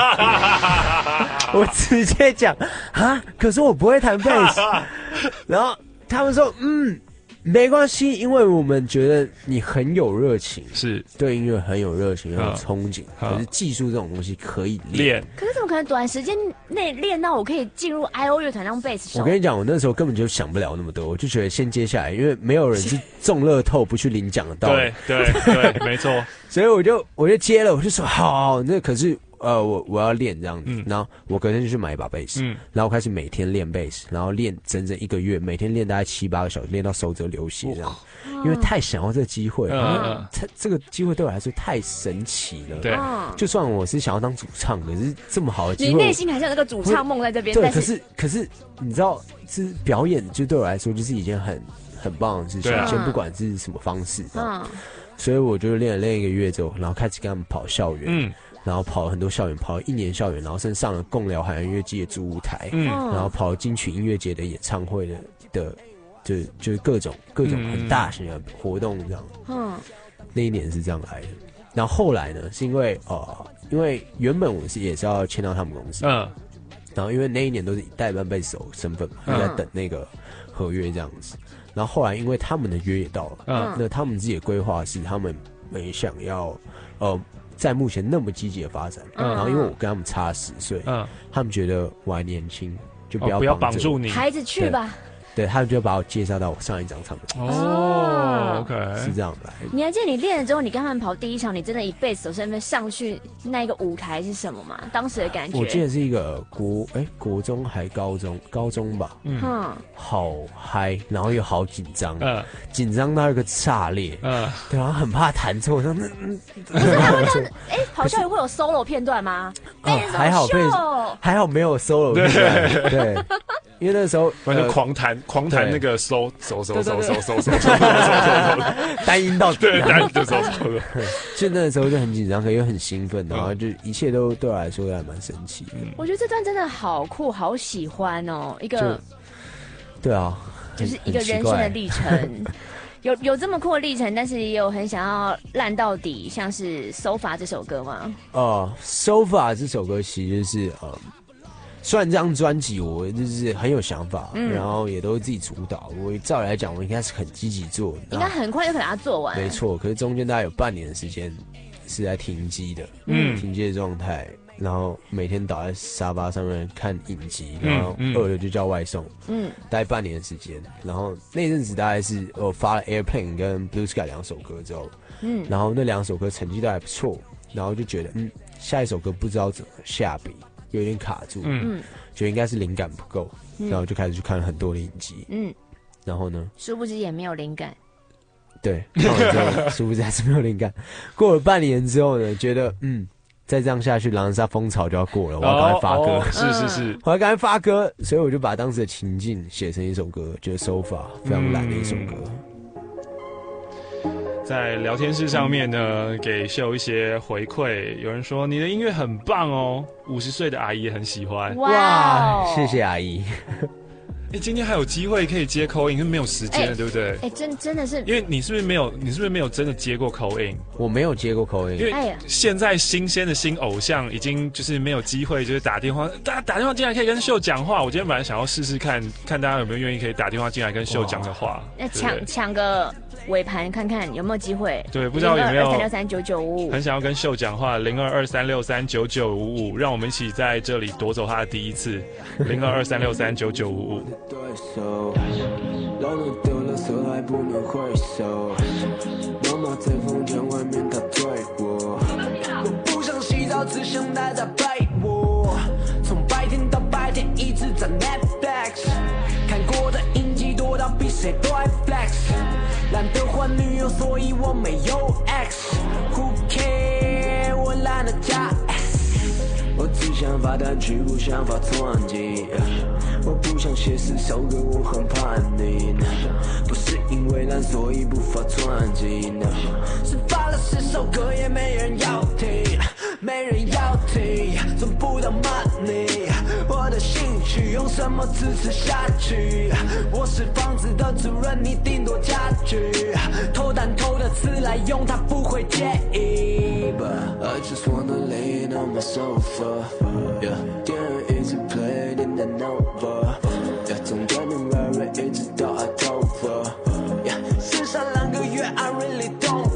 Speaker 23: 我直接讲啊！可是我不会弹贝斯，然后他们说嗯，没关系，因为我们觉得你很有热情，
Speaker 19: 是
Speaker 23: 对音乐很有热情，很有憧憬。可是技术这种东西可以练，
Speaker 3: 可是怎么可能短时间内练到我可以进入 I O 乐团当贝斯手？
Speaker 23: 我跟你讲，我那时候根本就想不了那么多，我就觉得先接下来，因为没有人是中乐透不去领奖的道理。
Speaker 19: 对对对，没错。
Speaker 23: 所以我就我就接了，我就说好，好那可是呃我我要练这样子，嗯、然后我隔天就去买一把贝斯，嗯、然后我开始每天练贝斯，然后练整整一个月，每天练大概七八个小时，练到手指流血这样，因为太想要这个机会，嗯、它这个机会对我来说太神奇了。
Speaker 19: 对，
Speaker 23: 就算我是想要当主唱，可是这么好的机会，
Speaker 3: 你内心还是有那个主唱梦在这边。
Speaker 23: 对，可是可是你知道，是表演就对我来说就是一件很很棒的事情，先不管是什么方式，嗯。所以我就练了练一个月之后，然后开始跟他们跑校园，嗯，然后跑了很多校园，跑了一年校园，然后甚至上了共聊海洋音乐季的主舞台，嗯，然后跑了金曲音乐节的演唱会的的，就就是各种各种很大型的活动这样，嗯，那一年是这样来的。然后后来呢，是因为呃，因为原本我是也是要签到他们公司，嗯，然后因为那一年都是以代班贝斯手身份嘛，就在等那个合约这样子。然后后来因为他们的约也到了，嗯，那他们自己的规划是他们没想要，呃，在目前那么积极的发展，嗯，然后因为我跟他们差十岁，嗯，他们觉得我还年轻，就不要、
Speaker 19: 哦、不要绑住你，
Speaker 3: 孩子去吧。
Speaker 23: 对，他们就把我介绍到我上一张唱片。
Speaker 19: 哦 ，OK，
Speaker 23: 是这样来。
Speaker 3: 你还记得你练了之后，你跟他们跑第一场，你真的以贝斯手身份上去那个舞台是什么吗？当时的感觉？
Speaker 23: 我记得是一个国哎、欸、国中还高中高中吧，嗯，好嗨，然后又好紧张，嗯，紧张到一个炸裂，嗯，对，然后很怕弹错，说那嗯，
Speaker 3: 不是还会这样？哎，跑校园会有 solo 片段吗？
Speaker 23: 哦，还好贝斯，还好没有 solo 片段，对。因为那时候
Speaker 19: 完全狂弹，狂弹那个收收收收收收收收，
Speaker 23: 单音到
Speaker 19: 对单音就收收。
Speaker 23: 就那时候就很紧张，可又很兴奋，然后就一切都对我来说还蛮神奇的。
Speaker 3: 我觉得这段真的好酷，好喜欢哦！一个
Speaker 23: 对啊，
Speaker 3: 就是一个人生的历程，有有这么酷的历程，但是也有很想要烂到底，像是《So Far》这首歌吗？
Speaker 23: 哦，《So Far》这首歌其实就是呃。虽然这张专辑我就是很有想法，嗯、然后也都是自己主导。我照理来讲，我应该是很积极做，
Speaker 3: 应该很快就可以把它做完。
Speaker 23: 没错，可是中间大概有半年的时间是在停机的，嗯，停机的状态，然后每天倒在沙发上面看影集，然后饿了就叫外送，嗯，大概半年的时间。然后那阵子大概是我发了 Airplane 跟 Blue Sky 两首歌之后，嗯，然后那两首歌成绩都还不错，然后就觉得嗯，下一首歌不知道怎么下笔。有点卡住，嗯，觉得应该是灵感不够，嗯、然后就开始去看了很多的影集，嗯，然后呢，
Speaker 3: 殊不知也没有灵感，
Speaker 23: 对，看完之后殊不知还是没有灵感。过了半年之后呢，觉得嗯， 再这样下去，狼人杀风潮就要过了，我要赶快发歌。
Speaker 19: 哦哦是是是，
Speaker 23: 我要赶快发歌，所以我就把当时的情境写成一首歌，就是 So Far 非常懒的一首歌。
Speaker 19: 在聊天室上面呢，给秀一些回馈。有人说你的音乐很棒哦，五十岁的阿姨也很喜欢。
Speaker 23: 哇，谢谢阿姨。
Speaker 19: 哎、欸，今天还有机会可以接 call in， 因为没有时间了，欸、对不对？
Speaker 3: 哎、欸，真真的是，
Speaker 19: 因为你是不是没有，你是不是没有真的接过 call in？
Speaker 23: 我没有接过 call in，
Speaker 19: 因为现在新鲜的新偶像已经就是没有机会，就是打电话，大家打电话进来可以跟秀讲话。我今天本来想要试试看，看大家有没有愿意可以打电话进来跟秀讲的话。
Speaker 3: 那抢抢个尾盘看看有没有机会？
Speaker 19: 对，不知道有没有
Speaker 3: 二三六三九九五五，
Speaker 19: 很想要跟秀讲话，零二二三六三九九五五，让我们一起在这里夺走他的第一次，零二二三六三九九五五。
Speaker 11: 老了丢了色还不能回首，妈妈在房间外面她追我，我不想洗澡，只想待在被窝，从白天到白天一直在 Netflix， 看过的影集多到比谁都爱 flex， 懒得换女友，所以我没有 X， Who care， 我懒得加 S， 我只想发单曲，不想发专辑，我不想写十首歌，我很叛逆，不是因为懒所以不发专辑，是发了十首歌也没人要听，没人要听，赚不到 money， 我的兴趣用什么支持下去？我是房子的主人，你顶多家具，偷蛋偷的词来用，他不会介意。But I just wanna lay on my sofa， yeah， 电影一直 play in the Nova。Yeah， 从 January 一直到 October，yeah， 剩下两个月 I really don't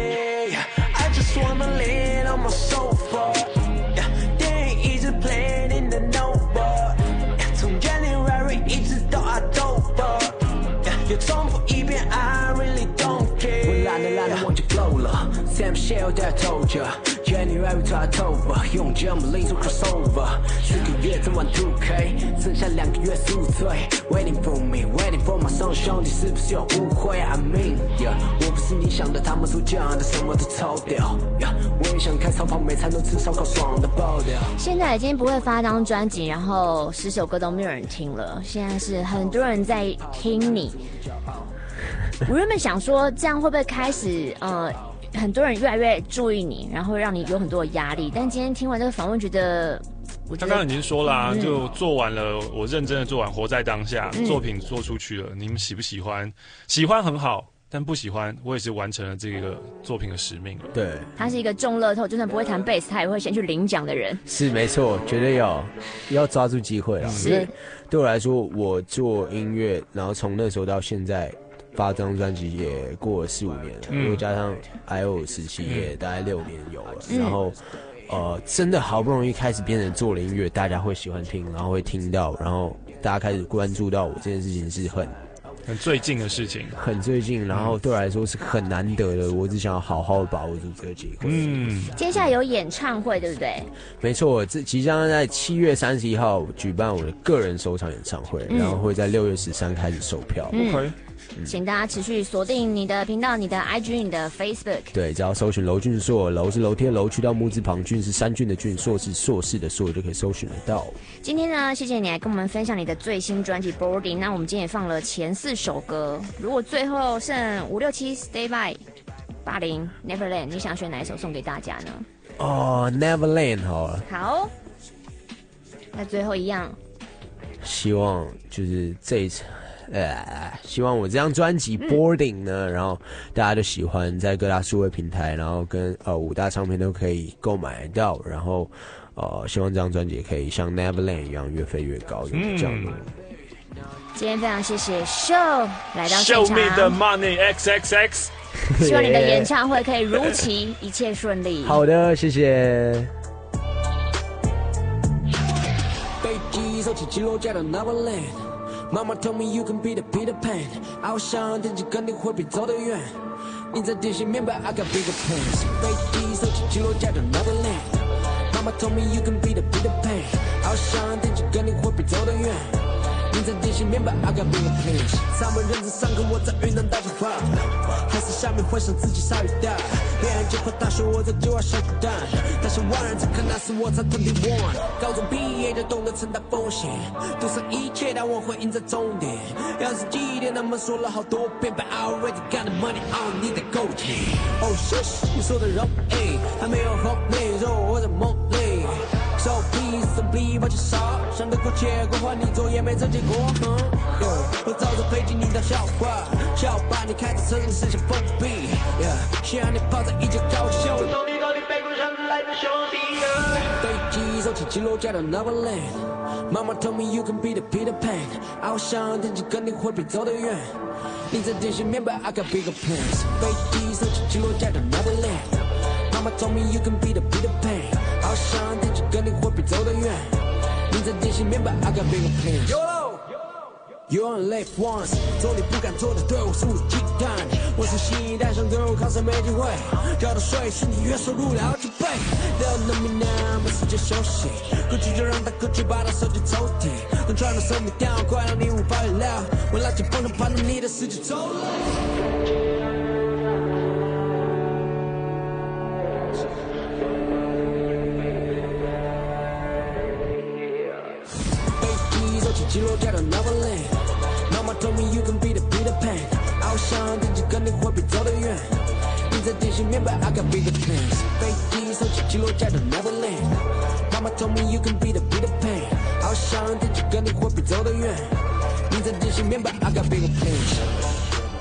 Speaker 11: care，I just wanna lay on my sofa，yeah， 电影一直 play in the Nova，yeah， 从 January 一直到 October，yeah， 又重复一遍 I really don't care， 我懒得懒得忘记 flow 了 ，Sam Shell 带头着 ，January 到 October， 用 Jump 零做 crossover， 四个月整完 two K， 剩下两个月宿醉 ，Waiting for me，Waiting for my song， 兄弟是不是有误会 ？I mean，yeah， 我不是你想的，他们所讲的什么都超屌 ，yeah， 我也想开超跑，每餐都吃烧烤，爽的爆掉。
Speaker 3: 现在已经不会发张专辑，然后十首歌都没有人听了，现在是很多人在听你。我原本想说，这样会不会开始呃？很多人越来越注意你，然后让你有很多的压力。但今天听完这个访问，觉得我觉得
Speaker 19: 他刚刚已经说了、啊
Speaker 3: 嗯，
Speaker 19: 就做完了，我认真的做完，活在当下，
Speaker 3: 嗯、
Speaker 19: 作品做出去了。你们喜不喜欢？喜欢很好，但不喜欢，我也是完成了这个作品的使命了。
Speaker 23: 对，
Speaker 3: 他是一个中乐透，就算不会弹贝斯，他也会先去领奖的人。
Speaker 23: 是没错，绝对要要抓住机会啊！
Speaker 3: 是，
Speaker 23: 因为对我来说，我做音乐，然后从那时候到现在。发张专辑也过了四五年了，因、嗯、为加上 I O 时期也大概六年有了，嗯、然后呃，真的好不容易开始变成做了音乐，大家会喜欢听，然后会听到，然后大家开始关注到我这件事情是很
Speaker 19: 很最近的事情，
Speaker 23: 很最近，然后对我来说是很难得的，我只想要好好把握住这个机会。
Speaker 19: 嗯，
Speaker 3: 接下来有演唱会，对不对？
Speaker 23: 没错，这即将在七月三十一号举办我的个人首场演唱会，嗯、然后会在六月十三开始售票。
Speaker 3: 嗯
Speaker 19: OK。
Speaker 3: 请大家持续锁定你的频道、你的 I G、你的 Facebook。
Speaker 23: 对，只要搜寻娄俊硕，娄是楼梯的楼，去到木字旁，俊是三俊的俊，硕是硕士的硕，就可以搜寻得到。
Speaker 3: 今天呢，谢谢你来跟我们分享你的最新专辑《Boarding》。那我们今天也放了前四首歌，如果最后剩五六七 Stay By、八零 Neverland， 你想选哪一首送给大家呢？
Speaker 23: 哦 ，Neverland 好了。
Speaker 3: 好，那最后一样，
Speaker 23: 希望就是这一次。呃，希望我这张专辑 Boarding 呢、嗯，然后大家都喜欢，在各大数位平台，然后跟呃五大唱片都可以购买到，然后呃，希望这张专辑也可以像 Neverland 一样越飞越高的这样的。
Speaker 3: 今天非常谢谢 Show 来到现场
Speaker 19: ，Show me the money X X X，
Speaker 3: 希望你的演唱会可以如期一切顺利。
Speaker 23: 好的，谢谢。
Speaker 11: 飞机收起起落架的 Neverland。Mama told me you can be the Peter Pan， I was 想自己肯定会比走得远。你在电信明白 I got bigger plans。飞机收起起落架的 Neverland。Mama told me you can be the Peter Pan， I was 想自己肯定会比走得远。 你在电信面板 I got bigger plans。三位认真上课，我在云南大讲话，还是下面幻想自己鲨鱼大。恋爱计划大学，我在计划小巨蛋，但是万人在看，那是我才twenty-one。高中毕业就懂得承担风险，赌上一切，但我会赢在终点。要是几点，他们说了好多遍 ，But I already got the money on， 你得够钱。Oh shit， 你说的容易，还没有后面，说我在梦里。So please don't believe what you saw， 想得过且过，换你做也没这结果。嗯 yeah, 我照着飞机，你当笑话，笑把你开着车上剩下封闭。Yeah， 先让你泡在一角高秀。我懂你到底背过上来的兄弟。飞机收起起落架到 Neverland， 妈妈 told me you can be the Peter Pan， 我想天气跟你会比走得远。你在电信面板 I got bigger plans。飞机收起起落架到 Neverland， 妈妈 told me you can be the Peter Pan， 我想天气跟你会比走得远。你在电信面板 I got bigger plans。You only live once， 做你不敢做的，对我肆无忌惮。我是新一代，想对我靠山没机会，交的税是你月收入的好几倍。They'll know me now， 没时间休息，过去就让它过去，把它收进抽屉。能穿的手没掉，快让你无法预料。我拉起风筝，攀到你的世界走了。起落架到 Neverland， 妈妈 told me you can be the Peter Pan， 我想天气跟你会比走得远。你在电信面板 I got bigger plans。飞机收起起落架到 Neverland， 妈妈 told me you can be the Peter Pan， 我想天气跟你会比走得远。你在电信面板 I got bigger plans。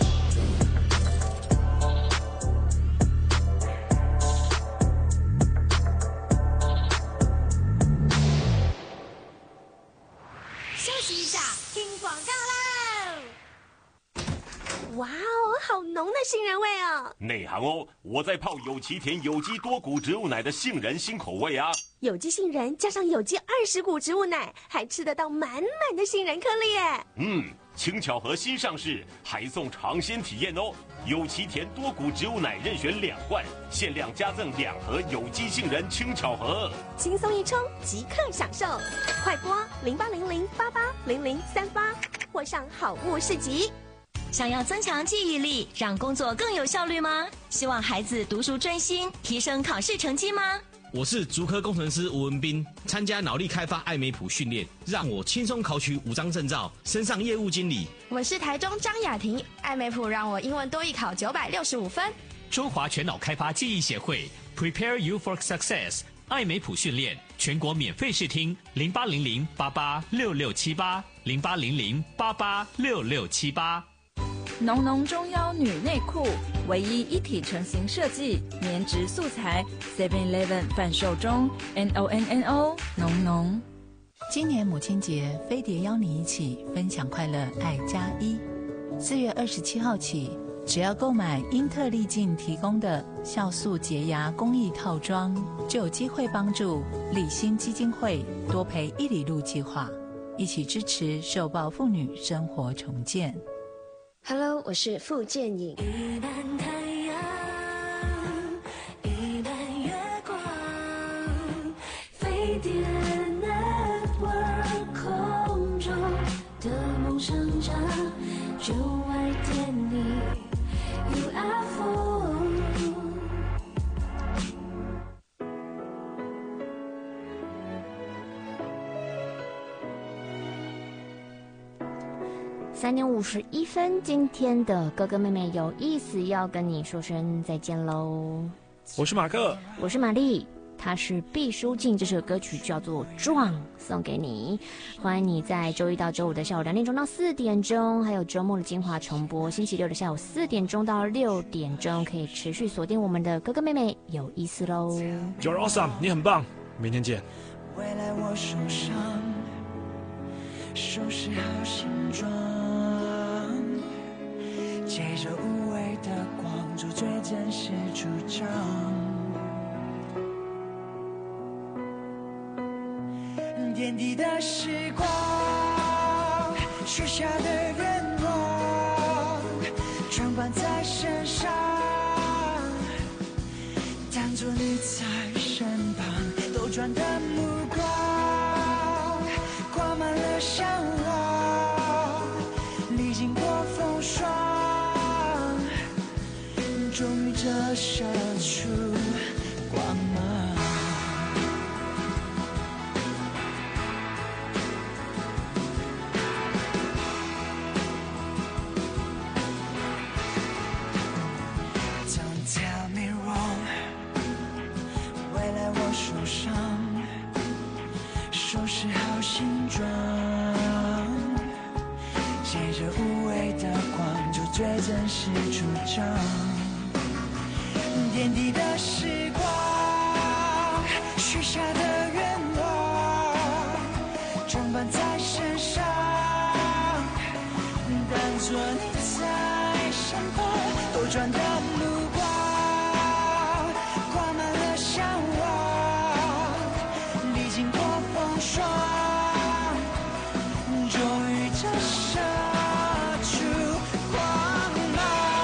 Speaker 6: 哇哦，好浓的杏仁味哦！
Speaker 13: 内行哦，我在泡有奇田有机多谷植物奶的杏仁新口味啊！
Speaker 6: 有机杏仁加上有机二十谷植物奶，还吃得到满满的杏仁颗粒耶！
Speaker 13: 嗯，轻巧盒新上市，还送尝鲜体验哦！有奇田多谷植物奶任选两罐，限量加赠两盒有机杏仁轻巧盒，
Speaker 6: 轻松一冲即刻享受！快拨零八零零八八零零三八，或上好物市集。
Speaker 14: 想要增强记忆力，让工作更有效率吗？希望孩子读书专心，提升考试成绩吗？
Speaker 15: 我是竹科工程师吴文斌，参加脑力开发艾美普训练，让我轻松考取五张证照，升上业务经理。
Speaker 16: 我是台中张雅婷，艾美普让我英文多益考九百六十五分。
Speaker 24: 中华全脑开发记忆协会 Prepare You for Success， 艾美普训练全国免费试听，零八零零八八六六七八，零八零零八八六六七八。
Speaker 25: 浓浓中腰女内裤，唯一一体成型设计，棉质素材 ，Seven Eleven 贩售中 ，N O N N O 浓浓。
Speaker 28: 今年母亲节，飞碟邀你一起分享快乐，爱加一。四月二十七号起，只要购买英特利净提供的酵素洁牙公益套装，就有机会帮助立新基金会多陪一里路计划，一起支持受暴妇女生活重建。
Speaker 6: Hello， 我是傅建颖。
Speaker 2: 一半太阳，一半月光，飞碟 Network 空中的梦想家，就爱点你 U F O。
Speaker 3: 三点五十一分，今天的哥哥妹妹有意思要跟你说声再见喽。
Speaker 19: 我是马克，
Speaker 3: 我是玛丽，他是毕书尽，这首歌曲叫做《壮》，送给你。欢迎你在周一到周五的下午两点钟到四点钟，还有周末的精华重播，星期六的下午四点钟到六点钟，可以持续锁定我们的哥哥妹妹有意思喽。
Speaker 19: You're awesome， 你很棒，明天见。
Speaker 11: 未来我手上收拾好形状，借着无谓的光，做最真实主张。点滴的时光，许下的愿望，装扮在身上，当作你在身旁，兜转的目光，挂满了向往。 折射出光芒。Don't tell me wrong， 未来我手上收拾好形状，借着无谓的光，就最真实主张。点滴的时光，许下的愿望，装扮在身上，当作你在身旁，兜转的目光，挂满了向往，历经过风霜，终于折射出光芒。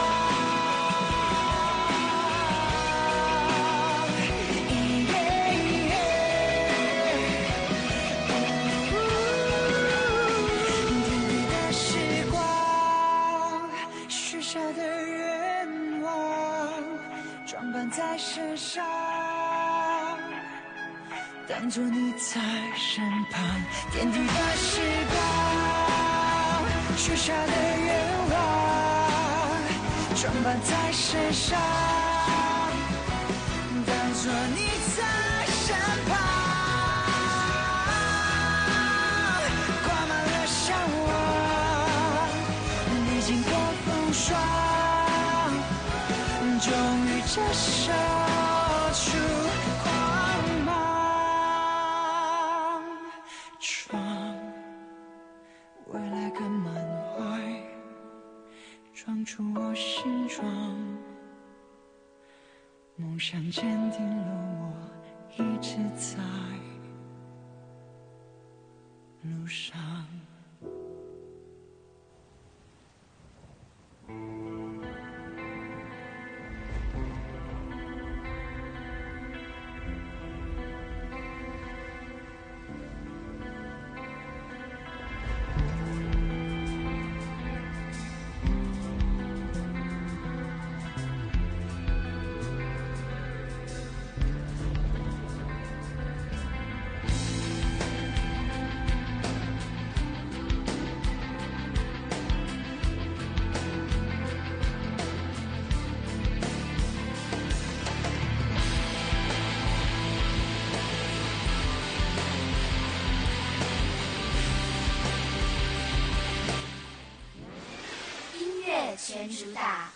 Speaker 11: 点滴的时光，许下的愿望，装扮在身上，当作你在身旁。点滴的时光，许下的愿望，装扮在身上，当作你在身旁，挂满了向往，历经过风霜，终于折射出光芒。窗，未来跟满怀，装出我形状。梦想坚定了我，一直在路上。
Speaker 21: 全主打。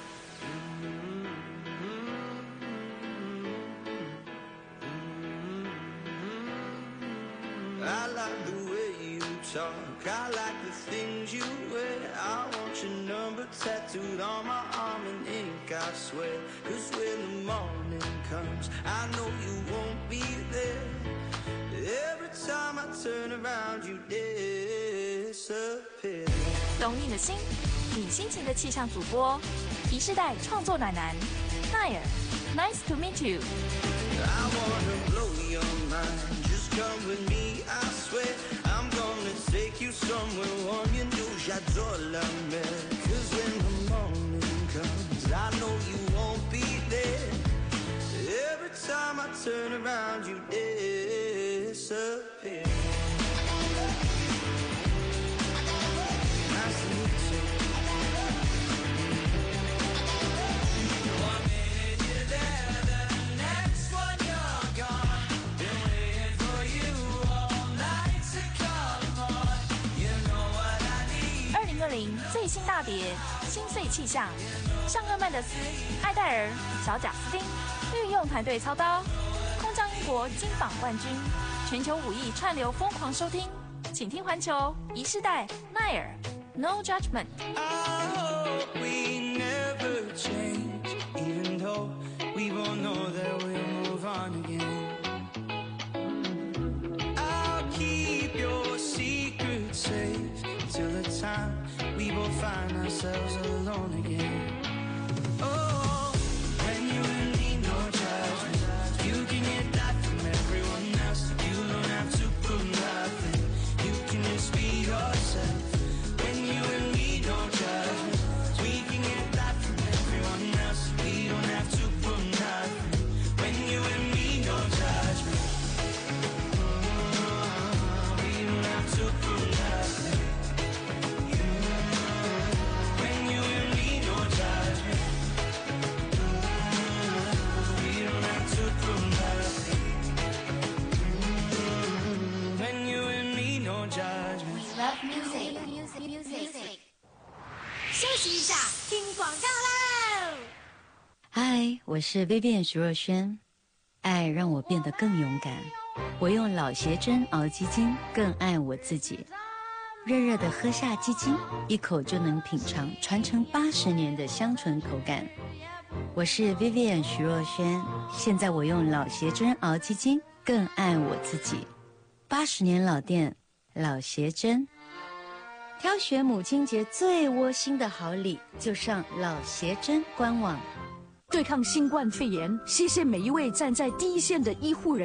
Speaker 11: I like the way you talk, I like the things you wear. I want your number tattooed on my arm in ink, I swear. Cause when the morning comes, I know you won't be there. Every time I turn around, you disappear.
Speaker 25: 懂你的心，你心情的气象主播，一世代创作暖男奈尔 ，Nice to meet you。
Speaker 11: I wanna blow your mind, just come with me, I swear. I'm gonna take you somewhere warm, you know j'adore la mer. Cause when the morning comes, I know you won't be there. Every time I turn around, you disappear. Nice to meet you. One minute you're there, the next one you're gone. Been waiting for you all night to come on. You know what I need.
Speaker 25: 二零二零最新大碟，心碎气象，上个曼德斯、艾戴尔、小贾斯汀御用团队操刀，空降英国金榜冠军，全球五亿串流疯狂收听，请听环球一世代奈尔 No Judgment。
Speaker 11: I hope we never change, even though we both know that we'll move on again. I'll keep your secret safe till the time we both find ourselves alone again. Oh, when you and me, no judgment. You can get that from everyone else. You don't have to prove nothing. You can just be yourself. When you and me, no judgment. We can get that from everyone else. We don't have
Speaker 2: Love music, music, music. 休息一下，听广告喽。
Speaker 1: 嗨，我是 Vivian 徐若瑄。爱让我变得更勇敢，我用老鞋针熬鸡精，更爱我自己。热热的喝下鸡精，一口就能品尝传承八十年的香醇口感。我是 Vivian 徐若瑄，现在我用老鞋针熬鸡精，更爱我自己。八十年老店，老鞋针。挑选母亲节最窝心的好礼，就上老鞋针官网。
Speaker 20: 对抗新冠肺炎，谢谢每一位站在第一线的医护人员。